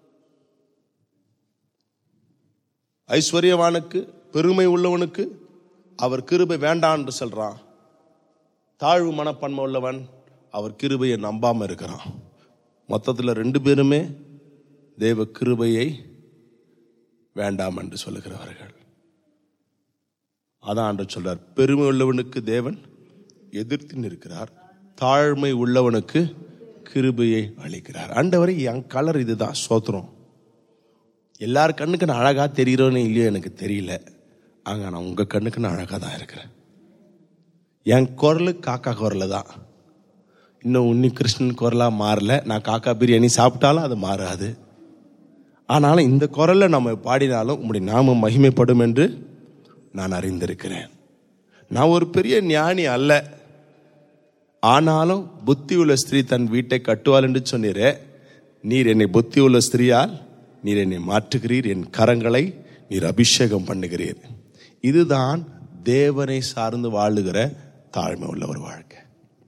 Speaker 1: ஐஸ்வர்யவானுக்கு, பெருமை உள்ளவனுக்கு அவர் கிருபை வேண்டாம் என்று சொல்றான். தாழ்வு மனப்பான்மை உள்ளவன் அவர் கிருபையை நம்பாம இருக்கிறான். மொத்தத்தில் ரெண்டு பேருமே தேவ கிருபையை வேண்டாம் என்று சொல்லுகிறவர்கள். அதான் ஆண்டவர் சொல்றார், பெருமை உள்ளவனுக்கு தேவன் எதிர்த்து நிற்கிறார், தாழ்மை உள்ளவனுக்கு கிருபையை அளிக்கிறார். ஆண்டவரே என் கலர் இதுதான், சோத்திரம். எல்லார் கண்ணுக்கு நான் அழகா தெரிகிறோன்னு இல்லையோ எனக்கு தெரியல, அங்க நான் உங்க கண்ணுக்கு நான் அழகா தான் இருக்கிறேன். என் குரலு காக்கா குரல் தான், இன்னும் உன்னி கிருஷ்ணன் குரலா மாறல. நான் காக்கா பிரியாணி சாப்பிட்டாலும் அது மாறாது. ஆனாலும் இந்த குரலை நம்ம பாடினாலும் உம்முடைய நாமம் மகிமைப்படும் என்று நான் அறிந்திருக்கிறேன். நான் ஒரு பெரிய ஞானி அல்ல, ஆனாலும் புத்தி உள்ள ஸ்திரீ தன் வீட்டை கட்டுவாள் என்று சொன்னீரே. நீர் என்னை புத்தி உள்ள ஸ்திரீயால் நீர் என்னை மாற்றுகிறீர், என் கரங்களை நீர் அபிஷேகம் பண்ணுகிறீர். இதுதான் தேவனை சார்ந்து வாழுகிற தாழ்மை உள்ள ஒரு வாழ்க்கை.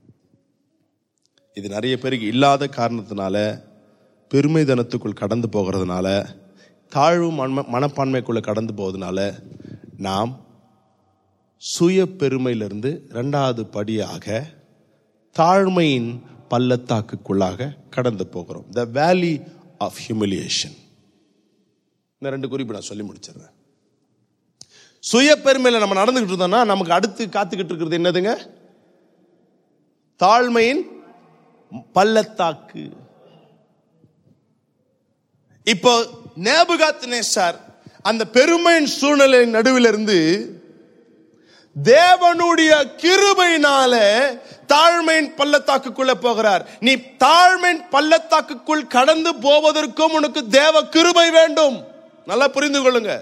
Speaker 1: இது நிறைய பேருக்கு இல்லாத காரணத்தினால, பெருமைதனத்துக்குள் கடந்து போகிறதுனால, தாழ்வு மன மனப்பான்மைக்குள்ள கடந்து போவதனால நாம் சுய பெருமையிலிருந்து இரண்டாவது படியாக தாழ்மையின் பள்ளத்தாக்குக்குள்ளாக கடந்து போகிறோம். த வேலி ஆஃப் ஹியூமிலியேஷன். இந்த ரெண்டு குறிப்பு நான் சொல்லி முடிச்சிடுறேன். சுய பெருமையில நம்ம நடந்துகிட்டு இருந்தோம்னா நமக்கு அடுத்து காத்துக்கிட்டு இருக்கிறது என்னதுங்க? தாழ்மையின் பள்ளத்தாக்கு. இப்போ நேபுகாத்நேச்சார் அந்த பெருமையின் சூழ்நிலை நடுவில் இருந்து தேவனுடைய கிருபையினால தாழ்மையின் பள்ளத்தாக்குக்குள்ள போகிறார். நீ தாழ்மையின் பள்ளத்தாக்குக்குள் கடந்து போவதற்கும் உனக்கு தேவ கிருபை வேண்டும். நல்லா புரிந்து கொள்ளுங்க.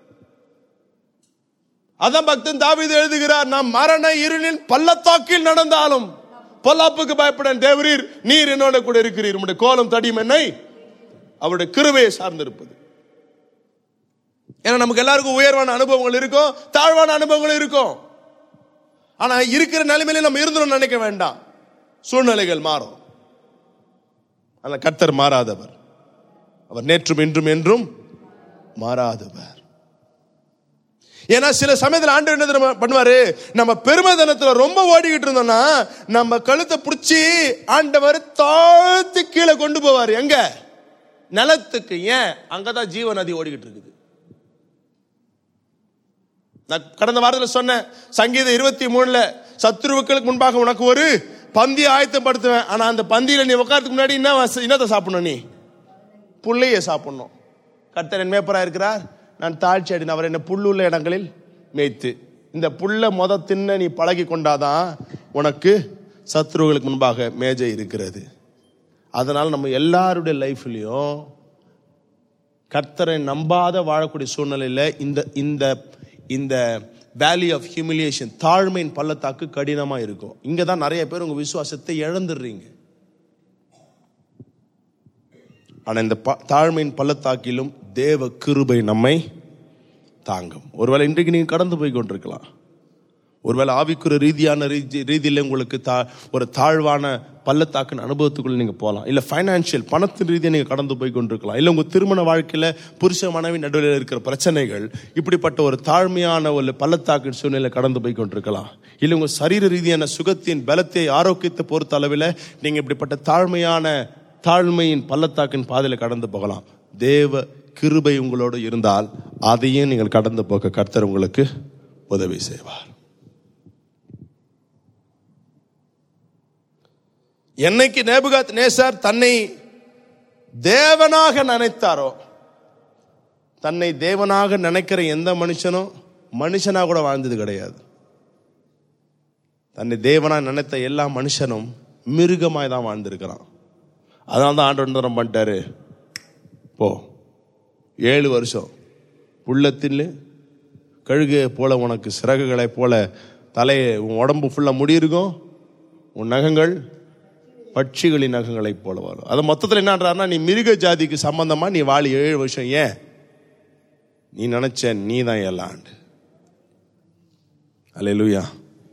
Speaker 1: அதான் பக்தன் தாவீது எழுதுகிறார், நாம் மரண இருளின் பள்ளத்தாக்கில் நடந்தாலும் பொல்லாப்புக்கு பயப்பட தேவரீர் நீர் என்னோட கூட இருக்கிறீர், உம்முடைய கோலம் தடியும் என்னை. அவருடைய கிருபையை சார்ந்திருப்பது. ஏன்னா நமக்கு எல்லாருக்கும் உயர்வான அனுபவங்கள் இருக்கும், தாழ்வான அனுபவங்கள் இருக்கும். ஆனா இருக்கிற நிலைமையில நம்ம இருந்தோம் நினைக்க வேண்டாம். சூழ்நிலைகள் மாறும். ஆனா கர்த்தர் மாறாதவர். அவர் நேற்றும் இன்றும் என்றும் மாறாதவர். ஏன்னா சில சமயத்தில் ஆண்டவர் என்ன பண்ணுவாரு, நம்ம பெருமைதனத்துல ரொம்ப ஓடிக்கிட்டு இருந்தோம்னா நம்ம கழுத்தை பிடிச்சி ஆண்டவர் தாழ்த்தி கீழே கொண்டு போவார். எங்க? நிலத்துக்கு. ஏன்? அங்கதான் ஜீவ நதி ஓடிக்கிட்டு இருக்குது. நான் கடந்த வாரத்தில் சொன்னேன், சங்கீதம் இருபத்தி மூணுல சத்துருவுக்களுக்கு முன்பாக உனக்கு ஒரு பந்தி ஆயத்தப்படுத்துவேன். ஆனா அந்த பந்தியில நீ உட்காரத்துக்கு முன்னாடி என்ன என்னத்தை சாப்பிடணும்? நீ புள்ளைய சாப்பிடணும். கர்த்தர் என் மேய்ப்பராக இருக்கிறார், நான் தாழ்ச்சி அடைந்து அவர் என்ன புல்லுள்ள இடங்களில் மேய்த்து. இந்த புல்ல மொத தின்ன நீ பழகி கொண்டாதான் உனக்கு சத்துருவுகளுக்கு முன்பாக மேஜை இருக்கிறது. அதனால நம்ம எல்லாருடைய லைஃப்லயும் கர்த்தரை நம்பாத வாழக்கூடிய சூழ்நிலையில இந்த இந்த இந்த வேலி ஆஃப் ஹியூமிலியேஷன், தாழ்மையின் பள்ளத்தாக்கு கடினமா இருக்கும். இங்கதான் நிறைய பேர் உங்க விசுவாசத்தை இழந்துடுறீங்க. ஆனா இந்த தாழ்மையின் பள்ளத்தாக்கிலும் தேவ கிருபை நம்மை தாங்கும். ஒருவேளை இன்றைக்கு நீங்க கடந்து போய் கொண்டிருக்கலாம். ஒருவேளை ஆவிக்குற ரீதியான ரீதியில் உங்களுக்கு தா ஒரு தாழ்வான பள்ளத்தாக்கின் அனுபவத்துக்குள்ள நீங்க போகலாம். இல்ல பைனான்சியல் பணத்தின் ரீதியாக நீங்க கடந்து போய் கொண்டிருக்கலாம். இல்ல உங்க திருமண வாழ்க்கையில புருஷ மனைவி நடுவில் இருக்கிற பிரச்சனைகள், இப்படிப்பட்ட ஒரு தாழ்மையான ஒரு பள்ளத்தாக்கின் சூழ்நிலை கடந்து போய் கொண்டிருக்கலாம். இல்ல உங்க சரீர ரீதியான சுகத்தின் பலத்தை ஆரோக்கியத்தை பொறுத்த அளவில் நீங்க இப்படிப்பட்ட தாழ்மையான தாழ்மையின் பள்ளத்தாக்கின் பாதையில கடந்து போகலாம். தேவ கிருபை உங்களோடு இருந்தால் அதையும் நீங்கள் கடந்து போக கர்த்தர் உங்களுக்கு உதவி செய்வார். என்னைக்கு நேபுகாத்நேச்சார் தன்னை தேவனாக நினைத்தாரோ, தன்னை தேவனாக நினைக்கிற எந்த மனுஷனும் மனுஷனா கூட வாழ்ந்தது கிடையாது. தன்னை தேவனா நினைத்த எல்லா மனுஷனும் மிருகமாய் தான் வாழ்ந்திருக்கிறான். அதனால தான் ஆண்டவர் என்ன பண்ணிட்டாரு, போ ஏழு வருஷம் புள்ளத்தில் கழுகு போல உனக்கு சிறகுகளை போல தலையை, உன் உடம்பு ஃபுல்லா முடி இருக்கும், உன் நகங்கள் பட்சிகளின் நகங்களை போல வரும். அது மொத்தத்தில் என்னன்றாருன்னா, நீ மிருக ஜாதிக்கு சம்பந்தமா நீ வாழி ஏழு வருஷம். ஏன்? நீ நினைச்ச நீ தான் எல்லாம். அல்லேலூயா.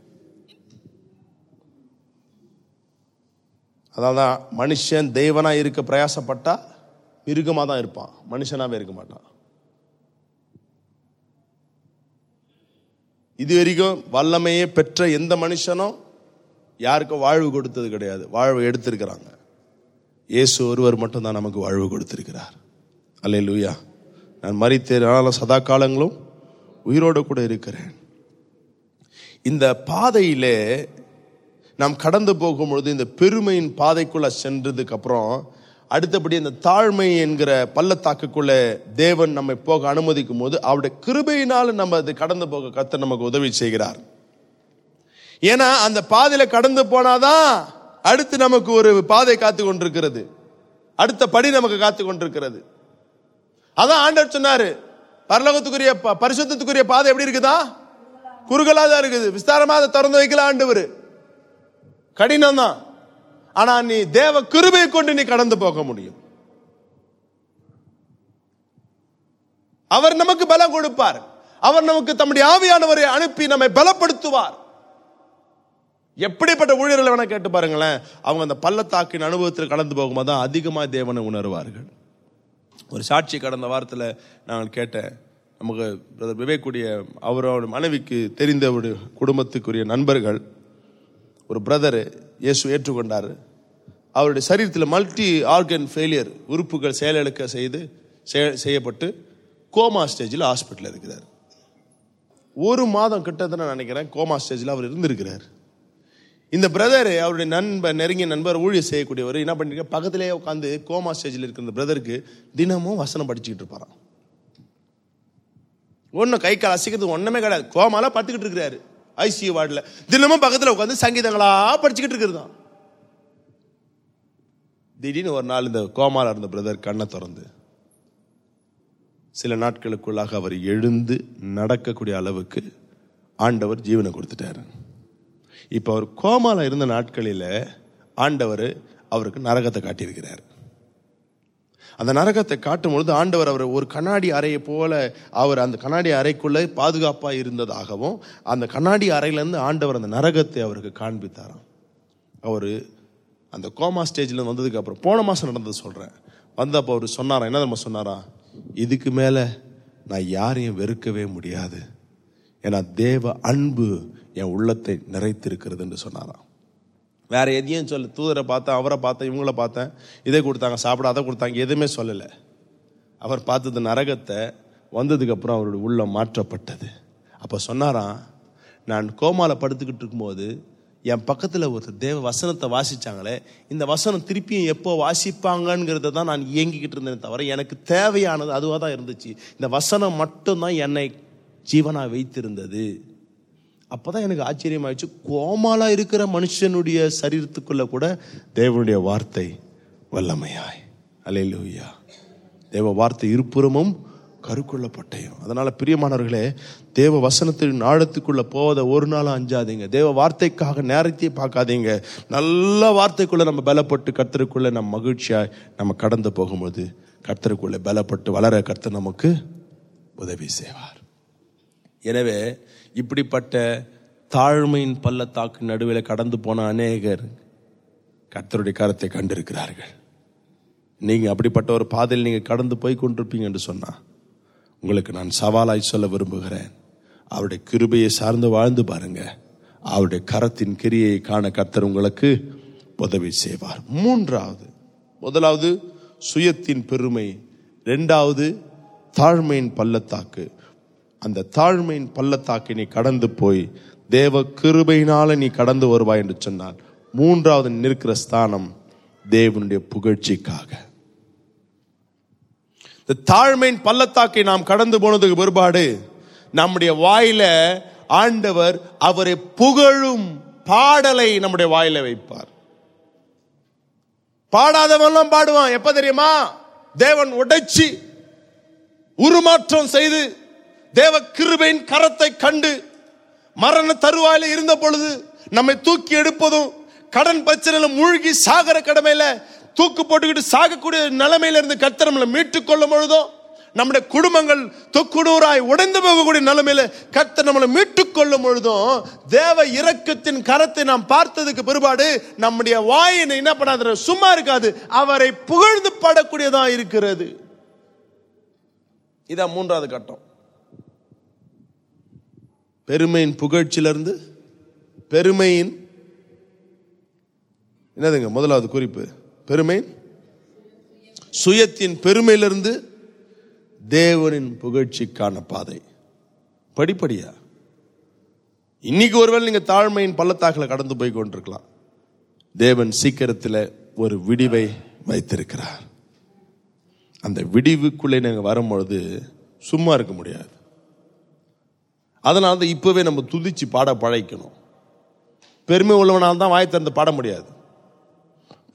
Speaker 1: அதான் மனுஷன் தெய்வனா இருக்க பிரயாசப்பட்டா மிருகமா தான் இருப்பான், மனுஷனாவே இருக்க மாட்டான். இது வரைக்கும் வல்லமையே பெற்ற எந்த மனுஷனும் யாருக்கும் வாழ்வு கொடுத்தது கிடையாது. வாழ்வு எடுத்திருக்கிறாங்க. இயேசு ஒருவர் மட்டும்தான் நமக்கு வாழ்வு கொடுத்திருக்கிறார். அல்லேலூயா. நான் மரித்தேனால சதா காலங்களும் உயிரோடு கூட இருக்கிறேன். இந்த பாதையிலே நாம் கடந்து போகும்பொழுது இந்த பெருமையின் பாதைக்குள்ள சென்றதுக்கு அப்புறம் அடுத்தபடி இந்த தாழ்மை என்கிற பள்ளத்தாக்குக்குள்ள தேவன் நம்மை போக அனுமதிக்கும் போது அவருடைய கிருபையினால நம்ம அது கடந்து போக கர்த்தர் நமக்கு உதவி செய்கிறார். ஏன்னா அந்த பாதையில கடந்து போனாதான் அடுத்து நமக்கு ஒரு பாதை காத்து கொண்டிருக்கிறது, அடுத்த படி நமக்கு காத்து கொண்டிருக்கிறது. அதான் ஆண்டவர் சொன்னாரு, பரலோகத்துக்குரிய பரிசுத்தத்துக்குரிய பாதை எப்படி இருக்குதா? குறுகலா தான் இருக்குது. விஸ்தாரமா அதை திறந்து வைக்கல ஆண்டவர். கடினம் தான். ஆனா நீ தேவ கிருபையை கொண்டு நீ கடந்து போக முடியும். அவர் நமக்கு பலம் கொடுப்பார். அவர் நமக்கு தம்முடைய ஆவியானவரை அனுப்பி நம்மை பலப்படுத்துவார். எப்படிப்பட்ட ஊழியர்களை வேணா கேட்டு பாருங்களேன், அவங்க அந்த பள்ளத்தாக்கின் அனுபவத்தில் கடந்து போகும்போது தான் அதிகமாக தேவனை உணர்வார்கள். ஒரு சாட்சி கடந்த வாரத்தில் நாங்கள் கேட்டேன். நமக்கு பிரதர் விவேக்குடைய அவரோட மனைவிக்கு தெரிந்த ஒரு குடும்பத்துக்குரிய நண்பர்கள், ஒரு பிரதர் இயேசு ஏற்றுக்கொண்டார். அவருடைய சரீரத்தில் மல்டி ஆர்கன் ஃபெயிலியர், உறுப்புகள் செயலிழக்க செய்து செய்யப்பட்டு கோமா ஸ்டேஜில் ஹாஸ்பிட்டலில் இருக்கிறார். ஒரு மாதம் கிட்டத்தட்ட நான் நினைக்கிறேன் கோமா ஸ்டேஜில் அவர் இருந்திருக்கிறார். இந்த பிரதர், அவருடைய நண்பர், நெருங்கிய நண்பர், ஊழியர் செய்யக்கூடியவர் என்ன பண்ணிருக்க, பக்கத்திலே உட்காந்து கோமா ஸ்டேஜில் இருக்கிற இந்த பிரதருக்கு தினமும் வசனம் படிச்சுக்கிட்டு இருப்பாராம். ஒன்னும் கை கால் அசைக்கிறது ஒண்ணுமே கிடையாது. கோமால படுத்துக்கிட்டு இருக்கிறாரு ஐசியூ வார்டில். தினமும் பக்கத்தில் உட்காந்து சங்கீதங்களா படிச்சுக்கிட்டு இருக்கிறது தான். திடீர்னு ஒரு நாள் இந்த கோமால இருந்த பிரதர் கண்ணை திறந்து சில நாட்களுக்குள்ளாக அவர் எழுந்து நடக்கக்கூடிய அளவுக்கு ஆண்டவர் ஜீவனை கொடுத்துட்டாரு. இப்ப அவர் கோமால இருந்த நாட்களில் ஆண்டவர் அவருக்கு நரகத்தை காட்டியிருக்கிறார். அந்த நரகத்தை காட்டும் பொழுது ஆண்டவர் அவர் ஒரு கண்ணாடி அறையை போல, அவர் அந்த கண்ணாடி அறைக்குள்ள பாதுகாப்பா இருந்ததாகவும் அந்த கண்ணாடி அறையிலிருந்து ஆண்டவர் அந்த நரகத்தை அவருக்கு காண்பித்தாராம். அவர் அந்த கோமா ஸ்டேஜில் வந்ததுக்கு அப்புறம் போன மாசம் நடந்தது சொல்றேன், வந்தப்போ அவர் சொன்னாராம், என்ன நம்ம சொன்னாராம், இதுக்கு மேல நான் யாரையும் வெறுக்கவே முடியாது, ஏன்னா தேவ அன்பு என் உள்ளத்தை நிறைத்திருக்கிறது என்று சொன்னாராம். வேற எதையும் சொல்ல, தூதரை பார்த்தேன், அவரை பார்த்தேன், இவங்கள பார்த்தேன், இதை கொடுத்தாங்க சாப்பிட, அதை கொடுத்தாங்க, எதுவுமே சொல்லலை. அவர் பார்த்தது நரகத்தை. வந்ததுக்கு அப்புறம் அவருடைய உள்ளம் மாற்றப்பட்டது. அப்ப சொன்னாராம், நான் கோமால படுத்துக்கிட்டு இருக்கும்போது என் பக்கத்தில் ஒரு தேவ வசனத்தை வாசிச்சாங்களே, இந்த வசனம் திருப்பியும் எப்போ வாசிப்பாங்கங்கிறத தான் நான் இயங்கிக்கிட்டு இருந்தேன் தவிர எனக்கு தேவையானது அதுவாக தான் இருந்துச்சு. இந்த வசனம் மட்டும்தான் என்னை ஜீவனா வைத்திருந்தது. அப்போதான் எனக்கு ஆச்சரியமாயிடுச்சு, கோமாலா இருக்கிற மனுஷனுடைய சரீரத்துக்குள்ள கூட தேவனுடைய வார்த்தை வல்லமையாய். அல்லேலூயா. தேவ வார்த்தை இருபுறமும் கருக்குள்ளப்பட்டையும். அதனால பிரியமானவர்களே, தேவ வசனத்தின் ஆழத்துக்குள்ள போவதை ஒரு நாளும் அஞ்சாதீங்க. தேவ வார்த்தைக்காக நேரத்தையே பார்க்காதீங்க. நல்ல வார்த்தைக்குள்ள நம்ம பலப்பட்டு கர்த்தருக்குள்ள நம்ம மகிழ்ச்சியாய் நம்ம கடந்து போகும்போது கர்த்தருக்குள்ள பலப்பட்டு வளர கர்த்தர் நமக்கு உதவி செய்வார். எனவே இப்படிப்பட்ட தாழ்மையின் பள்ளத்தாக்கு நடுவில் கடந்து போன அநேகர் கர்த்தருடைய கரத்தை கண்டிருக்கிறார்கள். நீங்க அப்படிப்பட்ட ஒரு பாதையில் நீங்க கடந்து போய் கொண்டிருப்பீங்க என்று சொன்னா உங்களுக்கு நான் சவாலாய் சொல்ல விரும்புகிறேன், அவருடைய கிருபையை சார்ந்து வாழ்ந்து பாருங்க. அவருடைய கரத்தின் கிரியை காண கர்த்தர் உங்களுக்கு உதவி செய்வார். மூன்றாவது, முதலாவது சுயத்தின் பெருமை, இரண்டாவது தாழ்மையின் பள்ளத்தாக்கு. அந்த தாழ்மையின் பள்ளத்தாக்கை நீ கடந்து போய் தேவ கிருபையினால நீ கடந்து வருவாய் என்று சொன்னார். மூன்றாவது நிற்கிற ஸ்தானம் தேவனுடைய புகழ்ச்சிக்காக. இந்த தாழ்மையின் பள்ளத்தாக்கை நாம் கடந்து போனதுக்கு பிற்பாடு நம்முடைய வாயில ஆண்டவர் அவரை புகழும் பாடலை நம்முடைய வாயில வைப்பார். பாடாதவெல்லாம் பாடுவான். எப்ப தெரியுமா? தேவன் உடைச்சி உருமாற்றம் செய்து தேவ கிருபையின் கரத்தை கண்டு மரண தருவாயில இருந்த பொழுது நம்மை தூக்கி எடுப்பதும், கடன் பிரச்சனையில மூழ்கி சாகர கடமையில தூக்கு போட்டுக்கிட்டு சாகக்கூடிய நிலைமையில இருந்து கர்த்தர் நம்மளை மீட்டுக் கொள்ளும் பொழுதும், நம்முடைய குடும்பங்கள் தொக்குடூராய் உடைந்து போகக்கூடிய நிலைமையில கர்த்தர் நம்மளை மீட்டுக் கொள்ளும் பொழுதும் தேவ இரக்கத்தின் கரத்தை நாம் பார்த்ததுக்கு பிற்பாடு நம்முடைய வாயினை என்ன பண்ணாத, சும்மா இருக்காது, அவரை புகழ்ந்து பாடக்கூடியதா இருக்கிறது. இதான் மூன்றாவது கட்டம். பெருமையின் புகழ்ச்சியிலிருந்து பெருமையின் என்னதுங்க முதலாவது குறிப்பு? பெருமை, சுயத்தின் பெருமையிலிருந்து தேவனின் புகழ்ச்சிக்கான பாதை. படிப்படியா. இன்னைக்கு ஒருவேளை நீங்க தாழ்மையின் பள்ளத்தாக்கில் கடந்து போய் கொண்டிருக்கலாம். தேவன் சீக்கிரத்தில் ஒரு விடிவை வைத்திருக்கிறார். அந்த விடிவுக்குள்ளே நீங்க வரும்பொழுது சும்மா இருக்க முடியாது. அதனால தான் இப்பவே நம்ம துதிச்சு பாட பழகிக்கணும். பெருமை உள்ளவனால் தான் வாய் திறந்து பாட முடியாது.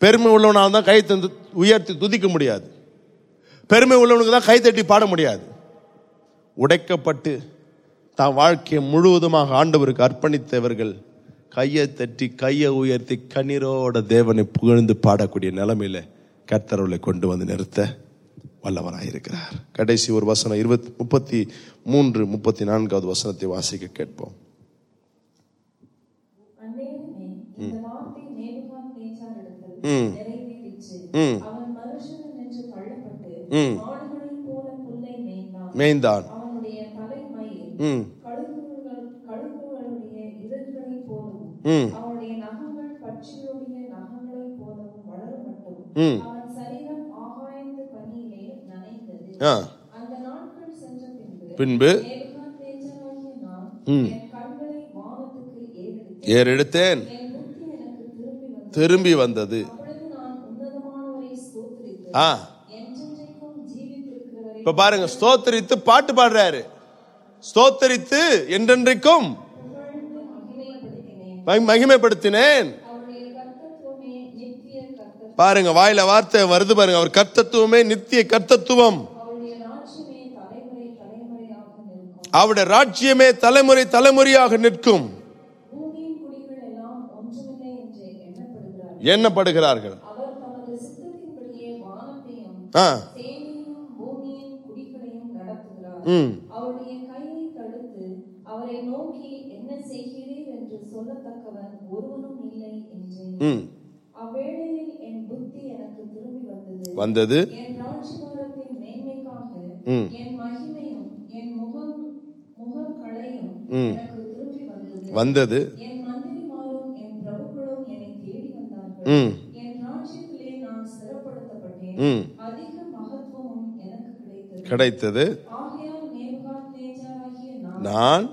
Speaker 1: பெருமை உள்ளவனால தான் கை தந்து உயர்த்தி துதிக்க முடியாது. பெருமை உள்ளவனுக்கு தான் கை தட்டி பாட முடியாது. உடைக்கப்பட்டு தான் வாழ்க்கையை முழுவதுமாக ஆண்டவருக்கு அர்ப்பணித்தவர்கள் கையை தட்டி கையை உயர்த்தி கண்ணீரோட தேவனை புகழ்ந்து பாடக்கூடிய நிலைமையில கர்த்தர்களை கொண்டு வந்து நிறுத்த வல்லவராயிருக்கிறார். கடைசி ஒரு வசனம் இருபத்தி முப்பத்தி மூன்று முப்பத்தி நான்காவது வசனத்தை வாசிக்க கேட்போம். மேய்ந்தான். பின்பு ஏறெடுத்தேன், திரும்பி வந்தது. இப்ப பாருங்க, ஸ்தோத்தரித்து பாட்டு பாடுறாரு. ஸ்தோத்தரித்து என்றென்றைக்கும் மகிமைப்படுத்தினேன். பாருங்க, வாயில வார்த்தை வருது பாருங்க. அவர் கர்த்தத்துவமே நித்திய கர்த்தத்துவம். அவருடைய ராஜ்யமே தலைமுறை தலைமுறையாக நிற்கும். எண்ணப்படுகிறார்கள். வந்தது வந்தது கிடைத்தது. நான்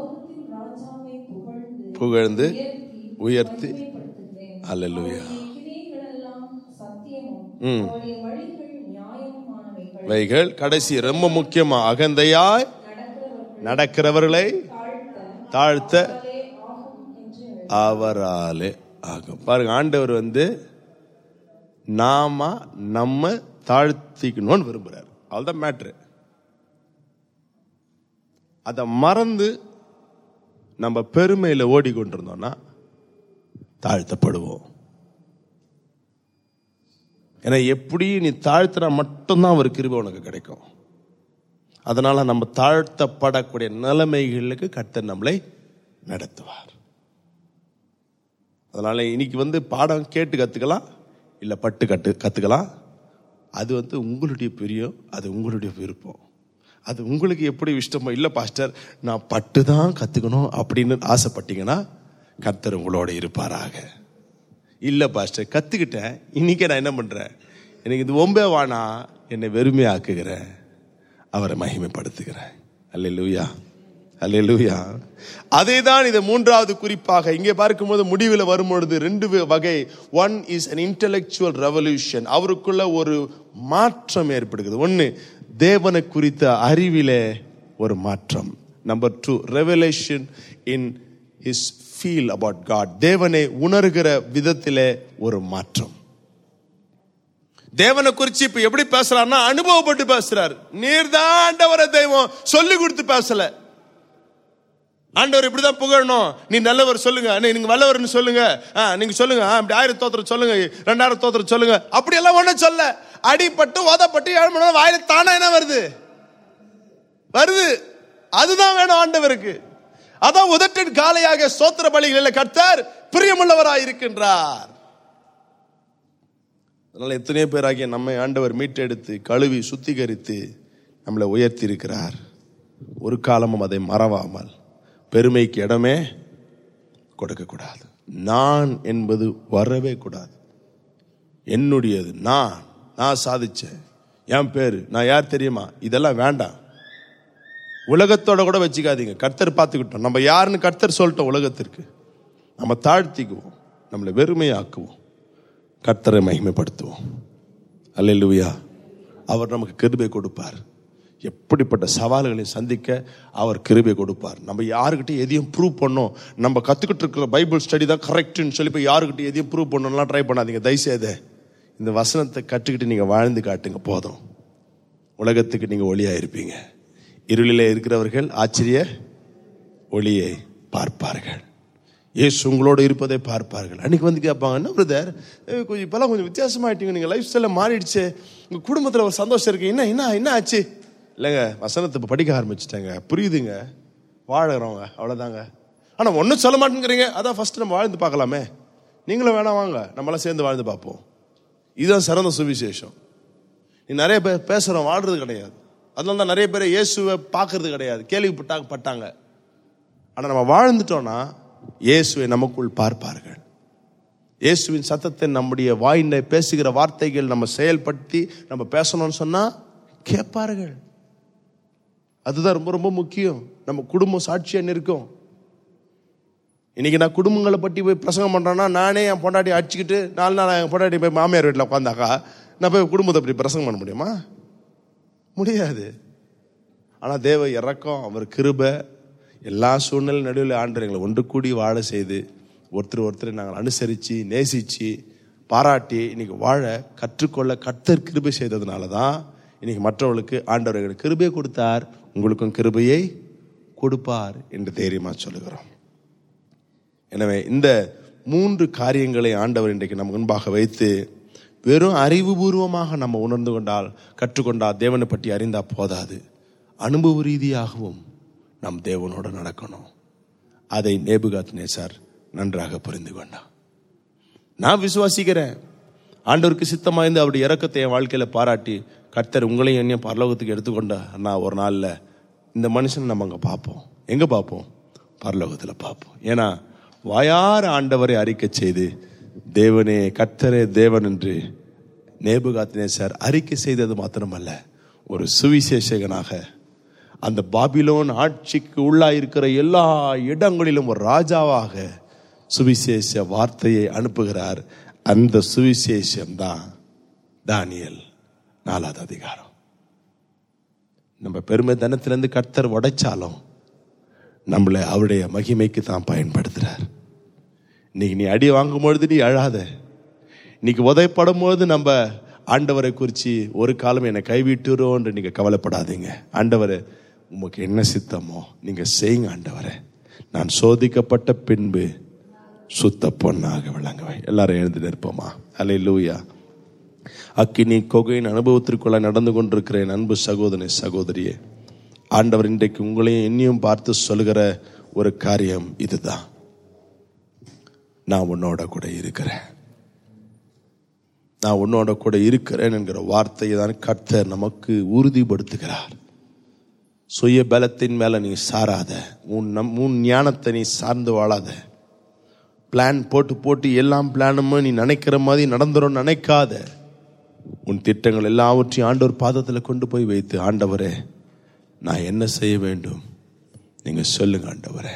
Speaker 1: புகழ்ந்து உயர்த்தி அல்லேலூயா. வைகள் கடைசி ரொம்ப முக்கியமா, அகந்தையாய் நடக்கிறவர்களை தாழ்த்த அவராலே ஆகும். பாருங்க, ஆண்டவர் வந்து நாம நம்ம தாழ்த்திக்கணும்னு விரும்புறாரு. அதுதான் மேட்ரு. அதை மறந்து நம்ம பெருமையில ஓடிக்கொண்டிருந்தோம்னா தாழ்த்தப்படுவோம். ஏன்னா எப்படி நீ தாழ்த்தினா மட்டும்தான் ஒரு கிருபை உனக்கு கிடைக்கும். அதனால நம்ம தாழ்த்தப்படக்கூடிய நிலைமைகளுக்கு கர்த்தர் நம்மளை நடத்துவார். அதனால இன்னைக்கு வந்து பாடம் கேட்டு கத்துக்கலாம், இல்ல பட்டு கட்டு கத்துக்கலாம். அது வந்து உங்களுடைய பிரியம், அது உங்களுடைய விருப்பம். அது உங்களுக்கு எப்படி இஷ்டமோ. இல்ல பாஸ்டர் நான் பட்டு தான் கத்துக்கணும் அப்படின்னு ஆசைப்பட்டீங்கன்னா கர்த்தர் உங்களோட இருப்பாராக. இல்ல பாஸ்டர் கத்துக்கிட்டேன், இன்னைக்கே நான் என்ன பண்றேன், எனக்கு இது ஒம்பே வானா என்னை வெறுமையாக்குகிறேன், அவரை மகிமைப்படுத்துகிறேன். அல்லேலூயா, அல்லேலூயா. அதே தான் இது மூன்றாவது குறிப்பாக இங்கே பார்க்கும்போது முடிவில் வரும்பொழுது ரெண்டு வகை. One is an intellectual revolution. அவருக்குள்ள ஒரு மாற்றம் ஏற்படுகிறது. ஒன்னு தேவனை குறித்த அறிவிலே ஒரு மாற்றம். Number two, revelation in his feel about God. தேவனை உணர்கிற விதத்திலே ஒரு மாற்றம். தேவனை குறித்து இப்ப எப்படி பேசுறாருன்னா அனுபவப்பட்டு பேசுறாரு. நீர்தான் ஆண்டவரை தெய்வம் சொல்லி கொடுத்து பேசல. ஆண்டவர் இப்படிதான் புகழணும், நீ நல்லவர் சொல்லுங்க, நீங்க வல்லவர்னு சொல்லுங்க, நீங்க சொல்லுங்க, அப்படி ஆயிரம் தோத்திரம் சொல்லுங்க, ரெண்டாயிரம் தோத்திரம் சொல்லுங்க, அப்படி எல்லாம் ஒண்ணும் சொல்ல. அடிப்பட்டு உதப்பட்டு ஏழு மணி நேரம் வாயில தானா என்ன வருது வருது அதுதான் வேணும் ஆண்டவருக்கு. அதான் உதட்டின் காலையாக ஸ்தோத்திர பலிகளில் கர்த்தர் பிரியமுள்ளவராய் இருக்கின்றார். அதனால எத்தனையோ பேராகிய நம்மை ஆண்டவர் மீட்டெடுத்து கழுவி சுத்திகரித்து நம்மளை உயர்த்தி இருக்கிறார். ஒரு காலமும் அதை மறவாமல் பெருமைக்கு இடமே கொடுக்க கூடாது. நான் என்பது வரவே கூடாது. என்னுடையது, நான் நான் சாதிச்சேன், என் பேரு, நான் யார் தெரியுமா, இதெல்லாம் வேண்டாம். உலகத்தோட கூட வச்சுக்காதீங்க. கர்த்தர் பார்த்துக்கிட்டோம், நம்ம யாருன்னு கர்த்தர் சொல்லிட்டோம். உலகத்திற்கு நம்ம தாழ்த்திக்குவோம், நம்மளை வெறுமையாக்குவோம், கர்த்தரை மகிமைப்படுத்துவோம். அல்லேலூயா. அவர் நமக்கு கிருபை கொடுப்பார். எப்படிப்பட்ட சவால்களை சந்திக்க அவர் கிருபை கொடுப்பார். நம்ம யாருக்கிட்ட எதையும் ப்ரூவ் பண்ணோம், நம்ம கற்றுக்கிட்டு இருக்கிற பைபிள் ஸ்டடி தான் கரெக்டுன்னு சொல்லி போய் யாருக்கிட்ட எதையும் ப்ரூவ் பண்ணணும்லாம் ட்ரை பண்ணாதீங்க. தயவுசெய்து இந்த வசனத்தை கற்றுக்கிட்டு நீங்கள் வாழ்ந்து காட்டுங்க போதும். உலகத்துக்கு நீங்கள் ஒளியாக இருப்பீங்க. இருளிலே இருக்கிறவர்கள் ஆச்சரிய ஒளியை பார்ப்பார்கள். ஏசு உங்களோடு இருப்பதை பார்ப்பார்கள். அன்றைக்கி வந்து கேட்பாங்க, என்ன பிரதர் கொஞ்சம் இப்போல்லாம் கொஞ்சம் வித்தியாசமாகிட்டீங்க, நீங்கள் லைஃப் ஸ்டைலில் மாறிடுச்சு, உங்கள் குடும்பத்தில் ஒரு சந்தோஷம் இருக்குது, என்ன என்ன என்ன ஆச்சு? இல்லைங்க, வசனத்தை இப்போ படிக்க ஆரம்பிச்சிட்டாங்க, புரியுதுங்க, வாழறவங்க அவ்வளோதாங்க. ஆனால் ஒன்றும் சொல்ல மாட்டேங்கிறீங்க. அதான் ஃபஸ்ட்டு நம்ம வாழ்ந்து பார்க்கலாமே. நீங்களும் வேணாம் வாங்க, நம்மளாம் சேர்ந்து வாழ்ந்து பார்ப்போம். இதுதான் சிறந்த சுவிசேஷம். நீ நிறைய பேர் பேசுகிறோம், வாழ்றது கிடையாது. அதனால தான் நிறைய பேர் இயேசுவை பார்க்கறது கிடையாது, கேள்விப்பட்டா பட்டாங்க. ஆனால் நம்ம வாழ்ந்துட்டோன்னா இயேசுவை நமக்குள் பார்ப்பார்கள். இயேசுவின் சத்தத்தை நம்முடைய வாயினை பேசுகிற வார்த்தைகள் நம்ம செயல்படுத்தி நம்ம பேசணும்னு சொன்னால் கேட்பார்கள். அதுதான் ரொம்ப ரொம்ப முக்கியம். நம்ம குடும்பம் சாட்சியாக நிற்கும். இன்னைக்கு நான் குடும்பங்களை பற்றி போய் பிரசங்கம் பண்ணுறேன்னா, நானே என் பொண்டாட்டி அடிச்சுக்கிட்டு நாலு நாள் என் பொண்டாட்டி போய் மாமியார் வீட்டில் உட்காந்தாக்கா நான் போய் குடும்பத்தை அப்படி பிரசங்கம் பண்ண முடியுமா? முடியாது. ஆனால் தேவ இறக்கம், அவர் கிருபை, எல்லா சூழ்நிலை நடுவில் ஆண்டவர் எங்களை ஒன்று கூடி வாழ செய்து ஒருத்தர் ஒருத்தர் நாங்கள் அனுசரித்து நேசித்து பாராட்டி இன்னைக்கு வாழ கற்றுக்கொள்ள கர்த்தர் கிருபை செய்ததுனால தான் இன்னைக்கு மற்றவர்களுக்கு ஆண்டவர் எங்களுக்கு கிருபையை கொடுத்தார், உங்களுக்கும் கிருபையை கொடுப்பார் என்று தைரியமாக சொல்லுகிறோம். எனவே இந்த மூன்று காரியங்களை ஆண்டவர் இன்றைக்கு நம்ம முன்பாக வைத்து வெறும் அறிவுபூர்வமாக நம்ம உணர்ந்து கொண்டால், கற்றுக்கொண்டால், தேவனை பற்றி அறிந்தால் போதாது, அனுபவ ரீதியாகவும் நம் தேவனோடு நடக்கணும். அதை நேபுகாத்நேச்சார் நன்றாக புரிந்து கொண்டான். நான் விசுவாசிக்கிறேன், ஆண்டவருக்கு சித்தமாக இருந்து அவருடைய இரக்கத்தை என் வாழ்க்கையில் பாராட்டி கர்த்தர் உங்களையும் என்னையும் பரலோகத்துக்கு எடுத்துக்கொண்டா நான் ஒரு நாளில் இந்த மனுஷனை நம்ம அங்கே பார்ப்போம். எங்கே பார்ப்போம்? பரலோகத்தில் பார்ப்போம். ஏன்னா வாயார ஆண்டவரை அறிக்கை செய்து தேவனே கர்த்தரே தேவன் என்று நேபுகாத்நேச்சார் அறிக்கை செய்தது மாத்திரமல்ல, ஒரு சுவிசேஷகனாக அந்த பாபிலோன் ஆட்சிக்கு உள்ளாயிருக்கிற எல்லா இடங்களிலும் ஒரு ராஜாவாக சுவிசேஷ வார்த்தையை அனுப்புகிறார். அந்த சுவிசேஷம் தான் தானியேல் நாலாவது அதிகாரம். நம்ம பெருமை தனத்திலிருந்து கர்த்தர் உடைச்சாலும் நம்மளை அவருடைய மகிமைக்கு தான் பயன்படுத்துறார். இன்னைக்கு நீ அடி வாங்கும் பொழுது நீ அழாத. இன்னைக்கு உதைப்படும் பொழுது நம்ம ஆண்டவரை குறித்து ஒரு காலம் என்னை கைவிட்டுறோம் என்று நீங்க கவலைப்படாதீங்க. ஆண்டவரை உமக்கு என்ன சித்தமோ நீங்க செய்யுங்க. ஆண்டவரை நான் சோதிக்கப்பட்ட பின்பு சுத்த பொன்னாக விளங்குவேன். எல்லாரும் எழுந்து நிற்போமா? அல்லேலூயா. அக்கினி கொகையின் அனுபவத்திற்குள்ள நடந்து கொண்டிருக்கிறேன் அன்பு சகோதரனே சகோதரியே, ஆண்டவர் இன்றைக்கு உங்களையும் என்னையும் பார்த்து சொல்லுகிற ஒரு காரியம் இதுதான். நான் உன்னோட கூட இருக்கிறேன், நான் உன்னோட கூட இருக்கிறேன் என்கிற வார்த்தையை தான் கர்த்தர் நமக்கு உறுதிப்படுத்துகிறார். சுய பலத்தின் மேல நீ சாராத, உன் நம் உன் ஞானத்தை நீ சார்ந்து வாழாத. பிளான் போட்டு போட்டு எல்லாம் பிளானும் நீ நினைக்கிற மாதிரி நடந்துரும் நினைக்காத. உன் திட்டங்கள் எல்லாவற்றையும் ஆண்டவர் பாதத்தில் கொண்டு போய் வைத்து, ஆண்டவரே நான் என்ன செய்ய வேண்டும் நீங்க சொல்லுங்க ஆண்டவரே.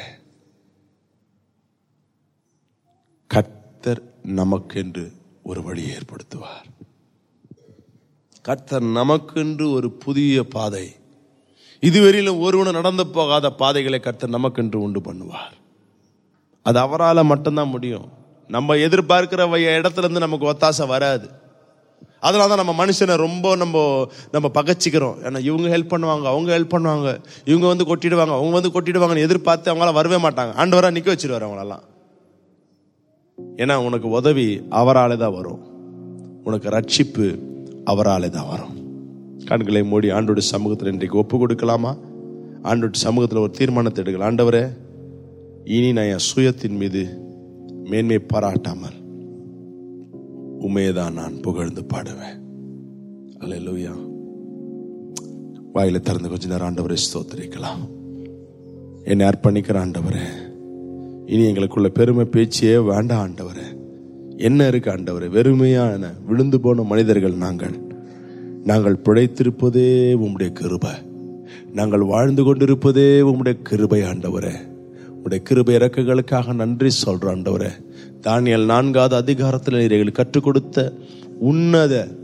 Speaker 1: கர்த்தர் நமக்கென்று ஒரு வழியை ஏற்படுத்துவார். கர்த்தர் நமக்கென்று ஒரு புதிய பாதை, இதுவரையிலும் ஒருவனும் நடந்து போகாத பாதைகளை கர்த்தர் நமக்கென்று உண்டு பண்ணுவார். அது அவரால் மட்டும்தான் முடியும். நம்ம எதிர்பார்க்கிற இடத்துல இருந்து நமக்கு ஒத்தாசை வராது. அதனால தான் நம்ம மனுஷனை ரொம்ப நம்ம நம்ம பகச்சிக்கிறோம். ஏன்னா இவங்க ஹெல்ப் பண்ணுவாங்க, அவங்க ஹெல்ப் பண்ணுவாங்க, இவங்க வந்து கொட்டிடுவாங்க, அவங்க வந்து கொட்டிடுவாங்கன்னு எதிர்பார்த்து அவங்களால வரவே மாட்டாங்க. ஆண்டவரா நிற்க வச்சிருவார் அவங்களெல்லாம். ஏன்னா உனக்கு உதவி அவராலே தான் வரும், உனக்கு ரட்சிப்பு அவராலே தான் வரும். கண்களை மூடி ஆண்டோட சமூகத்தில் இன்றைக்கு ஒப்பு கொடுக்கலாமா? ஆண்டோட சமூகத்தில் ஒரு தீர்மானத்தை எடுக்கலாம். ஆண்டவரே, இனி நான் என் சுயத்தின் மீது மேன்மை பாராட்டாமல் உண்மையதான் நான் புகழ்ந்து பாடுவேன். அல்லேலூயா. வாயில திறந்து கொஞ்ச நேரம் ஆண்டவரை ஸ்தோத்திரிக்கலாம். என்னை அர்ப்பணிக்கிற ஆண்டவரே, இனி எங்களுக்குள்ள பெருமை பேச்சியே வேண்டாம் ஆண்டவரே. என்ன இருக்கு ஆண்டவரே? வெறுமையான விழுந்து போன மனிதர்கள் நாங்கள். நாங்கள் பிழைத்திருப்பதே உம்முடைய கிருபை, நாங்கள் வாழ்ந்து கொண்டிருப்பதே உம்முடைய கிருபை ஆண்டவரே. உடைய கிருபை இறக்குகளுக்காக நன்றி சொல்றோம் ஆண்டவரே. தானியேல் நான்காவது அதிகாரத்தில் எங்களுக்கு கற்றுக் கொடுத்த உன்னத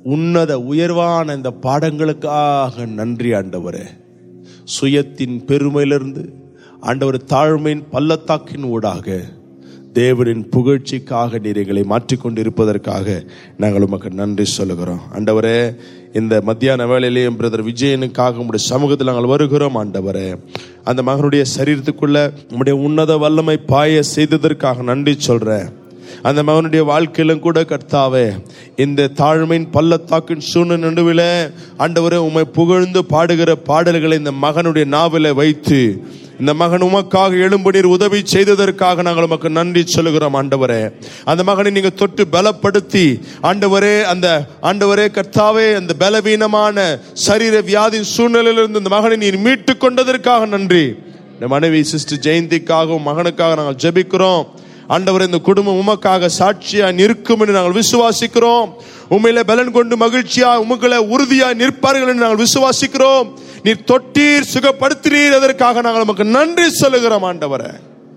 Speaker 1: உன்னத உயர்வான இந்த பாடங்களுக்காக நன்றி ஆண்டவரே. சுயத்தின் பெருமையிலிருந்து ஆண்டவர் தாழ்மையின் பள்ளத்தாக்கின் ஊடாக தேவனின் புகழ்ச்சிக்காக நீர் எங்களை மாற்றிக்கொண்டிருப்பதற்காக நாங்கள் உமக்கு நன்றி சொல்லுகிறோம். ஆண்டவரே, இந்த மத்தியான வேளையிலேயும் பிரதர் விஜயனுக்காக உங்களுடைய சமூகத்தில் நாங்கள் வருகிறோம். ஆண்டவரே, அந்த மகனுடைய சரீரத்துக்குள்ள உங்களுடைய உன்னத வல்லமை பாய செய்ததற்காக நன்றி சொல்றேன். அந்த மகனுடைய வாழ்க்கையிலும் கூட கர்த்தாவே, இந்த தாழ்மையின் பள்ளத்தாக்கின் சூழ்நிலை நடுவில் ஆண்டவரே உம்மை புகழ்ந்து பாடுகிற பாடல்களை இந்த மகனுடைய நாவில வைத்து இந்த மகன் உமக்காக எழும்பு நீர் உதவி செய்ததற்காக நாங்கள் உமக்கு நன்றி சொல்லுகிறோம். ஆண்டவரே, அந்த மகனை நீங்க தொட்டு பலப்படுத்தி ஆண்டவரே, அந்த ஆண்டவரே கர்த்தாவே, அந்த பலவீனமான சரீர வியாதியின் சூழ்நிலையிலிருந்து இந்த மகனை நீர் மீட்டு கொண்டதற்காக நன்றி. இந்த மனைவி சிஸ்டர் ஜெயந்திக்காகவும் மகனுக்காக நாங்கள் ஜெபிக்கிறோம். ஆண்டவரே, இந்த குடும்பம் உமக்காக சாட்சியா நிற்கும் என்று நாங்கள் விசுவாசிக்கிறோம். உண்மையில பலன் கொண்டு மகிழ்ச்சியா உமக்களை உறுதியா நிற்பார்கள் என்று நாங்கள் விசுவாசிக்கிறோம். நீர் தொட்டீர், சுகப்படுத்தினீர், அதற்காக நாங்கள் நமக்கு நன்றி சொல்லுகிறோம். ஆண்டவரே,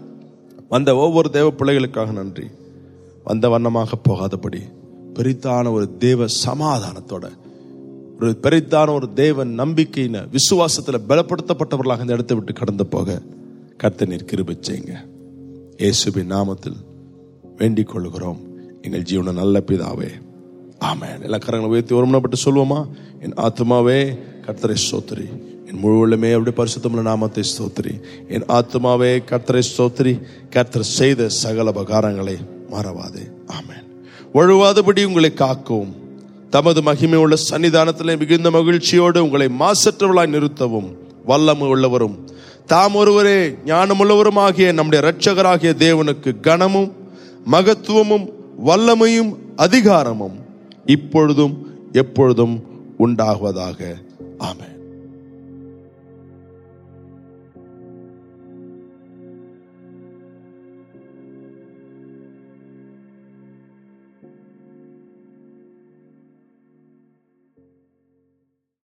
Speaker 1: வந்த ஒவ்வொரு தேவ பிள்ளைகளுக்காக நன்றி. வந்த வண்ணமாக போகாதபடி பெரிதான ஒரு தேவ சமாதானத்தோட, ஒரு பெரிதான ஒரு தேவ நம்பிக்கையின விசுவாசத்தில் பலப்படுத்தப்பட்டவர்களாக இந்த இடத்தை விட்டு கடந்து போக கர்த்தர் நீர் கிருபை செய்யுங்க. இயேசுவின் நாமத்தில் வேண்டிக் கொள்கிறோம் எங்கள் ஜீவன நல்ல பிதாவே, ஆமென். எல்லா கரங்களை உயர்த்தி ஒருமனப்பட்டு சொல்வோமா? என் ஆத்மாவே கர்த்தரை ஸ்தோத்திரி, என் முழு உள்ளமே அவருடைய பரிசுத்தமுள்ள நாமத்தை ஸ்தோத்திரி. என் ஆத்மாவே கர்த்தரை ஸ்தோத்திரி, கர்த்தர் செய்த சகல உபகாரங்களை மறவாதே. ஆமென். வழுவாதபடி உங்களை காக்கவும், தமது மகிமை உள்ள சன்னிதானத்திலே மிகுந்த மகிழ்ச்சியோடு உங்களை மாசற்றவளாய் நிறுத்தவும் வல்லமை உள்ளவரும் தாம் ஒருவரே ஞானமுள்ளவருமாகிய நம்முடைய இரட்சகராகிய தேவனுக்கு கனமும் மகத்துவமும் வல்லமையும் அதிகாரமும் இப்பொழுதும் எப்பொழுதும் உண்டாகுவதாக. ஆமென்.